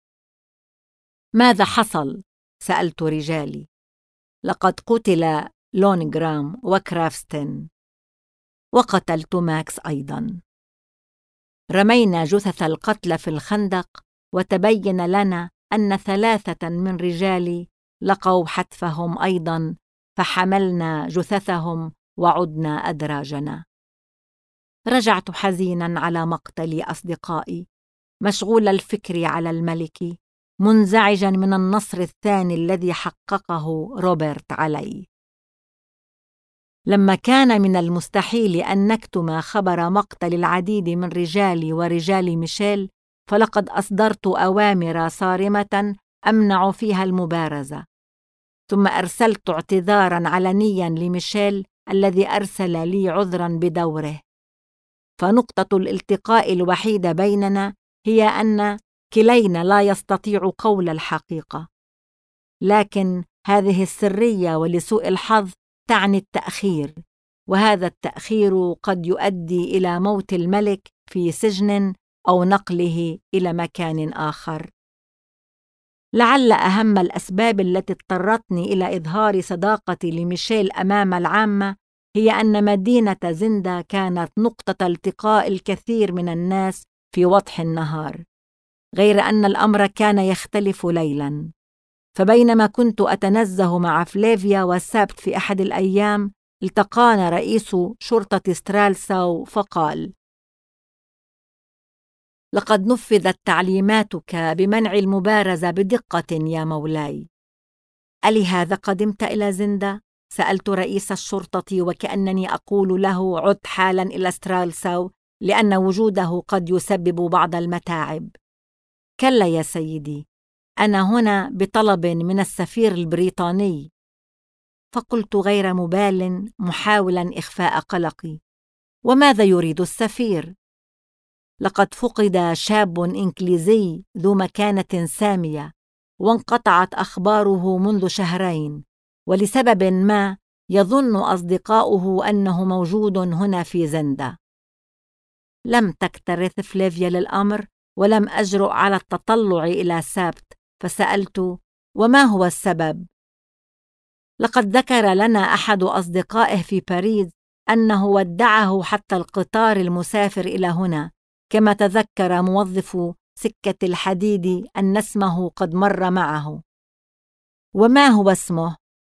[SPEAKER 1] ماذا حصل؟ سألت رجالي. لقد قتل لونغرام وكرافستن، وقتلت ماكس أيضا. رمينا جثث القتلى في الخندق، وتبين لنا أن 3 من رجالي لقوا حتفهم أيضا، فحملنا جثثهم وعدنا أدراجنا. رجعت حزينا على مقتل أصدقائي، مشغول الفكر على الملك، منزعجا من النصر الثاني الذي حققه روبرت علي. لما كان من المستحيل أن نكتم خبر مقتل العديد من رجالي ورجال ميشيل، فلقد أصدرت أوامر صارمة أمنع فيها المبارزة. ثم أرسلت اعتذارا علنيا لميشيل الذي أرسل لي عذرا بدوره. فنقطة الالتقاء الوحيدة بيننا هي أن كلينا لا يستطيع قول الحقيقة، لكن هذه السرية ولسوء الحظ تعني التأخير، وهذا التأخير قد يؤدي إلى موت الملك في سجن أو نقله إلى مكان آخر. لعل أهم الأسباب التي اضطرتني إلى إظهار صداقتي لميشيل أمام العامة هي أن مدينة زندة كانت نقطة التقاء الكثير من الناس في وضح النهار، غير أن الأمر كان يختلف ليلاً. فبينما كنت أتنزه مع فليفيا والسبت في أحد الأيام، التقانا رئيس شرطة سترالساو فقال: لقد نفذت تعليماتك بمنع المبارزة بدقة يا مولاي. ألهذا قدمت إلى زندة؟ سألت رئيس الشرطة وكأنني أقول له عد حالا إلى سترالساو، لأن وجوده قد يسبب بعض المتاعب. كلا يا سيدي، أنا هنا بطلب من السفير البريطاني. فقلت غير مبال، محاولا إخفاء قلقي: وماذا يريد السفير؟ لقد فقد شاب إنجليزي ذو مكانة سامية، وانقطعت أخباره منذ شهرين، ولسبب ما يظن أصدقاؤه أنه موجود هنا في زندا. لم تكترث فليفيا للأمر، ولم أجرؤ على التطلع إلى سابت، فسألت: وما هو السبب؟ لقد ذكر لنا أحد أصدقائه في باريس أنه ودعه حتى القطار المسافر إلى هنا، كما تذكر موظف سكة الحديد أن اسمه قد مر معه. وما هو اسمه؟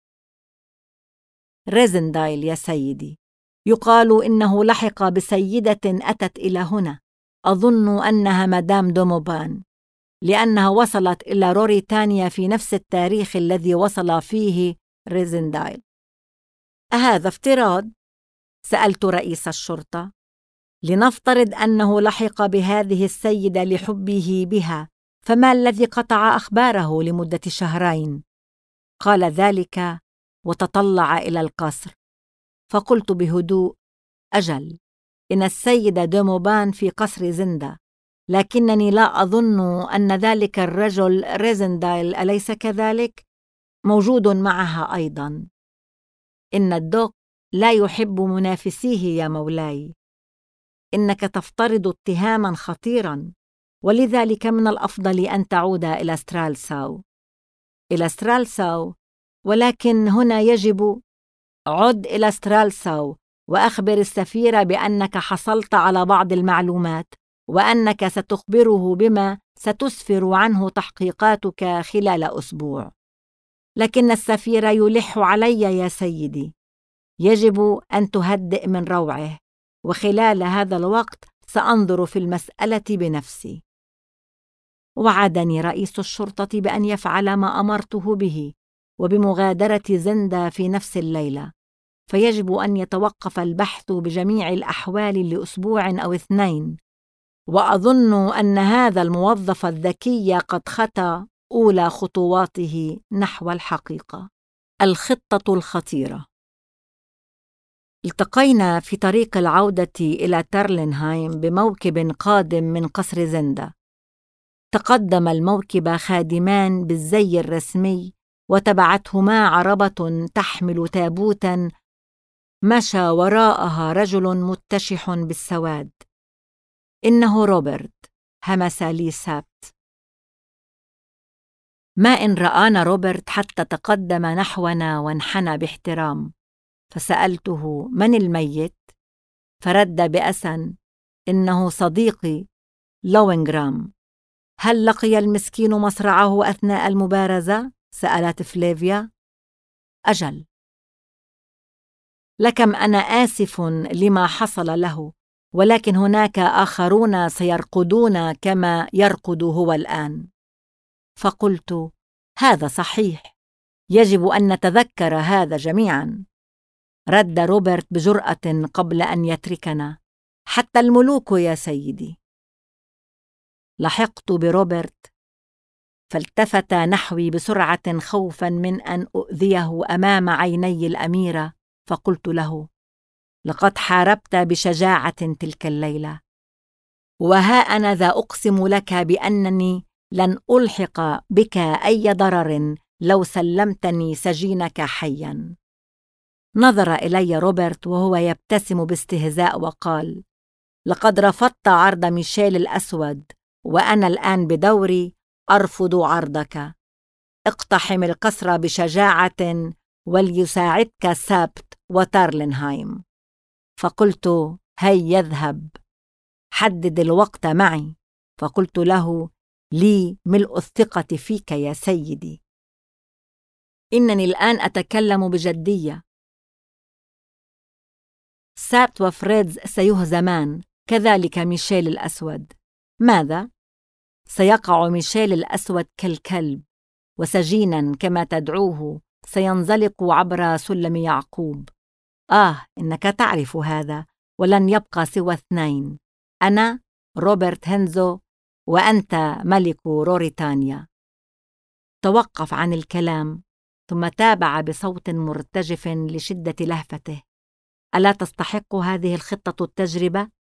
[SPEAKER 1] ريزندايل يا سيدي. يقال إنه لحق بسيدة أتت إلى هنا، أظن أنها مدام دوموبان، لأنها وصلت إلى روريتانيا في نفس التاريخ الذي وصل فيه ريزندايل. أهذا افتراض؟ سألت رئيس الشرطة. لنفترض أنه لحق بهذه السيدة لحبه بها، فما الذي قطع أخباره لمدة شهرين؟ قال ذلك وتطلع إلى القصر، فقلت بهدوء: أجل، إن السيدة دوموبان في قصر زندا، لكنني لا أظن أن ذلك الرجل ريزندايل، أليس كذلك؟ موجود معها أيضاً. إن الدوق لا يحب منافسيه يا مولاي. إنك تفترض اتهاماً خطيراً، ولذلك من الأفضل أن تعود إلى سترالساو. إلى سترالساو؟ ولكن هنا يجب. عد إلى سترالساو وأخبر السفير بأنك حصلت على بعض المعلومات، وأنك ستخبره بما ستسفر عنه تحقيقاتك خلال أسبوع. لكن السفير يلح علي يا سيدي. يجب أن تهدئ من روعه، وخلال هذا الوقت سأنظر في المسألة بنفسي. وعدني رئيس الشرطة بأن يفعل ما أمرته به، وبمغادرة زندا في نفس الليلة، فيجب أن يتوقف البحث بجميع الأحوال لأسبوع أو 2، وأظن أن هذا الموظف الذكي قد خطى أولى خطواته نحو الحقيقة. الخطة الخطيرة. التقينا في طريق العودة إلى تارلنهايم بموكب قادم من قصر زندا. تقدم الموكب خادمان بالزي الرسمي، وتبعتهما عربة تحمل تابوتاً مشى وراءها رجل متشح بالسواد. إنه روبرت، همس لي سابت. ما إن رآنا روبرت حتى تقدم نحونا وانحنى باحترام، فسألته: من الميت؟ فرد بأسى: إنه صديقي لوينغرام. هل لقي المسكين مصرعه أثناء المبارزة؟ سألت فليفيا. أجل. لكم أنا آسف لما حصل له، ولكن هناك آخرون سيرقدون كما يرقد هو الآن. فقلت: هذا صحيح، يجب أن نتذكر هذا جميعاً. رد روبرت بجرأة قبل أن يتركنا: حتى الملوك يا سيدي. لحقت بروبرت، فالتفت نحوي بسرعة خوفاً من أن أؤذيه أمام عيني الأميرة، فقلت له: لقد حاربت بشجاعة تلك الليلة، وها أنا ذا أقسم لك بأنني لن ألحق بك أي ضرر لو سلمتني سجينك حياً. نظر إلي روبرت وهو يبتسم باستهزاء وقال: لقد رفضت عرض ميشيل الأسود، وأنا الآن بدوري أرفض عرضك. اقتحم القصر بشجاعة، وليساعدك سابت وتارلنهايم. فقلت: هيا اذهب. حدد الوقت معي. فقلت له: لي ملء الثقة فيك يا سيدي. إنني الآن أتكلم بجدية. سابت وفريدز سيهزمان، كذلك ميشيل الأسود. ماذا؟ سيقع ميشيل الأسود كالكلب، وسجينا كما تدعوه سينزلق عبر سلم يعقوب. إنك تعرف هذا، ولن يبقى سوى 2: أنا روبرت هنزو، وأنت ملك روريتانيا. توقف عن الكلام، ثم تابع بصوت مرتجف لشدة لهفته: ألا تستحق هذه الخطة التجربة؟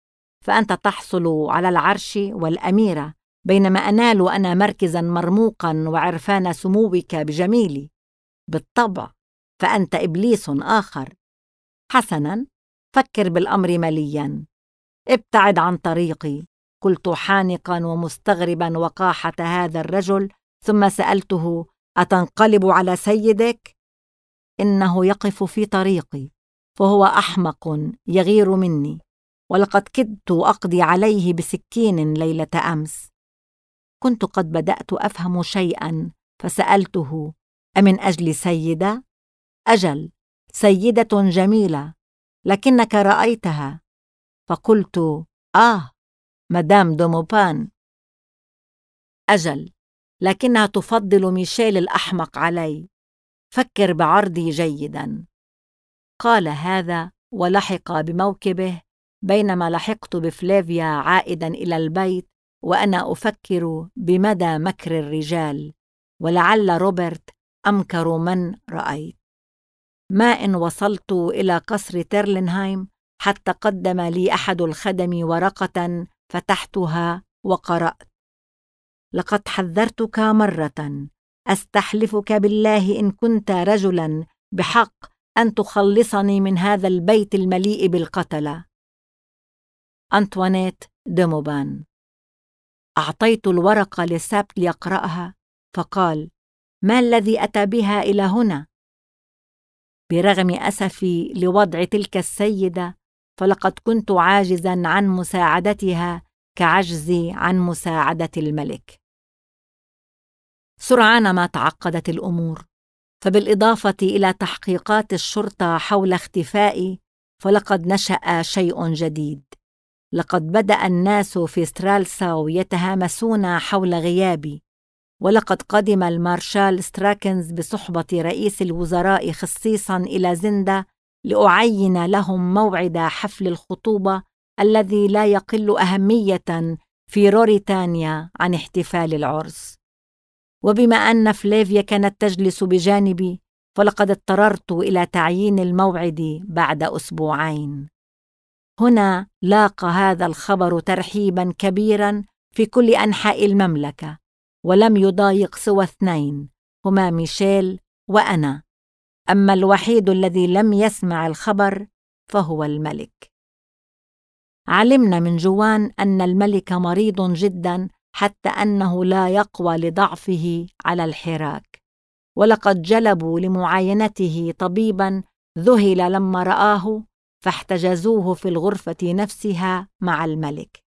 [SPEAKER 1] فأنت تحصل على العرش والأميرة، بينما أنال أنا مركزا مرموقا وعرفان سموك بجميلي. بالطبع فأنت إبليس آخر. حسنا، فكر بالأمر مليا. ابتعد عن طريقي، قلت حانقا ومستغربا وقاحة هذا الرجل، ثم سألته: أتنقلب على سيدك؟ إنه يقف في طريقي، فهو أحمق يغير مني، ولقد كدت أقضي عليه بسكين ليلة أمس. كنت قد بدأت أفهم شيئا، فسألته: أمن أجل سيدة؟ أجل، سيدة جميلة، لكنك رأيتها. فقلت: مدام دوموبان. أجل، لكنها تفضل ميشيل الأحمق علي. فكر بعرضي جيدا. قال هذا ولحق بموكبه، بينما لحقت بفلافيا عائدا إلى البيت وأنا أفكر بمدى مكر الرجال، ولعل روبرت أمكر من رأيت. ما إن وصلت إلى قصر تيرلنهايم حتى قدم لي أحد الخدم ورقة، فتحتها وقرأت: لقد حذرتك مرة، أستحلفك بالله إن كنت رجلا بحق أن تخلصني من هذا البيت المليء بالقتلة. أنطوانيت دوموبان. أعطيت الورقة لسابت ليقرأها، فقال: ما الذي أتى بها إلى هنا؟ برغم أسفي لوضع تلك السيدة، فلقد كنت عاجزا عن مساعدتها كعجزي عن مساعدة الملك. سرعان ما تعقدت الأمور، فبالإضافة إلى تحقيقات الشرطة حول اختفائي، فلقد نشأ شيء جديد. لقد بدأ الناس في سترالساو يتهامسون حول غيابي، ولقد قدم المارشال ستراكنز بصحبة رئيس الوزراء خصيصا إلى زندا لأعين لهم موعد حفل الخطوبة الذي لا يقل أهمية في روريتانيا عن احتفال العرس. وبما أن فلافيا كانت تجلس بجانبي، فلقد اضطررت إلى تعيين الموعد بعد أسبوعين. هنا لاقى هذا الخبر ترحيبا كبيرا في كل أنحاء المملكة، ولم يضايق سوى اثنين، هما ميشيل وأنا. أما الوحيد الذي لم يسمع الخبر فهو الملك. علمنا من جوان أن الملك مريض جدا، حتى أنه لا يقوى لضعفه على الحراك، ولقد جلبوا لمعاينته طبيبا ذهل لما رآه، فاحتجزوه في الغرفة نفسها مع الملك.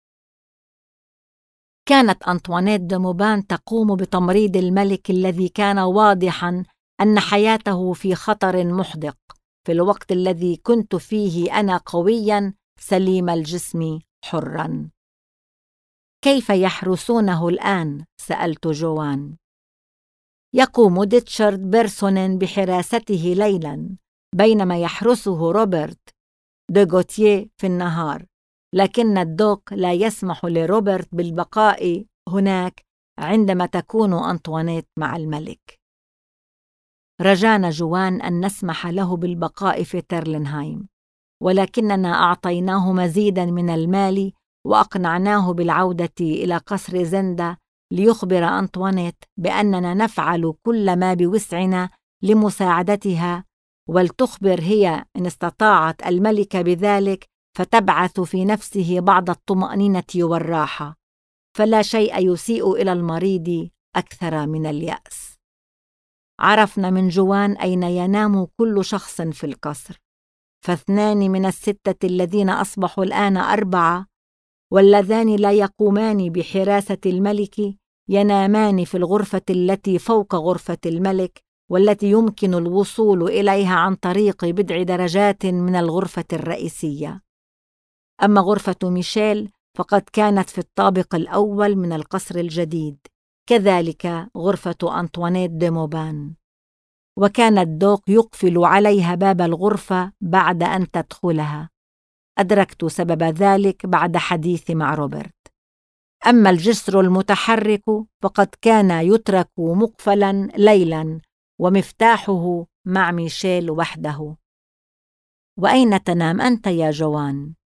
[SPEAKER 1] كانت أنطوانيت دوموبان تقوم بتمريض الملك الذي كان واضحا أن حياته في خطر محدق، في الوقت الذي كنت فيه أنا قويا سليم الجسم حرا. كيف يحرسونه الآن؟ سألت جوان. يقوم ديتشارد بيرسونين بحراسته ليلا، بينما يحرسه روبرت دوغوتيه في النهار، لكن الدوق لا يسمح لروبرت بالبقاء هناك عندما تكون أنطوانيت مع الملك. رجانا جوان أن نسمح له بالبقاء في تيرلنهايم، ولكننا أعطيناه مزيدا من المال وأقنعناه بالعودة إلى قصر زندا ليخبر أنطوانيت بأننا نفعل كل ما بوسعنا لمساعدتها، ولتخبر هي إن استطاعت الملك بذلك، فتبعث في نفسه بعض الطمأنينة والراحة، فلا شيء يسيء إلى المريض أكثر من اليأس. عرفنا من جوان أين ينام كل شخص في القصر، فاثنان من الستة الذين أصبحوا الآن 4 واللذان لا يقومان بحراسة الملك ينامان في الغرفة التي فوق غرفة الملك، والتي يمكن الوصول إليها عن طريق بضع درجات من الغرفة الرئيسية. أما غرفة ميشيل فقد كانت في الطابق الأول من القصر الجديد، كذلك غرفة أنطوانيت دوموبان، وكان الدوق يقفل عليها باب الغرفة بعد أن تدخلها. أدركت سبب ذلك بعد حديثي مع روبرت. أما الجسر المتحرك فقد كان يترك مقفلا ليلا، ومفتاحه مع ميشيل وحده. وأين تنام أنت يا جوان؟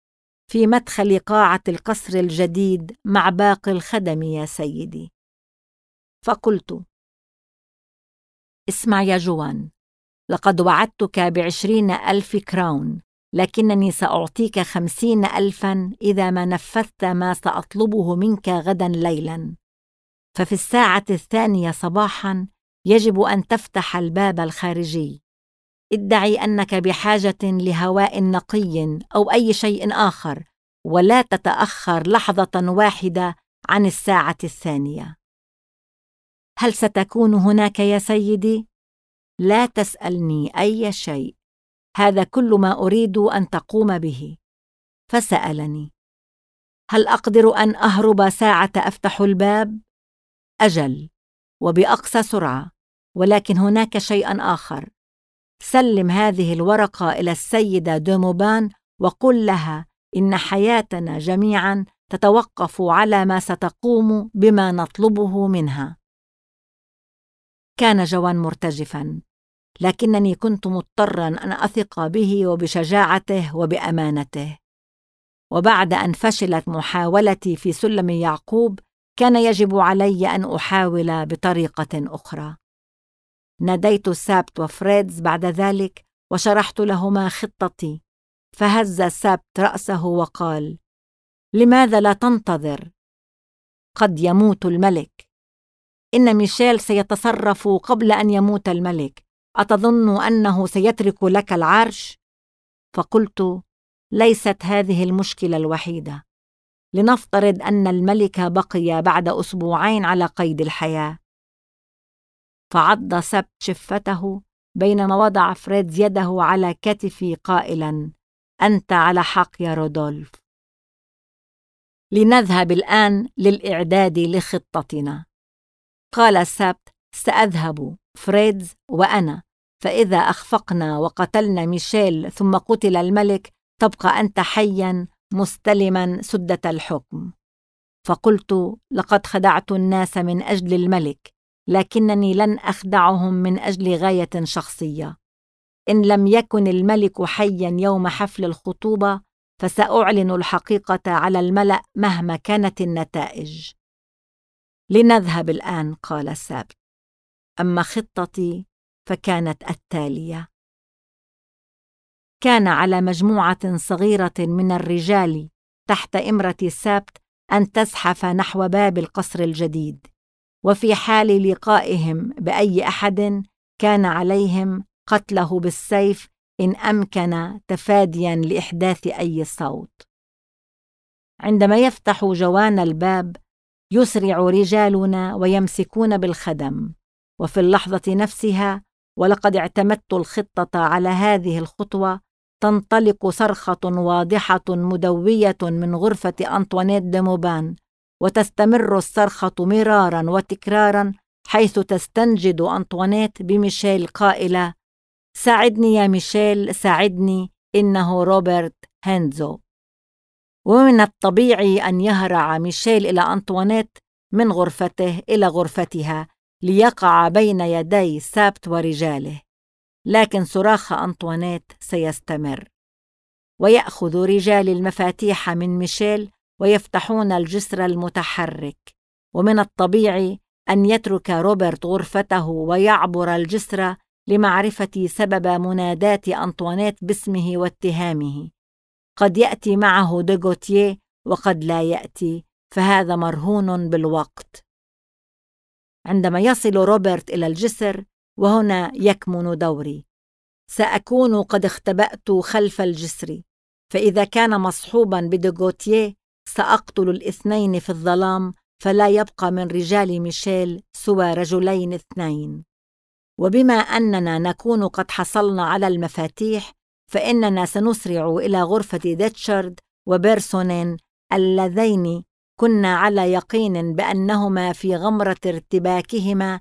[SPEAKER 1] في مدخل قاعة القصر الجديد مع باقي الخدم يا سيدي. فقلت: اسمع يا جوان، لقد وعدتك ب20,000 كراون، لكنني سأعطيك 50,000 إذا ما نفذت ما سأطلبه منك غدا ليلا. ففي الساعة 2 صباحا يجب أن تفتح الباب الخارجي. ادعي أنك بحاجة لهواء نقي أو أي شيء آخر، ولا تتأخر لحظة واحدة عن الساعة 2. هل ستكون هناك يا سيدي؟ لا تسألني أي شيء، هذا كل ما أريد أن تقوم به. فسألني: هل أقدر أن أهرب ساعة أفتح الباب؟ أجل، وبأقصى سرعة، ولكن هناك شيء آخر. سلم هذه الورقة إلى السيدة دوموبان وقل لها إن حياتنا جميعا تتوقف على ما ستقوم بما نطلبه منها. كان جوان مرتجفا، لكنني كنت مضطرا أن أثق به وبشجاعته وبأمانته. وبعد أن فشلت محاولتي في سلم يعقوب، كان يجب علي أن أحاول بطريقة أخرى. ناديت سابت وفريدز بعد ذلك وشرحت لهما خطتي، فهز سابت رأسه وقال: لماذا لا تنتظر؟ قد يموت الملك. إن ميشيل سيتصرف قبل أن يموت الملك. أتظن أنه سيترك لك العرش؟ فقلت: ليست هذه المشكلة الوحيدة. لنفترض أن الملك بقي بعد 2 أسبوع على قيد الحياة. فعض سبت شفته بينما وضع فريدز يده على كتفي قائلا: أنت على حق يا رودولف. لنذهب الآن للإعداد لخطتنا. قال سبت: سأذهب فريدز وأنا، فإذا أخفقنا وقتلنا ميشيل ثم قتل الملك، تبقى أنت حياً مستلماً سدة الحكم. فقلت: لقد خدعت الناس من أجل الملك، لكنني لن أخدعهم من أجل غاية شخصية. إن لم يكن الملك حياً يوم حفل الخطوبة، فسأعلن الحقيقة على الملأ مهما كانت النتائج. لنذهب الآن، قال سابت. أما خطتي فكانت التالية: كان على مجموعة صغيرة من الرجال تحت إمرة سابت أن تزحف نحو باب القصر الجديد، وفي حال لقائهم بأي أحد كان عليهم قتله بالسيف إن أمكن، تفادياً لإحداث أي صوت. عندما يفتح جوان الباب، يسرع رجالنا ويمسكون بالخدم، وفي اللحظة نفسها، ولقد اعتمدت الخطة على هذه الخطوة، تنطلق صرخة واضحة مدوية من غرفة أنطوانيت دوموبان، وتستمر الصرخة مراراً وتكراراً، حيث تستنجد أنطوانيت بميشيل قائلة: ساعدني يا ميشيل، ساعدني، إنه روبرت هينزو. ومن الطبيعي أن يهرع ميشيل إلى أنطوانيت من غرفته إلى غرفتها ليقع بين يدي سابت ورجاله، لكن صراخ أنطوانيت سيستمر. ويأخذ رجال المفاتيح من ميشيل ويفتحون الجسر المتحرك، ومن الطبيعي أن يترك روبرت غرفته ويعبر الجسر لمعرفة سبب منادات أنطوانيت باسمه واتهامه. قد يأتي معه ديغوتيه وقد لا يأتي، فهذا مرهون بالوقت. عندما يصل روبرت إلى الجسر، وهنا يكمن دوري. سأكون قد اختبأت خلف الجسر، فإذا كان مصحوبا بديغوتيه سأقتل الاثنين في الظلام، فلا يبقى من رجال ميشيل سوى رجلين 2. وبما أننا نكون قد حصلنا على المفاتيح، فإننا سنسرع إلى غرفة ديتشارد وبيرسونين اللذين كنا على يقين بأنهما في غمرة ارتباكهما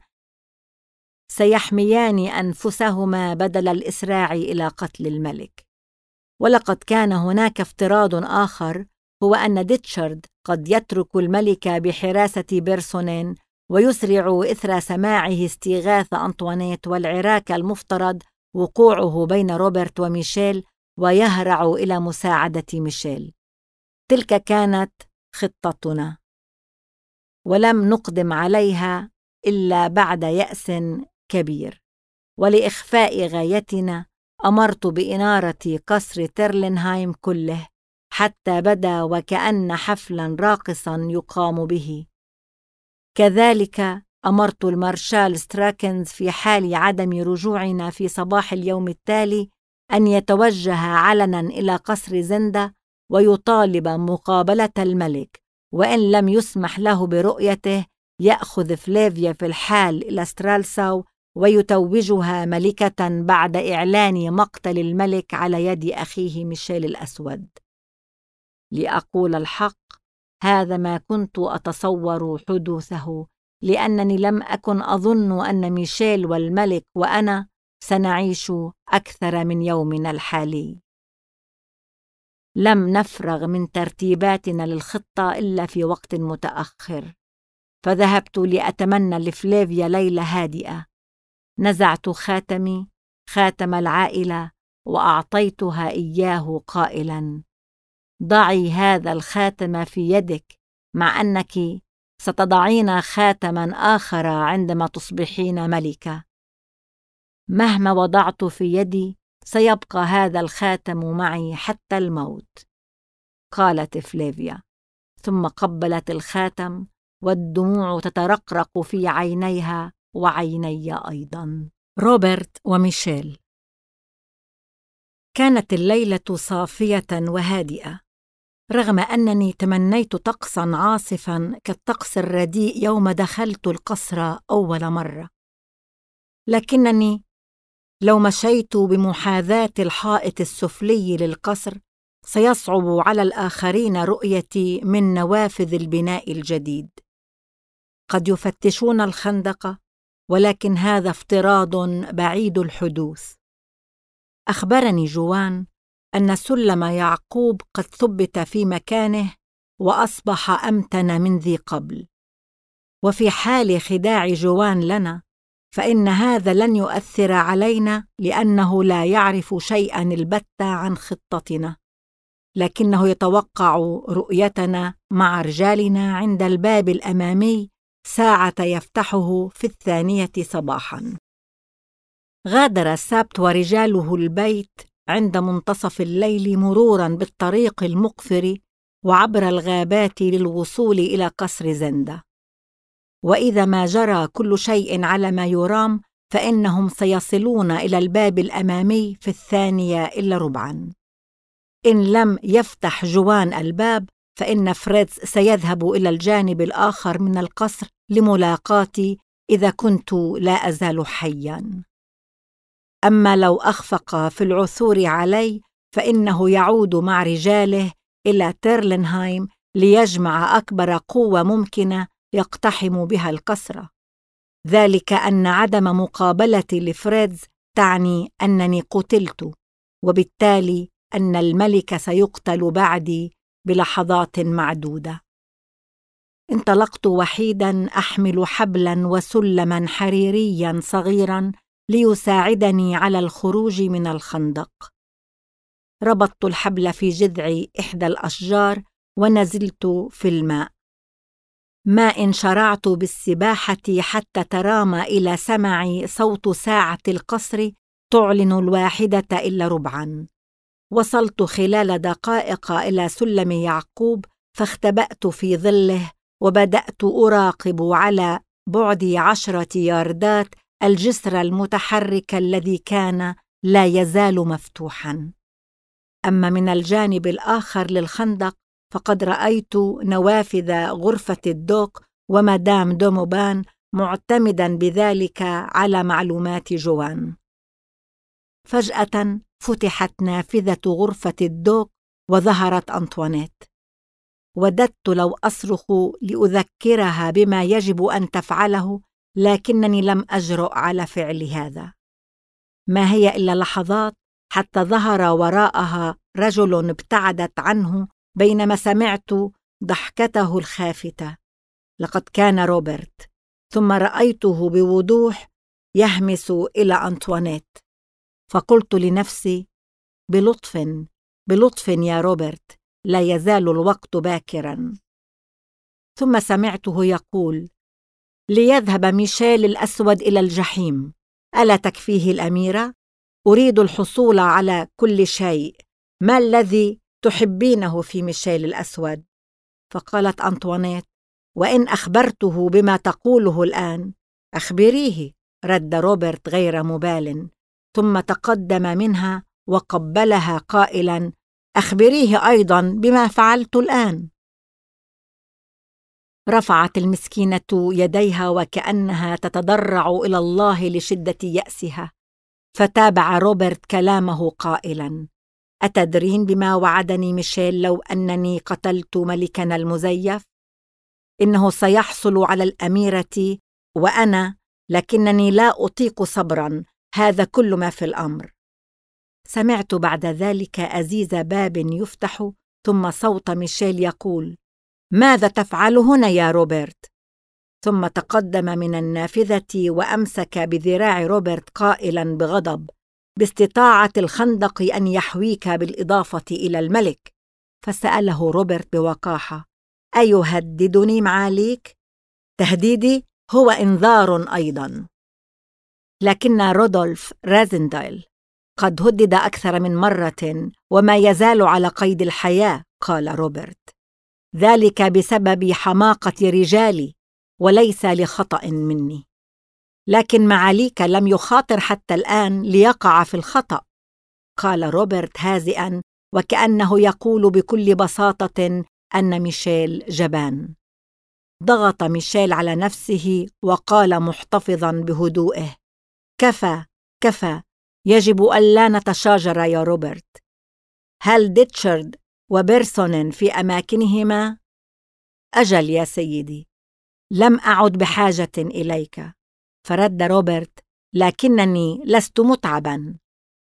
[SPEAKER 1] سيحميان أنفسهما بدل الإسراع إلى قتل الملك. ولقد كان هناك افتراض آخر، هو أن ديتشارد قد يترك الملك بحراسة بيرسونين ويسرع إثر سماعه استغاث أنطوانيت والعراك المفترض وقوعه بين روبرت وميشيل، ويهرع إلى مساعدة ميشيل. تلك كانت خطتنا، ولم نقدم عليها إلا بعد يأس كبير. ولإخفاء غايتنا أمرت بإنارة قصر تيرلنهايم كله حتى بدا وكأن حفلا راقصا يقام به. كذلك أمرت المارشال ستراكنز في حال عدم رجوعنا في صباح اليوم التالي أن يتوجه علنا إلى قصر زندا ويطالب مقابلة الملك، وإن لم يسمح له برؤيته يأخذ فليفيا في الحال إلى سترالساو ويتوجها ملكة بعد إعلان مقتل الملك على يد أخيه ميشيل الأسود. لأقول الحق، هذا ما كنت أتصور حدوثه، لأنني لم أكن أظن أن ميشيل والملك وأنا سنعيش أكثر من يومنا الحالي. لم نفرغ من ترتيباتنا للخطة إلا في وقت متأخر، فذهبت لأتمنى لفليفيا ليلة هادئة. نزعت خاتمي، خاتم العائلة، وأعطيتها إياه قائلاً: ضعي هذا الخاتم في يدك، مع أنك ستضعين خاتماً آخر عندما تصبحين ملكة. مهما وضعت في يدي سيبقى هذا الخاتم معي حتى الموت، قالت فليفيا، ثم قبلت الخاتم والدموع تترقرق في عينيها وعيني أيضاً. روبرت وميشيل. كانت الليلة صافية وهادئة، رغم أنني تمنيت طقساً عاصفاً كالطقس الرديء يوم دخلت القصر أول مرة. لكنني لو مشيت بمحاذاة الحائط السفلي للقصر سيصعب على الآخرين رؤيتي من نوافذ البناء الجديد. قد يفتشون الخندق، ولكن هذا افتراض بعيد الحدوث. أخبرني جوان أن سلم يعقوب قد ثبت في مكانه وأصبح أمتن من ذي قبل، وفي حال خداع جوان لنا فإن هذا لن يؤثر علينا، لأنه لا يعرف شيئاً البتة عن خطتنا، لكنه يتوقع رؤيتنا مع رجالنا عند الباب الأمامي ساعة يفتحه في 2 صباحاً. غادر السبت ورجاله البيت عند منتصف الليل مروراً بالطريق المقفر وعبر الغابات للوصول إلى قصر زندا. وإذا ما جرى كل شيء على ما يرام فإنهم سيصلون إلى الباب الأمامي في 2:15. إن لم يفتح جوان الباب فإن فريدز سيذهب إلى الجانب الآخر من القصر لملاقاتي إذا كنت لا أزال حياً. أما لو أخفق في العثور علي فإنه يعود مع رجاله إلى تيرلنهايم ليجمع أكبر قوة ممكنة يقتحم بها القصر. ذلك أن عدم مقابلتي لفريدز تعني أنني قتلت، وبالتالي أن الملك سيقتل بعدي بلحظات معدودة. انطلقت وحيداً أحمل حبلاً وسلماً حريرياً صغيراً ليساعدني على الخروج من الخندق. ربطت الحبل في جذع إحدى الأشجار ونزلت في الماء، ما إن شرعت بالسباحة حتى ترام إلى سمعي صوت ساعة القصر تعلن 1:15. وصلت خلال دقائق إلى سلم يعقوب، فاختبأت في ظله وبدأت أراقب على بعد 10 ياردات الجسر المتحرك الذي كان لا يزال مفتوحاً. أما من الجانب الآخر للخندق فقد رأيت نوافذ غرفة الدوق ومدام دوموبان معتمداً بذلك على معلومات جوان. فجأة فتحت نافذة غرفة الدوق وظهرت أنطوانيت. وددت لو أصرخ لأذكرها بما يجب أن تفعله، لكنني لم أجرؤ على فعل هذا. ما هي إلا لحظات حتى ظهر وراءها رجل ابتعدت عنه بينما سمعت ضحكته الخافتة. لقد كان روبرت، ثم رأيته بوضوح يهمس إلى أنطوانيت، فقلت لنفسي: بلطف يا روبرت، لا يزال الوقت باكراً. ثم سمعته يقول: ليذهب ميشيل الأسود إلى الجحيم، ألا تكفيه الأميرة؟ أريد الحصول على كل شيء. ما الذي تحبينه في ميشيل الأسود؟ فقالت أنطوانيت: وإن أخبرته بما تقوله الآن. أخبريه، رد روبرت غير مبال، ثم تقدم منها وقبلها قائلا: أخبريه أيضا بما فعلت الآن. رفعت المسكينة يديها وكأنها تتضرع إلى الله لشدة يأسها، فتابع روبرت كلامه قائلا: أتدرين بما وعدني ميشيل لو أنني قتلت ملكنا المزيف؟ إنه سيحصل على الأميرة وأنا، لكنني لا أطيق صبرا، هذا كل ما في الأمر. سمعت بعد ذلك أزيز باب يفتح، ثم صوت ميشيل يقول: ماذا تفعل هنا يا روبرت؟ ثم تقدم من النافذة وأمسك بذراع روبرت قائلا بغضب: باستطاعة الخندق أن يحويك بالإضافة إلى الملك. فسأله روبرت بوقاحة: أيهددني معاليك؟ تهديدي هو إنذار أيضا. لكن رودولف رازندايل قد هدد أكثر من مرة وما يزال على قيد الحياة، قال روبرت. ذلك بسبب حماقة رجالي وليس لخطأ مني. لكن معاليك لم يخاطر حتى الآن ليقع في الخطأ، قال روبرت هازئا وكأنه يقول بكل بساطة أن ميشيل جبان. ضغط ميشيل على نفسه وقال محتفظا بهدوئه: كفى كفى، يجب ألا نتشاجر يا روبرت. هل ديتشارد وبيرسون في أماكنهما؟ أجل يا سيدي، لم أعد بحاجة إليك، فرد روبرت، لكنني لست متعبا.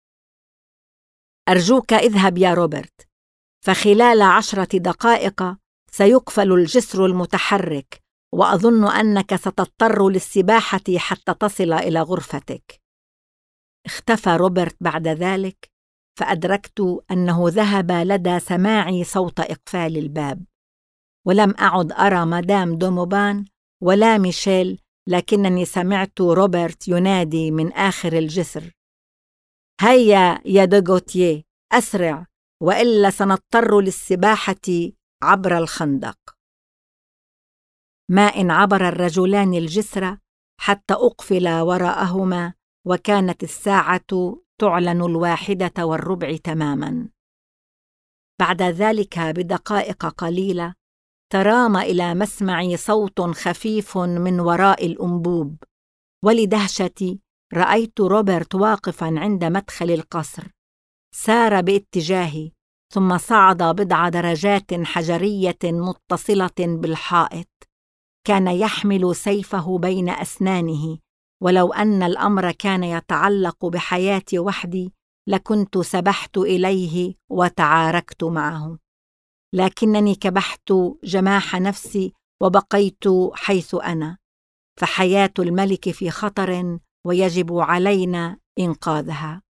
[SPEAKER 1] أرجوك اذهب يا روبرت، فخلال 10 دقائق سيقفل الجسر المتحرك، وأظن أنك ستضطر للسباحة حتى تصل إلى غرفتك. اختفى روبرت بعد ذلك، فأدركت أنه ذهب لدى سماع صوت إقفال الباب، ولم أعد أرى مدام دوموبان ولا ميشيل، لكنني سمعت روبرت ينادي من آخر الجسر: هيا يا دوغوتيه، أسرع، وإلا سنضطر للسباحة عبر الخندق. ما إن عبر الرجلان الجسر حتى أقفل وراءهما، وكانت الساعة تعلن 1:15 تماما. بعد ذلك بدقائق قليلة ترام إلى مسمعي صوت خفيف من وراء الأنبوب، ولدهشتي رأيت روبرت واقفا عند مدخل القصر. سار باتجاهي، ثم صعد 10 درجات حجرية متصلة بالحائط. كان يحمل سيفه بين أسنانه، ولو أن الأمر كان يتعلق بحياتي وحدي لكنت سبحت إليه وتعاركت معه، لكنني كبحت جماح نفسي وبقيت حيث أنا، فحياة الملك في خطر ويجب علينا إنقاذها.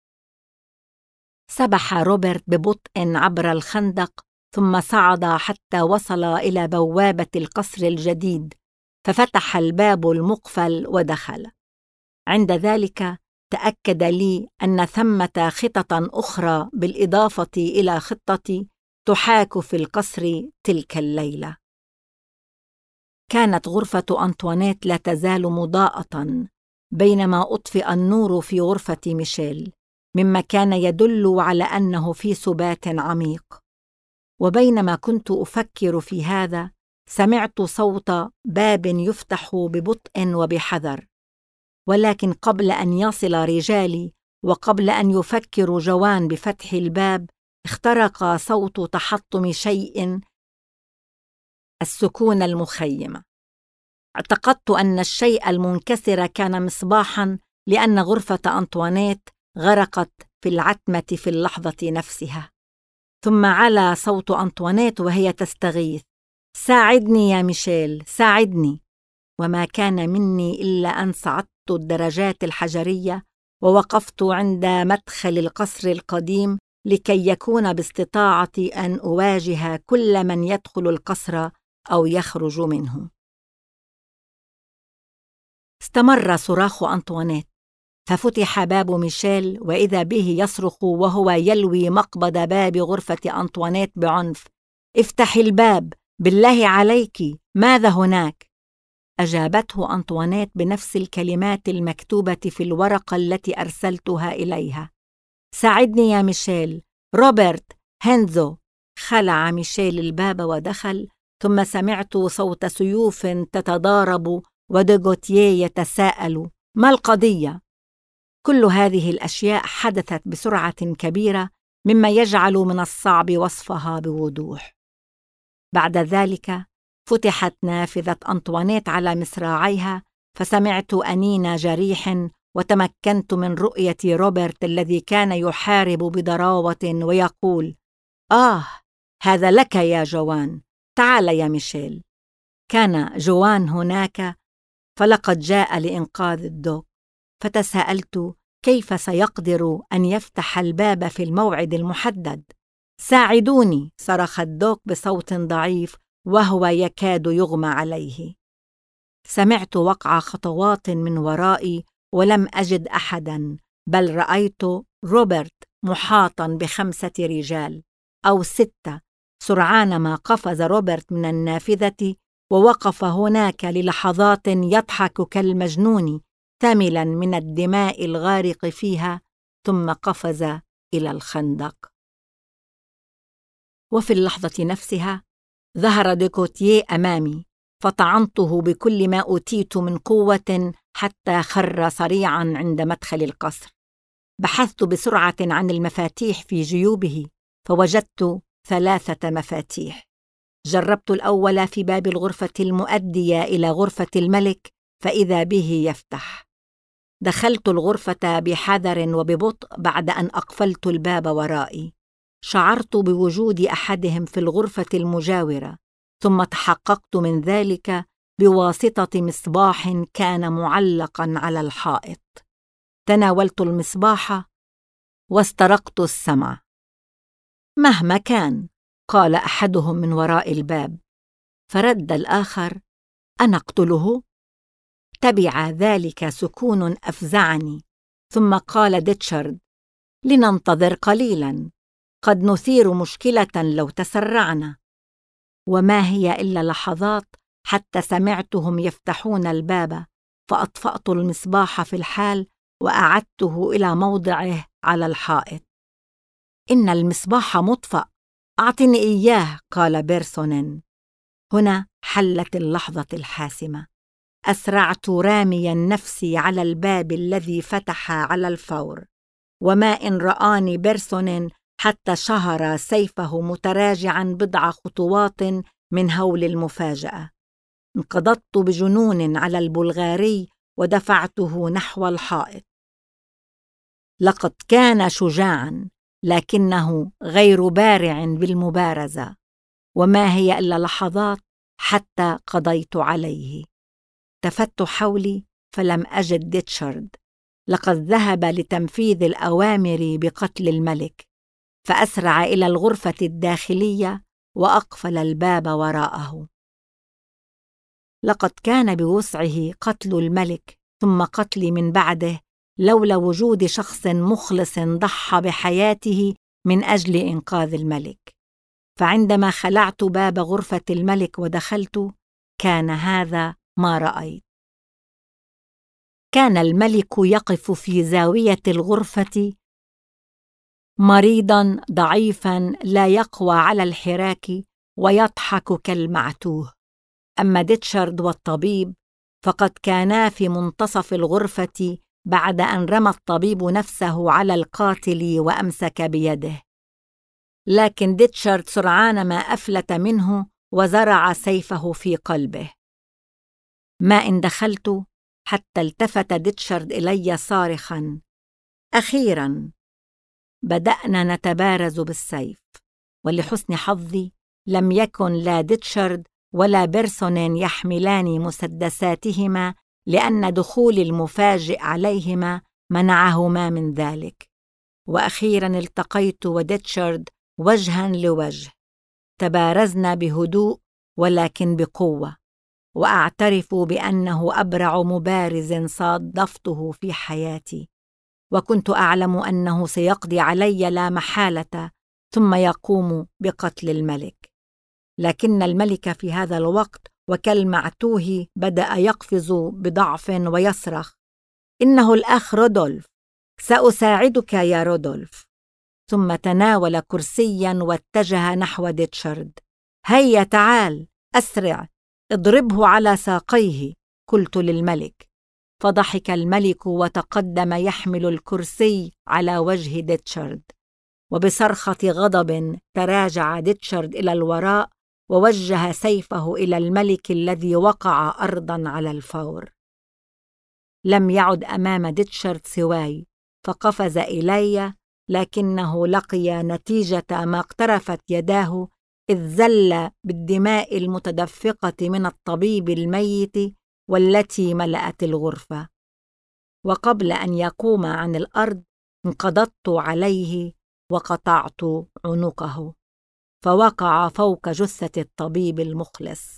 [SPEAKER 1] سبح روبرت ببطء عبر الخندق، ثم صعد حتى وصل إلى بوابة القصر الجديد، ففتح الباب المقفل ودخل. عند ذلك تأكد لي أن ثمة خطط أخرى بالإضافة إلى خطتي تحاك في القصر تلك الليلة. كانت غرفة أنطوانيت لا تزال مضاءة، بينما أطفئ النور في غرفة ميشيل، مما كان يدل على أنه في سبات عميق. وبينما كنت أفكر في هذا، سمعت صوت باب يفتح ببطء وبحذر، ولكن قبل أن يصل رجالي وقبل أن يفكر جوان بفتح الباب، اخترق صوت تحطم شيء السكون المخيم. اعتقدت أن الشيء المنكسر كان مصباحاً، لأن غرفة أنطوانيت غرقت في العتمة في اللحظة نفسها. ثم علا صوت أنطوانيت وهي تستغيث: ساعدني يا ميشيل، ساعدني. وما كان مني إلا أن صعدت الدرجات الحجرية ووقفت عند مدخل القصر القديم، لكي يكون باستطاعتي أن أواجه كل من يدخل القصر أو يخرج منه. استمر صراخ أنطوانيت، ففتح باب ميشيل وإذا به يصرخ وهو يلوي مقبض باب غرفة أنطوانيت بعنف: افتحي الباب، بالله عليك، ماذا هناك؟ أجابته أنطوانيت بنفس الكلمات المكتوبة في الورقة التي أرسلتها إليها: ساعدني يا ميشيل، روبرت، هينزو. خلع ميشيل الباب ودخل، ثم سمعت صوت سيوف تتضارب وديغوتيه يتساءل: ما القضية؟ كل هذه الأشياء حدثت بسرعة كبيرة مما يجعل من الصعب وصفها بوضوح. بعد ذلك فتحت نافذة أنطوانيت على مصراعيها، فسمعت أنين جريح، وتمكنت من رؤية روبرت الذي كان يحارب بضراوة ويقول: هذا لك يا جوان، تعال يا ميشيل. كان جوان هناك، فلقد جاء لإنقاذ الدوق، فتساءلت كيف سيقدر أن يفتح الباب في الموعد المحدد. ساعدوني، صرخ الدوق بصوت ضعيف وهو يكاد يغمى عليه. سمعت وقع خطوات من ورائي ولم أجد أحداً، بل رأيت روبرت محاطاً ب5 رجال أو 6. سرعان ما قفز روبرت من النافذة ووقف هناك للحظات يضحك كالمجنون ثملاً من الدماء الغارق فيها، ثم قفز إلى الخندق. وفي اللحظة نفسها ظهر ديغوتيه أمامي، فطعنته بكل ما أوتيت من قوة حتى خر صريعاً عند مدخل القصر. بحثت بسرعة عن المفاتيح في جيوبه، فوجدت 3 مفاتيح. جربت الأول في باب الغرفة المؤدية إلى غرفة الملك، فإذا به يفتح. دخلت الغرفة بحذر وببطء بعد أن أقفلت الباب ورائي. شعرت بوجود أحدهم في الغرفة المجاورة، ثم تحققت من ذلك بواسطة مصباح كان معلقاً على الحائط. تناولت المصباح واسترقت السمع. مهما كان، قال أحدهم من وراء الباب، فرد الآخر: أنا أقتله؟ تبع ذلك سكون أفزعني، ثم قال ديتشارد: لننتظر قليلاً، قد نثير مشكلة لو تسرعنا. وما هي إلا لحظات حتى سمعتهم يفتحون الباب، فأطفأت المصباح في الحال وأعدته إلى موضعه على الحائط. إن المصباح مطفأ، أعطني إياه، قال بيرسونين. هنا حلت اللحظة الحاسمة. أسرعت راميا نفسي على الباب الذي فتح على الفور، وما إن رآني بيرسونين حتى شهر سيفه متراجعاً بضع خطوات من هول المفاجأة. انقضضت بجنون على البلغاري ودفعته نحو الحائط. لقد كان شجاعاً، لكنه غير بارع بالمبارزة، وما هي إلا لحظات حتى قضيت عليه. تفت حولي فلم أجد ديتشارد، لقد ذهب لتنفيذ الأوامر بقتل الملك، فأسرع إلى الغرفة الداخلية وأقفل الباب وراءه. لقد كان بوسعه قتل الملك ثم قتلي من بعده، لولا وجود شخص مخلص ضحى بحياته من أجل إنقاذ الملك. فعندما خلعت باب غرفة الملك ودخلت، كان هذا ما رأيت. كان الملك يقف في زاوية الغرفة مريضاً ضعيفاً لا يقوى على الحراك ويضحك كالمعتوه. أما ديتشارد والطبيب فقد كانا في منتصف الغرفة بعد أن رمى الطبيب نفسه على القاتل وأمسك بيده، لكن ديتشارد سرعان ما أفلت منه وزرع سيفه في قلبه. ما إن دخلت حتى التفت ديتشارد إلي صارخاً: أخيراً! بدأنا نتبارز بالسيف، ولحسن حظي لم يكن لا ديتشارد ولا بيرسونين يحملان مسدساتهما، لأن دخول المفاجئ عليهما منعهما من ذلك. وأخيرا التقيت وديتشارد وجها لوجه. تبارزنا بهدوء ولكن بقوة، وأعترف بأنه أبرع مبارز صادفته في حياتي، وكنت أعلم أنه سيقضي علي لا محالة ثم يقوم بقتل الملك. لكن الملك في هذا الوقت وكالمعتوه بدأ يقفز بضعف ويصرخ: إنه الأخ رودولف، سأساعدك يا رودولف. ثم تناول كرسيا واتجه نحو ديتشارد. هيا تعال، أسرع، اضربه على ساقيه، قلت للملك. فضحك الملك وتقدم يحمل الكرسي على وجه ديتشارد، وبصرخة غضب تراجع ديتشارد إلى الوراء ووجه سيفه إلى الملك الذي وقع أرضاً على الفور. لم يعد أمام ديتشارد سواي، فقفز إلي، لكنه لقي نتيجة ما اقترفت يداه، إذ زل بالدماء المتدفقة من الطبيب الميت والتي ملأت الغرفة. وقبل أن يقوم عن الأرض انقضضت عليه وقطعت عنقه، فوقع فوق جثة الطبيب المخلص.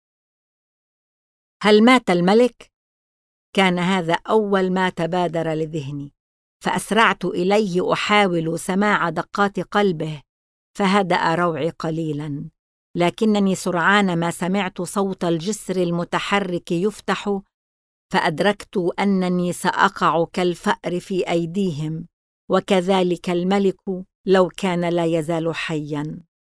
[SPEAKER 1] هل مات الملك؟ كان هذا أول ما تبادر لذهني، فأسرعت إليه أحاول سماع دقات قلبه، فهدأ روعي قليلاً، لكنني سرعان ما سمعت صوت الجسر المتحرك يفتح، فأدركت أنني سأقع كالفأر في أيديهم، وكذلك الملك لو كان لا يزال حياً.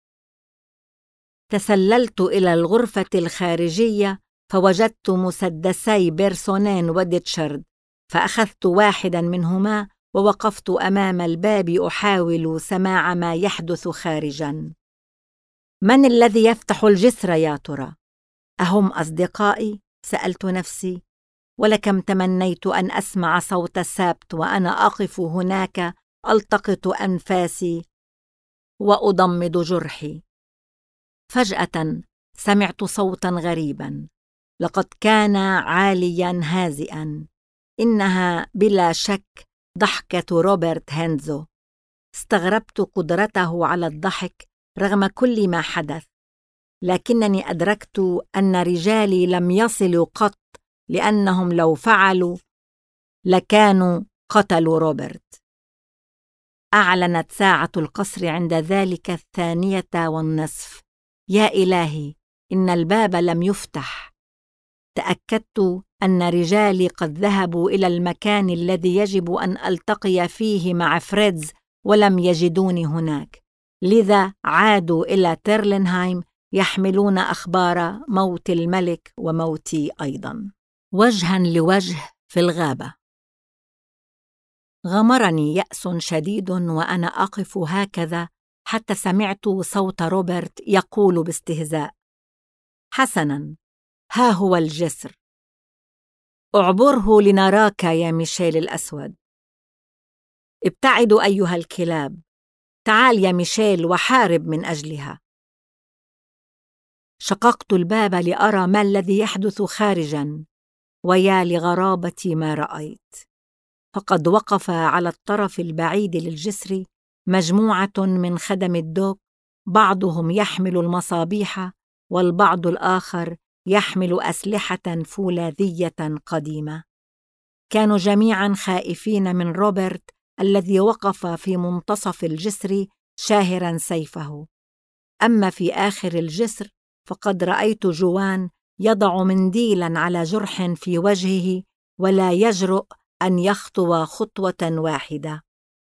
[SPEAKER 1] تسللت إلى الغرفة الخارجية فوجدت مسدسي بيرسونين وديتشارد، فأخذت واحداً منهما ووقفت أمام الباب أحاول سماع ما يحدث خارجاً. من الذي يفتح الجسر يا ترى؟ أهم أصدقائي؟ سألت نفسي، ولكم تمنيت أن أسمع صوت سابت وأنا أقف هناك ألتقط أنفاسي وأضمد جرحي. فجأة سمعت صوتاً غريباً، لقد كان عالياً هازئاً. إنها بلا شك ضحكة روبرت هينزو. استغربت قدرته على الضحك رغم كل ما حدث، لكنني أدركت أن رجالي لم يصلوا قط، لأنهم لو فعلوا لكانوا قتلوا روبرت. أعلنت ساعة القصر عند ذلك 2:30. يا إلهي، إن الباب لم يفتح. تأكدت أن رجالي قد ذهبوا إلى المكان الذي يجب أن ألتقي فيه مع فريدز ولم يجدوني هناك، لذا عادوا إلى تيرلنهايم يحملون أخبار موت الملك وموتي أيضاً. وجهاً لوجه في الغابة. غمرني يأس شديد وأنا أقف هكذا حتى سمعت صوت روبرت يقول باستهزاء: حسناً، ها هو الجسر، اعبره لنراك يا ميشيل الأسود. ابتعدوا أيها الكلاب، تعال يا ميشيل وحارب من أجلها. شققت الباب لأرى ما الذي يحدث خارجاً، ويا لغرابة ما رأيت، فقد وقف على الطرف البعيد للجسر مجموعة من خدم الدوك، بعضهم يحمل المصابيح والبعض الآخر يحمل أسلحة فولاذية قديمة. كانوا جميعاً خائفين من روبرت الذي وقف في منتصف الجسر شاهراً سيفه. أما في آخر الجسر فقد رأيت جوان يضع منديلاً على جرح في وجهه ولا يجرؤ أن يخطو خطوة واحدة.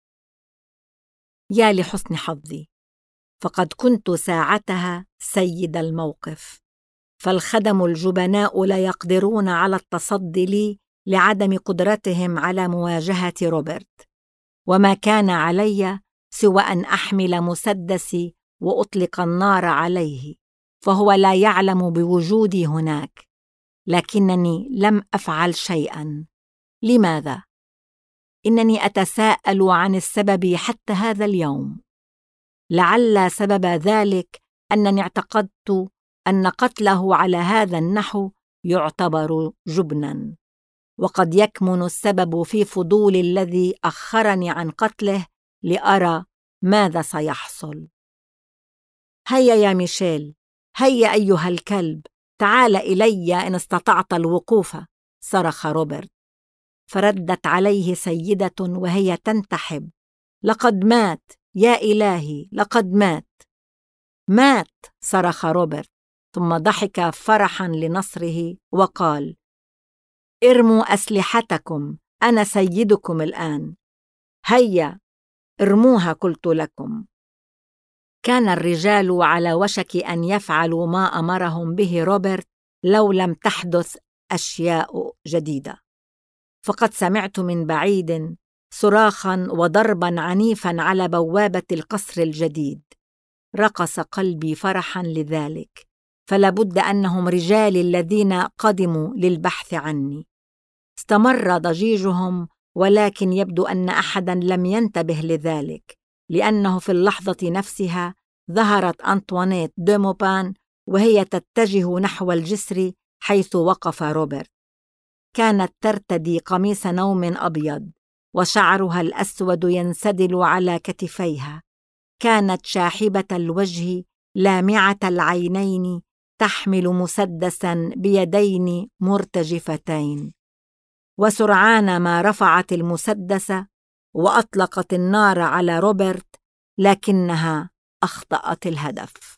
[SPEAKER 1] يا لحسن حظي، فقد كنت ساعتها سيد الموقف، فالخدم الجبناء لا يقدرون على التصدي لي لعدم قدرتهم على مواجهة روبرت، وما كان علي سوى أن أحمل مسدسي وأطلق النار عليه، فهو لا يعلم بوجودي هناك، لكنني لم أفعل شيئاً. لماذا؟ إنني أتساءل عن السبب حتى هذا اليوم. لعل سبب ذلك أنني اعتقدت أن قتله على هذا النحو يعتبر جبناً، وقد يكمن السبب في فضول الذي أخرني عن قتله لأرى ماذا سيحصل. هيا يا ميشيل، هيا أيها الكلب، تعال إلي إن استطعت الوقوف، صرخ روبرت. فردت عليه سيدة وهي تنتحب: لقد مات يا إلهي، لقد مات. مات، صرخ روبرت، ثم ضحك فرحا لنصره وقال: ارموا أسلحتكم، أنا سيدكم الآن. هيا ارموها قلت لكم. كان الرجال على وشك أن يفعلوا ما أمرهم به روبرت لو لم تحدث أشياء جديدة. فقد سمعت من بعيد صراخاً وضرباً عنيفاً على بوابة القصر الجديد. رقص قلبي فرحاً لذلك، فلابد أنهم رجالي الذين قدموا للبحث عني. استمر ضجيجهم، ولكن يبدو أن أحداً لم ينتبه لذلك، لأنه في اللحظة نفسها ظهرت أنطوانيت دي موبان وهي تتجه نحو الجسر حيث وقف روبرت. كانت ترتدي قميص نوم أبيض، وشعرها الأسود ينسدل على كتفيها. كانت شاحبة الوجه، لامعة العينين، تحمل مسدساً بيدين مرتجفتين. وسرعان ما رفعت المسدس وأطلقت النار على روبرت، لكنها أخطأت الهدف.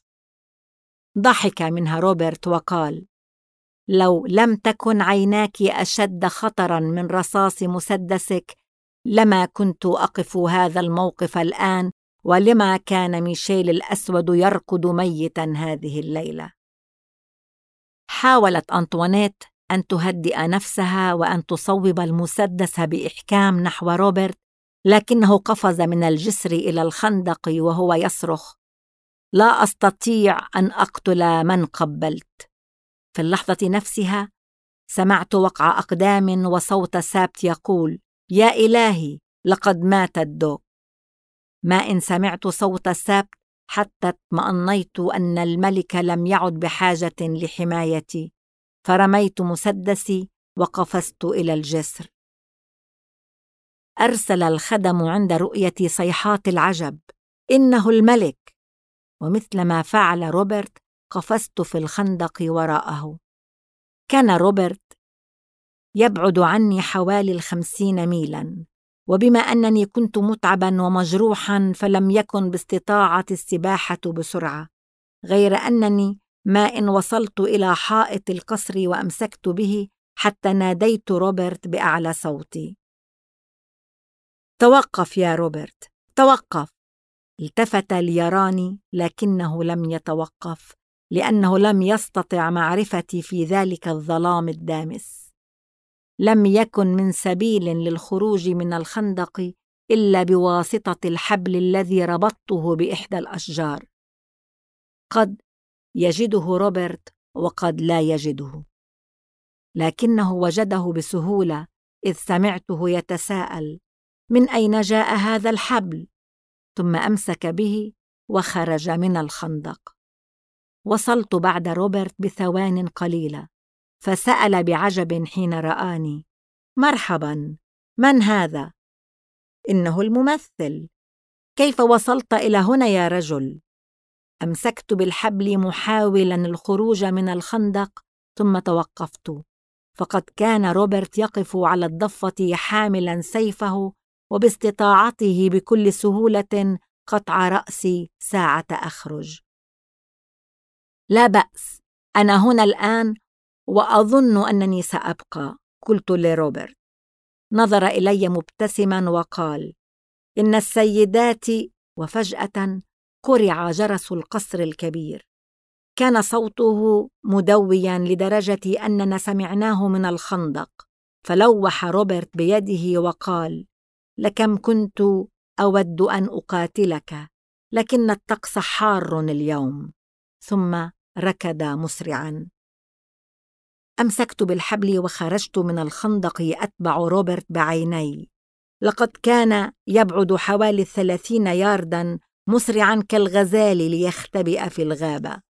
[SPEAKER 1] ضحك منها روبرت وقال: لو لم تكن عيناك أشد خطراً من رصاص مسدسك لما كنت أقف هذا الموقف الآن، ولما كان ميشيل الأسود يركض ميتاً هذه الليلة. حاولت أنطوانيت أن تهدئ نفسها وأن تصوب المسدس بإحكام نحو روبرت، لكنه قفز من الجسر إلى الخندق وهو يصرخ: لا أستطيع أن أقتل من قبلت. في اللحظة نفسها سمعت وقع أقدام وصوت سابت يقول: يا إلهي، لقد مات الدوق. ما إن سمعت صوت سابت حتى اطمأنيت أن الملك لم يعد بحاجة لحمايتي، فرميت مسدسي وقفزت إلى الجسر. أرسل الخدم عند رؤية صيحات العجب: إنه الملك! ومثلما فعل روبرت قفزت في الخندق وراءه. كان روبرت يبعد عني حوالي 50 ميلاً، وبما أنني كنت متعباً ومجروحاً فلم يكن باستطاعتي السباحة بسرعة، غير أنني ما إن وصلت إلى حائط القصر وأمسكت به حتى ناديت روبرت بأعلى صوتي: توقف يا روبرت، توقف! التفت ليراني، لكنه لم يتوقف، لأنه لم يستطع معرفتي في ذلك الظلام الدامس. لم يكن من سبيل للخروج من الخندق إلا بواسطة الحبل الذي ربطته بإحدى الأشجار. قد يجده روبرت وقد لا يجده، لكنه وجده بسهولة، إذ سمعته يتساءل: من أين جاء هذا الحبل؟ ثم أمسك به وخرج من الخندق. وصلت بعد روبرت بثوان قليلة، فسأل بعجب حين رآني: مرحباً، من هذا؟ إنه الممثل. كيف وصلت إلى هنا يا رجل؟ أمسكت بالحبل محاولاً الخروج من الخندق، ثم توقفت، فقد كان روبرت يقف على الضفة حاملاً سيفه، وباستطاعته بكل سهولة قطع رأسي ساعة أخرج. لا بأس، أنا هنا الآن وأظن أنني سأبقى، قلت لروبرت. نظر إلي مبتسماً وقال: إن السيدات. وفجأة قرع جرس القصر الكبير. كان صوته مدوياً لدرجة أننا سمعناه من الخندق، فلوح روبرت بيده وقال: لكم كنت أود أن أقاتلك، لكن الطقس حار اليوم. ثم ركض مسرعاً. أمسكت بالحبل وخرجت من الخندق أتبع روبرت بعيني. لقد كان يبعد حوالي 30 يارداً مسرعاً كالغزال ليختبئ في الغابة.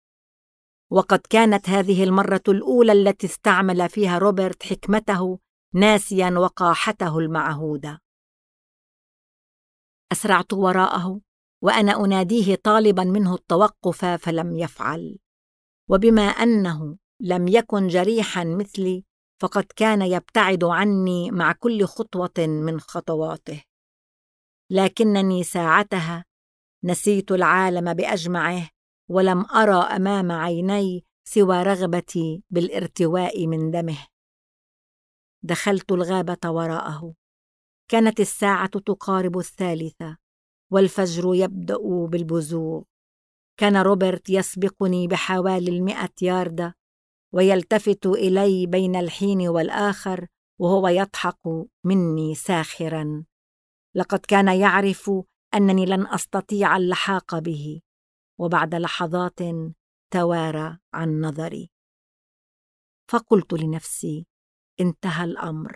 [SPEAKER 1] وقد كانت هذه المرة الأولى التي استعمل فيها روبرت حكمته، ناسياً وقاحته المعهودة. أسرعت وراءه وأنا أناديه طالبا منه التوقف، فلم يفعل، وبما أنه لم يكن جريحا مثلي فقد كان يبتعد عني مع كل خطوة من خطواته. لكنني ساعتها نسيت العالم بأجمعه، ولم أرى أمام عيني سوى رغبتي بالارتواء من دمه. دخلت الغابة وراءه. كانت الساعة تقارب 3 والفجر يبدأ بالبزوغ. كان روبرت يسبقني بحوالي 100 ياردة، ويلتفت إلي بين الحين والآخر وهو يضحك مني ساخرا. لقد كان يعرف أنني لن أستطيع اللحاق به، وبعد لحظات توارى عن نظري. فقلت لنفسي: انتهى الأمر.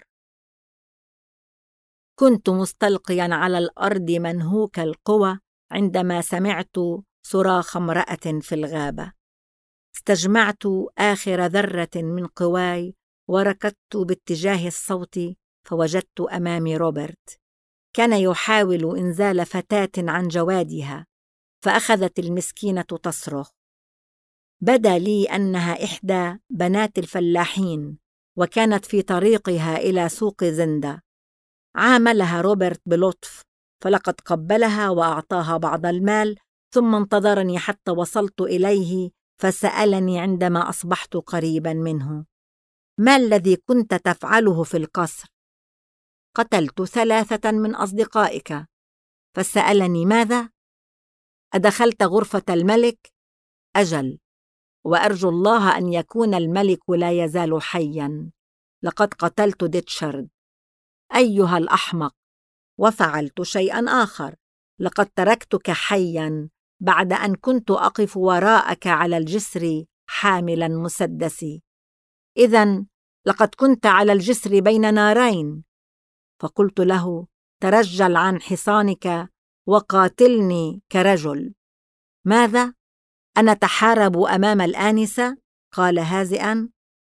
[SPEAKER 1] كنت مستلقيا على الأرض منهوك القوى عندما سمعت صراخ امرأة في الغابة. استجمعت آخر ذرة من قواي وركضت باتجاه الصوت، فوجدت أمامي روبرت. كان يحاول إنزال فتاة عن جوادها، فأخذت المسكينة تصرخ. بدا لي أنها إحدى بنات الفلاحين، وكانت في طريقها إلى سوق زندا. عاملها روبرت بلطف، فلقد قبلها وأعطاها بعض المال، ثم انتظرني حتى وصلت إليه، فسألني عندما أصبحت قريبا منه: ما الذي كنت تفعله في القصر؟ قتلت 3 من أصدقائك. فسألني: ماذا؟ أدخلت غرفة الملك؟ أجل، وأرجو الله أن يكون الملك لا يزال حيا. لقد قتلت ديتشارد. أيها الأحمق، وفعلت شيئا آخر. لقد تركتك حيا بعد أن كنت أقف وراءك على الجسر حاملا مسدسي. إذن لقد كنت على الجسر بين نارين. فقلت له: ترجل عن حصانك وقاتلني كرجل. ماذا؟ أنا تحارب أمام الآنسة؟ قال هازئا.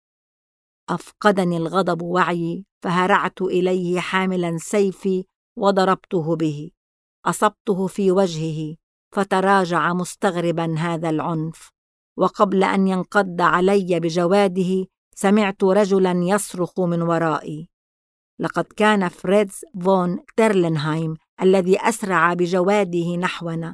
[SPEAKER 1] أفقدني الغضب وعيي، فهرعت إليه حاملا سيفي وضربته به. أصبته في وجهه، فتراجع مستغربا هذا العنف، وقبل أن ينقض علي بجواده سمعت رجلا يصرخ من ورائي. لقد كان فريدز فون تيرلنهايم الذي أسرع بجواده نحونا.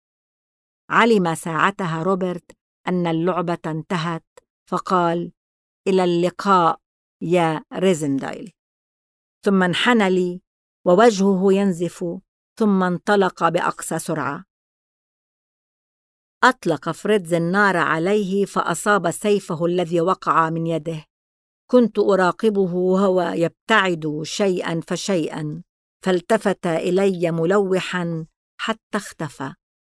[SPEAKER 1] علم ساعتها روبرت أن اللعبة انتهت، فقال: إلى اللقاء يا ريزندايل، ثم انحنى لي ووجهه ينزف، ثم انطلق بأقصى سرعة. أطلق فريدز النار عليه، فأصاب سيفه الذي وقع من يده. كنت أراقبه وهو يبتعد شيئا فشيئا، فالتفت إلي ملوحا حتى اختفى.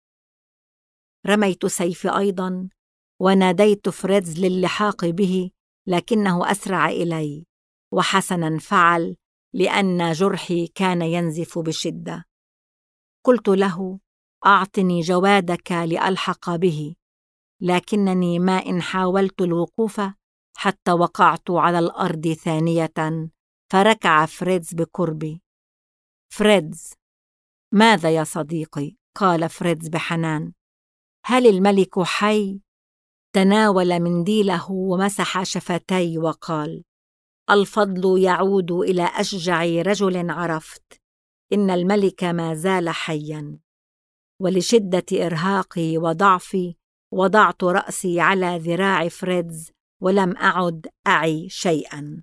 [SPEAKER 1] رميت سيفي أيضا، وناديت فريدز للحاق به، لكنه أسرع إلي، وحسنا فعل لأن جرحي كان ينزف بشدة. قلت له: أعطني جوادك لألحق به، لكنني ما إن حاولت الوقوف حتى وقعت على الأرض ثانية، فركع فريدز بقربي. فريدز. ماذا يا صديقي؟ قال فريدز بحنان. هل الملك حي؟ تناول منديله ومسح شفتي وقال: الفضل يعود إلى أشجع رجل عرفت. إن الملك ما زال حيا. ولشدة إرهاقي وضعفي وضعت رأسي على ذراع فريدز، ولم أعد أعي شيئا.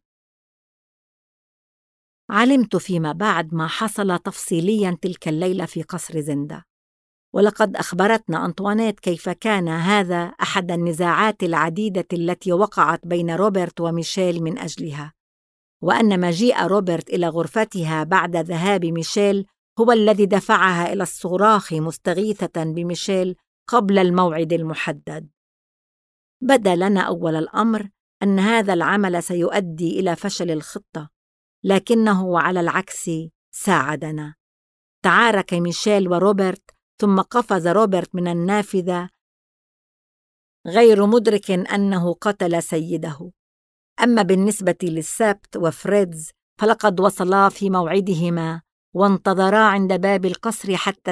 [SPEAKER 1] علمت فيما بعد ما حصل تفصيليا تلك الليلة في قصر زندا، ولقد أخبرتنا أنطوانيت كيف كان هذا أحد النزاعات العديدة التي وقعت بين روبرت وميشيل من أجلها، وأن مجيء روبرت إلى غرفتها بعد ذهاب ميشيل هو الذي دفعها إلى الصراخ مستغيثة بميشيل قبل الموعد المحدد. بدا لنا أول الأمر أن هذا العمل سيؤدي إلى فشل الخطة، لكنه على العكس ساعدنا. تعارك ميشيل وروبرت، ثم قفز روبرت من النافذة غير مدرك أنه قتل سيده. أما بالنسبة للسبت وفريدز فلقد وصلا في موعدهما، وانتظرا عند باب القصر حتى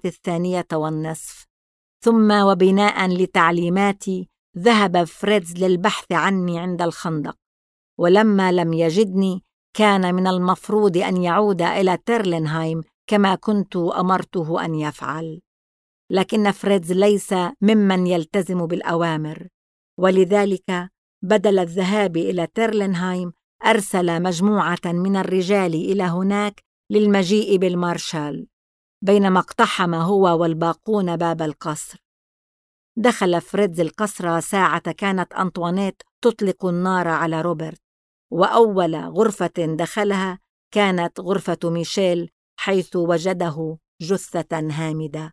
[SPEAKER 1] 2:30. ثم وبناء لتعليماتي ذهب فريدز للبحث عني عند الخندق، ولما لم يجدني كان من المفروض أن يعود إلى تيرلنهايم كما كنت أمرته أن يفعل. لكن فريدز ليس ممن يلتزم بالأوامر، ولذلك بدل الذهاب إلى تيرلنهايم أرسل مجموعة من الرجال إلى هناك للمجيء بالمارشال، بينما اقتحم هو والباقون باب القصر. دخل فريدز القصر ساعة كانت أنطوانيت تطلق النار على روبرت، وأول غرفة دخلها كانت غرفة ميشيل، حيث وجده جثة هامدة.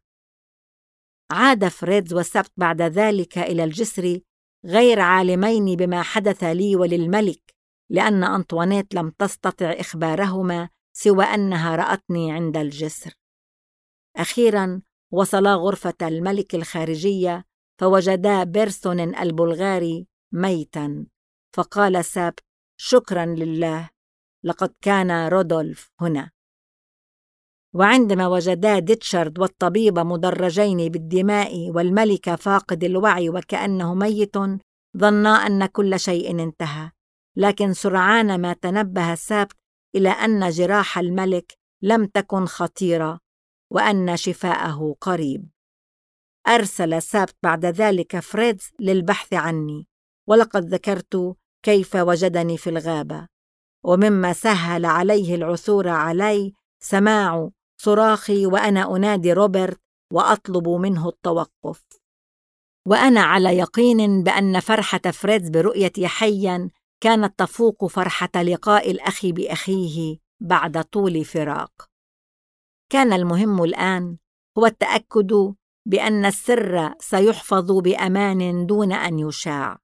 [SPEAKER 1] عاد فريدز وسبت بعد ذلك إلى الجسر غير عالمين بما حدث لي وللملك، لأن أنطوانيت لم تستطع إخبارهما سوى أنها رأتني عند الجسر. أخيراً وصلا غرفة الملك الخارجية فوجدا بيرسون البلغاري ميتاً، فقال سبت: شكراً لله، لقد كان رودولف هنا. وعندما وجدا ديتشارد والطبيب مدرجين بالدماء والملك فاقد الوعي وكأنه ميت، ظنا أن كل شيء انتهى، لكن سرعان ما تنبه سبت إلى أن جراح الملك لم تكن خطيرة وأن شفاءه قريب. أرسل سبت بعد ذلك فريدز للبحث عني، ولقد ذكرت كيف وجدني في الغابة، ومما سهل عليه العثور علي سماع صراخي وأنا أنادي روبرت وأطلب منه التوقف. وأنا على يقين بأن فرحة فريدز برؤيتي حياً كانت تفوق فرحة لقاء الأخ بأخيه بعد طول فراق. كان المهم الآن هو التأكد بأن السر سيحفظ بأمان دون أن يشاع.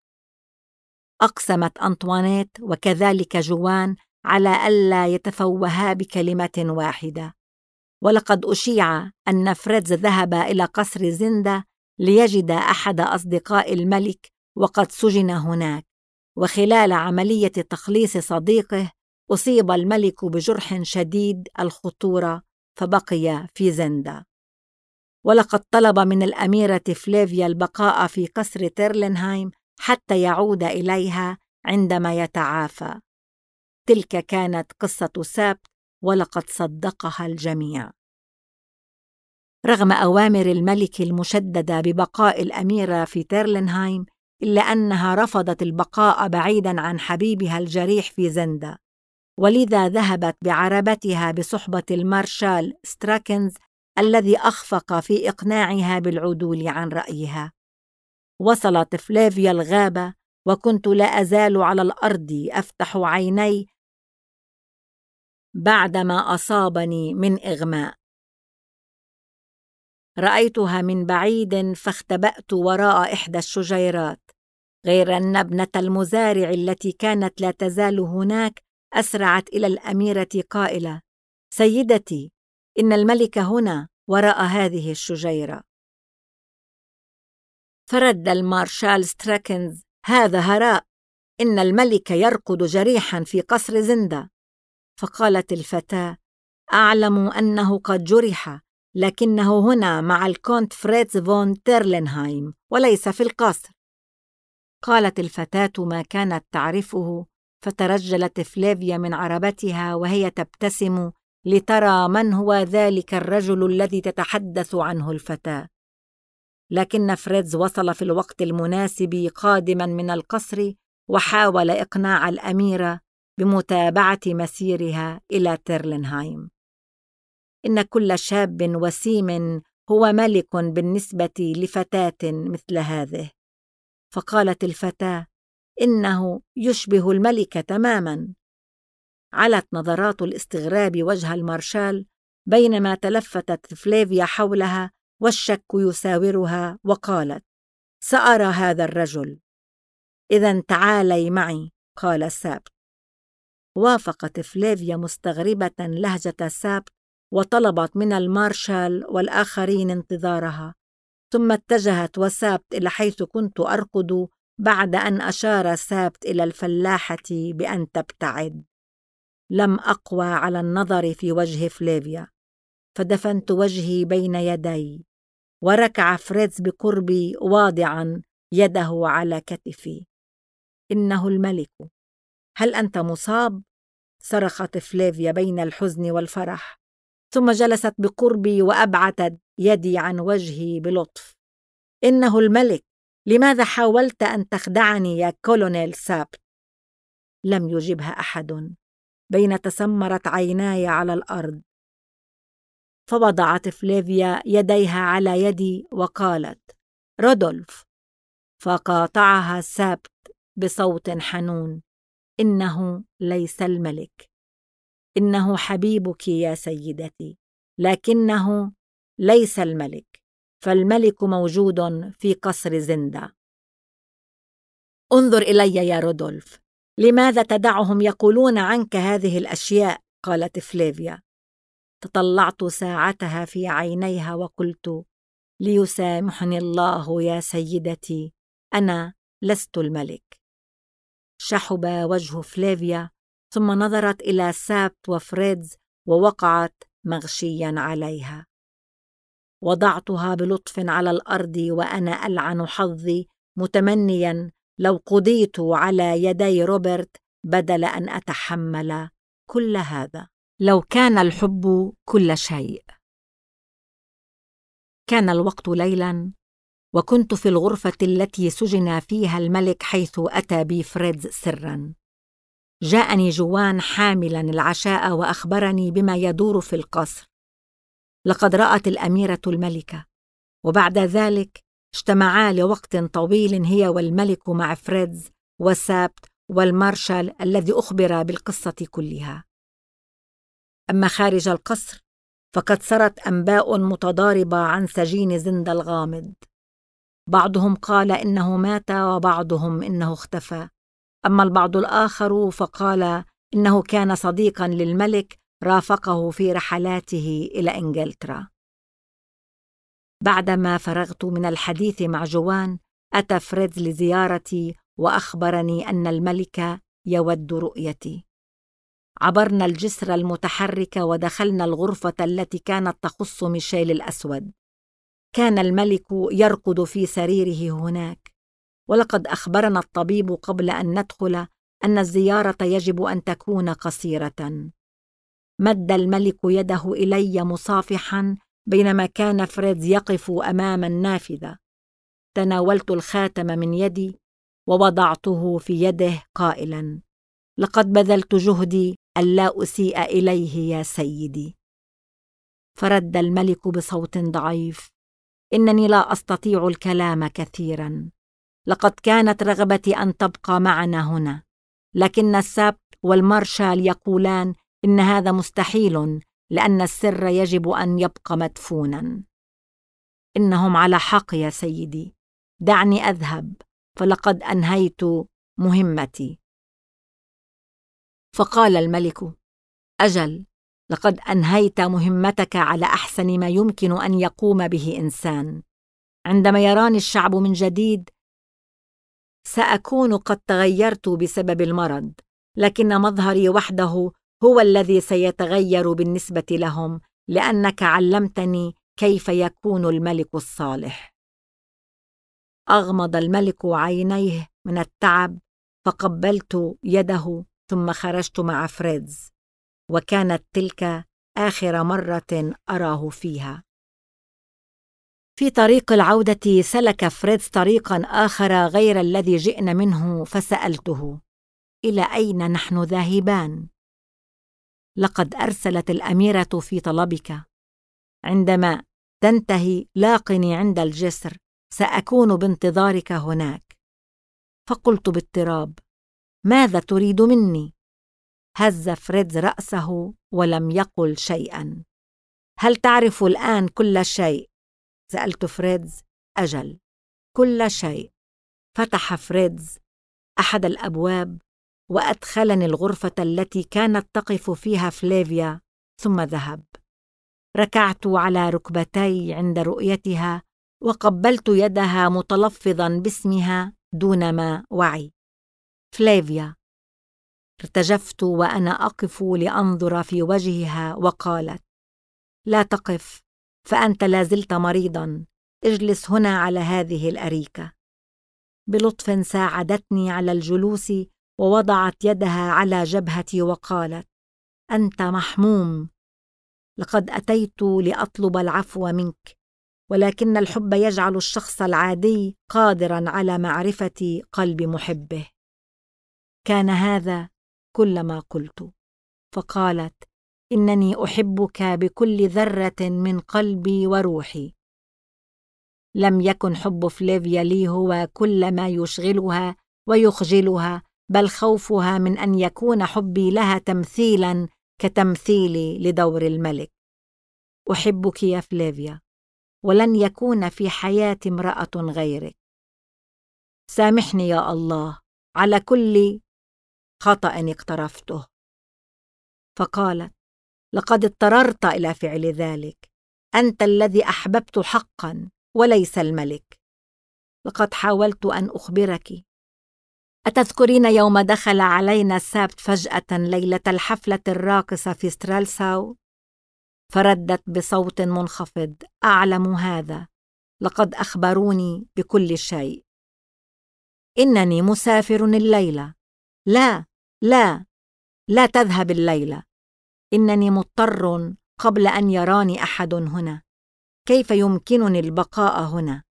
[SPEAKER 1] أقسمت أنطوانيت وكذلك جوان على ألا يتفوها بكلمة واحدة، ولقد أشيع أن فريدز ذهب إلى قصر زندا ليجد أحد أصدقاء الملك وقد سجن هناك، وخلال عملية تخليص صديقه أصيب الملك بجرح شديد الخطورة فبقي في زندا. ولقد طلب من الأميرة فليفيا البقاء في قصر تيرلنهايم حتى يعود إليها عندما يتعافى. تلك كانت قصة سبت، ولقد صدقها الجميع. رغم أوامر الملك المشددة ببقاء الأميرة في تيرلنهايم، إلا أنها رفضت البقاء بعيداً عن حبيبها الجريح في زندا، ولذا ذهبت بعربتها بصحبة المارشال ستراكنز الذي أخفق في إقناعها بالعدول عن رأيها. وصلت فليفيا الغابة، وكنت لا أزال على الأرض أفتح عيني بعدما أصابني من إغماء. رأيتها من بعيد فاختبأت وراء إحدى الشجيرات، غير أن ابنة المزارع التي كانت لا تزال هناك أسرعت إلى الأميرة قائلة: سيدتي، إن الملك هنا وراء هذه الشجيرة. فرد المارشال ستراكنز: هذا هراء، إن الملك يرقد جريحا في قصر زندا. فقالت الفتاة: أعلم أنه قد جرح، لكنه هنا مع الكونت فريتز فون تيرلنهايم وليس في القصر. قالت الفتاة ما كانت تعرفه، فترجلت فليفيا من عربتها وهي تبتسم لترى من هو ذلك الرجل الذي تتحدث عنه الفتاة. لكن فريدز وصل في الوقت المناسب قادما من القصر، وحاول إقناع الأميرة بمتابعة مسيرها إلى تيرلنهايم. إن كل شاب وسيم هو ملك بالنسبة لفتاة مثل هذه. فقالت الفتاة: إنه يشبه الملك تماماً. علت نظرات الاستغراب وجه المارشال، بينما تلفتت فليفيا حولها والشك يساورها، وقالت: سأرى هذا الرجل. إذن تعالي معي، قال سابت. وافقت فليفيا مستغربة لهجة سابت، وطلبت من المارشال والآخرين انتظارها، ثم اتجهت وسابت إلى حيث كنت أرقد، بعد أن أشار سابت إلى الفلاحة بأن تبتعد. لم أقوى على النظر في وجه فليفيا، فدفنت وجهي بين يدي، وركع فريدز بقربي واضعا يده على كتفي. إنه الملك. هل أنت مصاب؟ صرخت فليفيا بين الحزن والفرح، ثم جلست بقربي وأبعدت يدي عن وجهي بلطف. إنه الملك. لماذا حاولت أن تخدعني يا كولونيل سابت؟ لم يجبها أحد، بين تسمرت عيناي على الأرض. فوضعت فليفيا يديها على يدي وقالت: رودولف. فقاطعها سابت بصوت حنون: إنه ليس الملك، إنه حبيبك يا سيدتي، لكنه ليس الملك، فالملك موجود في قصر زندا. انظر إلي يا رودولف، لماذا تدعهم يقولون عنك هذه الأشياء؟ قالت فليفيا. تطلعت ساعتها في عينيها وقلت: ليسامحني الله يا سيدتي، أنا لست الملك. شحب وجه فليفيا، ثم نظرت إلى سابت وفريدز ووقعت مغشيا عليها. وضعتها بلطف على الأرض وأنا ألعن حظي، متمنيا لو قضيت على يدي روبرت بدل أن أتحمل كل هذا. لو كان الحب كل شيء. كان الوقت ليلا، وكنت في الغرفة التي سجن فيها الملك، حيث أتى بي فريدز سرا. جاءني جوان حاملا العشاء وأخبرني بما يدور في القصر. لقد رأت الأميرة الملكة، وبعد ذلك اجتمعا لوقت طويل هي والملك مع فريدز وسابت والمارشال الذي أخبر بالقصة كلها. أما خارج القصر فقد سرت أنباء متضاربة عن سجين زندا الغامض. بعضهم قال إنه مات، وبعضهم إنه اختفى، أما البعض الآخر فقال إنه كان صديقا للملك رافقه في رحلاته إلى إنجلترا. بعدما فرغت من الحديث مع جوان، أتى فريدز لزيارتي وأخبرني أن الملك يود رؤيتي. عبرنا الجسر المتحرك ودخلنا الغرفة التي كانت تخص ميشيل الأسود. كان الملك يرقد في سريره هناك، ولقد أخبرنا الطبيب قبل أن ندخل أن الزيارة يجب أن تكون قصيرة. مد الملك يده إلي مصافحا بينما كان فريدز يقف أمام النافذة. تناولت الخاتم من يدي ووضعته في يده قائلا: لقد بذلت جهدي ألا أسيء إليه يا سيدي. فرد الملك بصوت ضعيف: إنني لا أستطيع الكلام كثيرا. لقد كانت رغبتي أن تبقى معنا هنا، لكن السابت والمارشال يقولان إن هذا مستحيل، لأن السر يجب أن يبقى مدفونا. إنهم على حق يا سيدي، دعني أذهب، فلقد أنهيت مهمتي. فقال الملك: أجل، لقد أنهيت مهمتك على أحسن ما يمكن أن يقوم به إنسان. عندما يراني الشعب من جديد سأكون قد تغيرت بسبب المرض، لكن مظهري وحده هو الذي سيتغير بالنسبة لهم، لأنك علمتني كيف يكون الملك الصالح. أغمض الملك عينيه من التعب، فقبلت يده ثم خرجت مع فريدز، وكانت تلك آخر مرة أراه فيها. في طريق العودة سلك فريدز طريقا آخر غير الذي جئنا منه، فسألته: إلى أين نحن ذاهبان؟ لقد أرسلت الأميرة في طلبك. عندما تنتهي لاقني عند الجسر، سأكون بانتظارك هناك. فقلت باضطراب: ماذا تريد مني؟ هز فريدز رأسه ولم يقل شيئا. هل تعرف الآن كل شيء؟ سألت فريدز. أجل، كل شيء. فتح فريدز أحد الأبواب وأدخلني الغرفة التي كانت تقف فيها فليفيا، ثم ذهب. ركعت على ركبتي عند رؤيتها وقبلت يدها متلفظا باسمها دون ما وعي. فليفيا. ارتجفت وأنا أقف لأنظر في وجهها، وقالت: لا تقف، فأنت لازلت مريضا، اجلس هنا على هذه الأريكة. بلطف ساعدتني على الجلوس ووضعت يدها على جبهتي وقالت: أنت محموم، لقد أتيت لأطلب العفو منك، ولكن الحب يجعل الشخص العادي قادرا على معرفة قلب محبه. كان هذا كل ما قلت. فقالت: إنني أحبك بكل ذرة من قلبي وروحي. لم يكن حب فليفيا لي هو كل ما يشغلها ويخجلها، بل خوفها من أن يكون حبي لها تمثيلا كتمثيلي لدور الملك. أحبك يا فليفيا، ولن يكون في حياتي امرأة غيرك. سامحني يا الله على كل خطأ اقترفته. فقالت: لقد اضطررت إلى فعل ذلك، أنت الذي أحببت حقا وليس الملك. لقد حاولت أن أخبرك. أتذكرين يوم دخل علينا السبت فجأة ليلة الحفلة الراقصة في سترالساو؟ فردت بصوت منخفض: أعلم هذا، لقد أخبروني بكل شيء. إنني مسافر الليلة. لا لا لا تذهب الليلة، إنني مضطر قبل أن يراني أحد هنا. كيف يمكنني البقاء هنا؟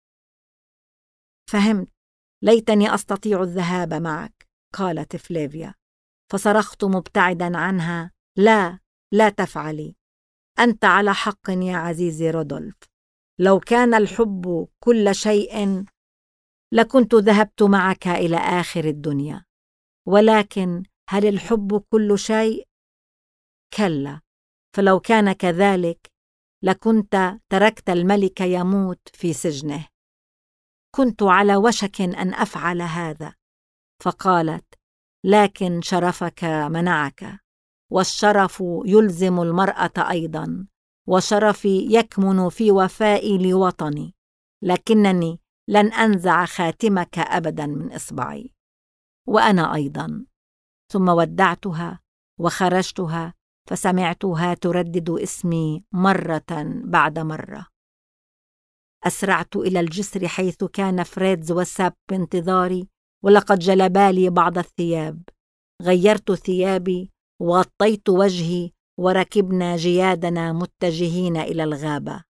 [SPEAKER 1] فهمت، ليتني أستطيع الذهاب معك، قالت فليفيا. فصرخت مبتعدا عنها: لا، لا تفعلي، أنت على حق يا عزيزي رودولف. لو كان الحب كل شيء لكنت ذهبت معك إلى آخر الدنيا، ولكن هل الحب كل شيء؟ كلا، فلو كان كذلك لكنت تركت الملك يموت في سجنه. كنت على وشك أن أفعل هذا. فقالت: لكن شرفك منعك، والشرف يلزم المرأة أيضا، وشرفي يكمن في وفائي لوطني، لكنني لن أنزع خاتمك أبدا من إصبعي. وأنا أيضا. ثم ودعتها وخرجتها، فسمعتها تردد اسمي مرة بعد مرة. أسرعت إلى الجسر حيث كان فريدز وساب بانتظاري، ولقد جلبا لي بعض الثياب. غيرت ثيابي وغطيت وجهي، وركبنا جيادنا متجهين إلى الغابة.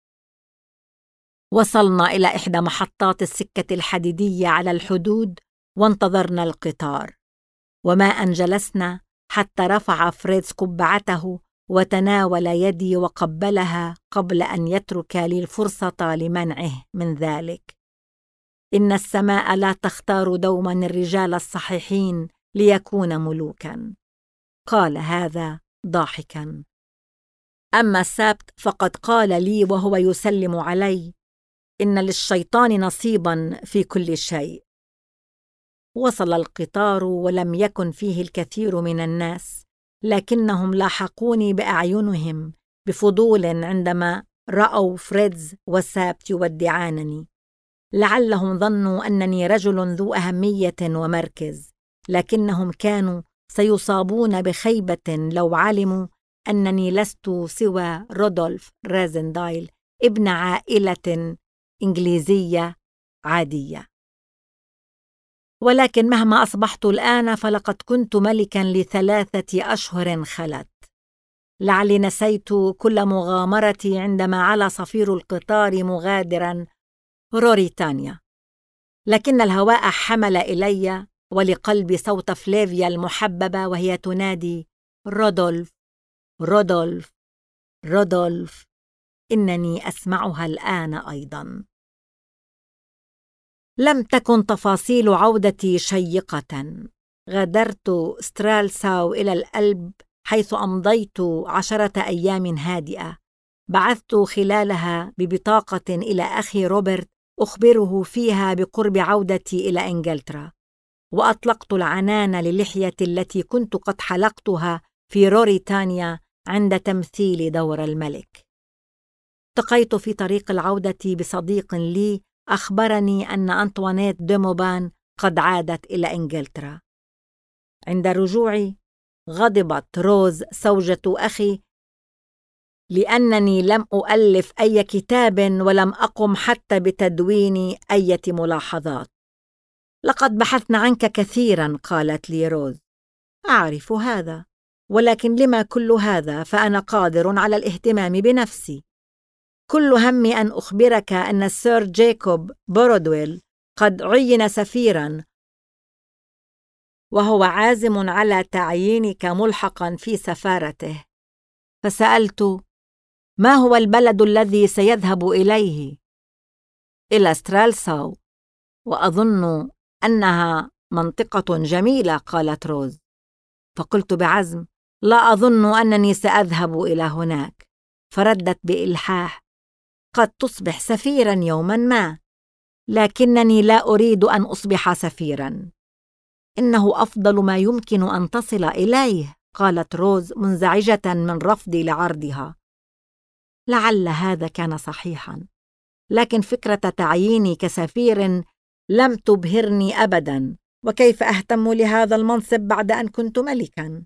[SPEAKER 1] وصلنا إلى إحدى محطات السكة الحديدية على الحدود، وانتظرنا القطار. وما أن جلسنا حتى رفع فريدز قبعته وتناول يدي وقبلها قبل أن يترك لي الفرصة لمنعه من ذلك. إن السماء لا تختار دوما الرجال الصحيحين ليكون ملوكا، قال هذا ضاحكا. أما السبت فقد قال لي وهو يسلم علي: إن للشيطان نصيبا في كل شيء. وصل القطار ولم يكن فيه الكثير من الناس، لكنهم لاحقوني بأعينهم بفضول عندما رأوا فريدز وسابت يودعانني. لعلهم ظنوا أنني رجل ذو أهمية ومركز، لكنهم كانوا سيصابون بخيبة لو علموا أنني لست سوى رودولف رازندايل، ابن عائلة إنجليزية عادية. ولكن مهما أصبحت الآن فلقد كنت ملكاً ل3 أشهر خلت. لعلي نسيت كل مغامرتي عندما علا صفير القطار مغادراً روريتانيا، لكن الهواء حمل إلي ولقلبي صوت فليفيا المحببة وهي تنادي: رودولف، رودولف، رودولف. إنني أسمعها الآن أيضاً. لم تكن تفاصيل عودتي شيقة. غادرت سترالساو إلى الألب حيث أمضيت 10 أيام هادئة. بعثت خلالها ببطاقة إلى أخي روبرت أخبره فيها بقرب عودتي إلى إنجلترا، وأطلقت العنان للحية التي كنت قد حلقتها في روريتانيا عند تمثيل دور الملك. التقيت في طريق العودة بصديق لي أخبرني أن أنطوانيت دي موبان قد عادت إلى إنجلترا. عند رجوعي غضبت روز زوجة أخي لأنني لم أؤلف أي كتاب ولم أقم حتى بتدوين أي ملاحظات. لقد بحثنا عنك كثيرا، قالت لي روز. أعرف هذا، ولكن لما كل هذا؟ فأنا قادر على الاهتمام بنفسي. كل همي أن أخبرك أن السير جاكوب بورودويل قد عين سفيرا، وهو عازم على تعيينك ملحقا في سفارته. فسألت: ما هو البلد الذي سيذهب إليه؟ إلى سترالساو، وأظن أنها منطقة جميلة، قالت روز. فقلت بعزم: لا أظن أنني سأذهب إلى هناك. فردت بإلحاح: قد تصبح سفيرا يوما ما، لكنني لا أريد أن أصبح سفيرا. إنه أفضل ما يمكن أن تصل إليه، قالت روز منزعجة من رفضي لعرضها. لعل هذا كان صحيحا، لكن فكرة تعييني كسفير لم تبهرني أبدا، وكيف أهتم لهذا المنصب بعد أن كنت ملكا؟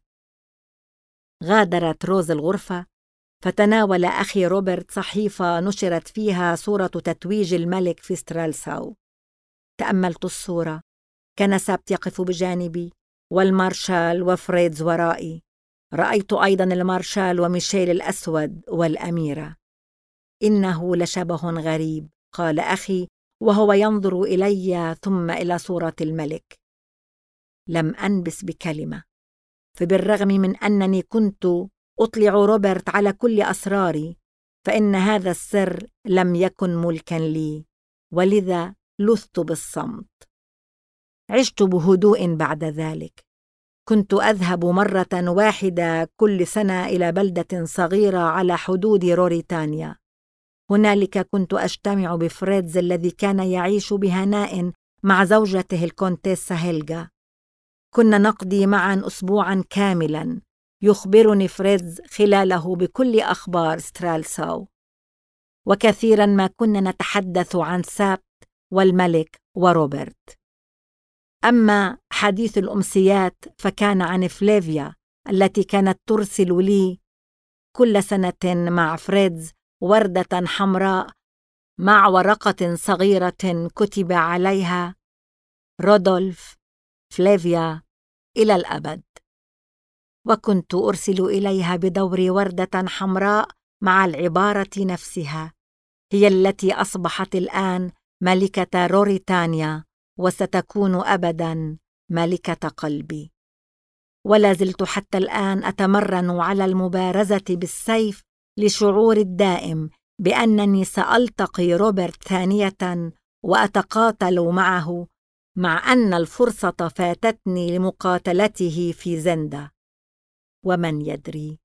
[SPEAKER 1] غادرت روز الغرفة، فتناول أخي روبرت صحيفة نشرت فيها صورة تتويج الملك في سترالساو. تأملت الصورة، كان سابت يقف بجانبي، والمارشال وفريدز ورائي. رأيت أيضا المارشال وميشيل الأسود والأميرة. إنه لشبه غريب، قال أخي وهو ينظر إلي ثم إلى صورة الملك. لم أنبس بكلمة، فبالرغم من أنني كنت أطلع روبرت على كل أسراري، فإن هذا السر لم يكن ملكا لي، ولذا لثت بالصمت. عشت بهدوء بعد ذلك. كنت أذهب مرة واحدة كل سنة إلى بلدة صغيرة على حدود روريتانيا. هنالك كنت أجتمع بفريدز الذي كان يعيش بهناء مع زوجته الكونتيسة هيلغا. كنا نقضي معا أسبوعا كاملا، يخبرني فريدز خلاله بكل أخبار سترالساو، وكثيرا ما كنا نتحدث عن سابت والملك وروبرت. أما حديث الأمسيات فكان عن فليفيا التي كانت ترسل لي كل سنة مع فريدز وردة حمراء مع ورقة صغيرة كتب عليها: رودولف، فليفيا، إلى الأبد. وكنت أرسل إليها بدوري وردة حمراء مع العبارة نفسها: هي التي أصبحت الآن ملكة روريتانيا، وستكون أبداً ملكة قلبي. ولا زلت حتى الآن أتمرن على المبارزة بالسيف لشعور الدائم بأنني سألتقي روبرت ثانية وأتقاتل معه، مع أن الفرصة فاتتني لمقاتلته في زندا. ومن يدري،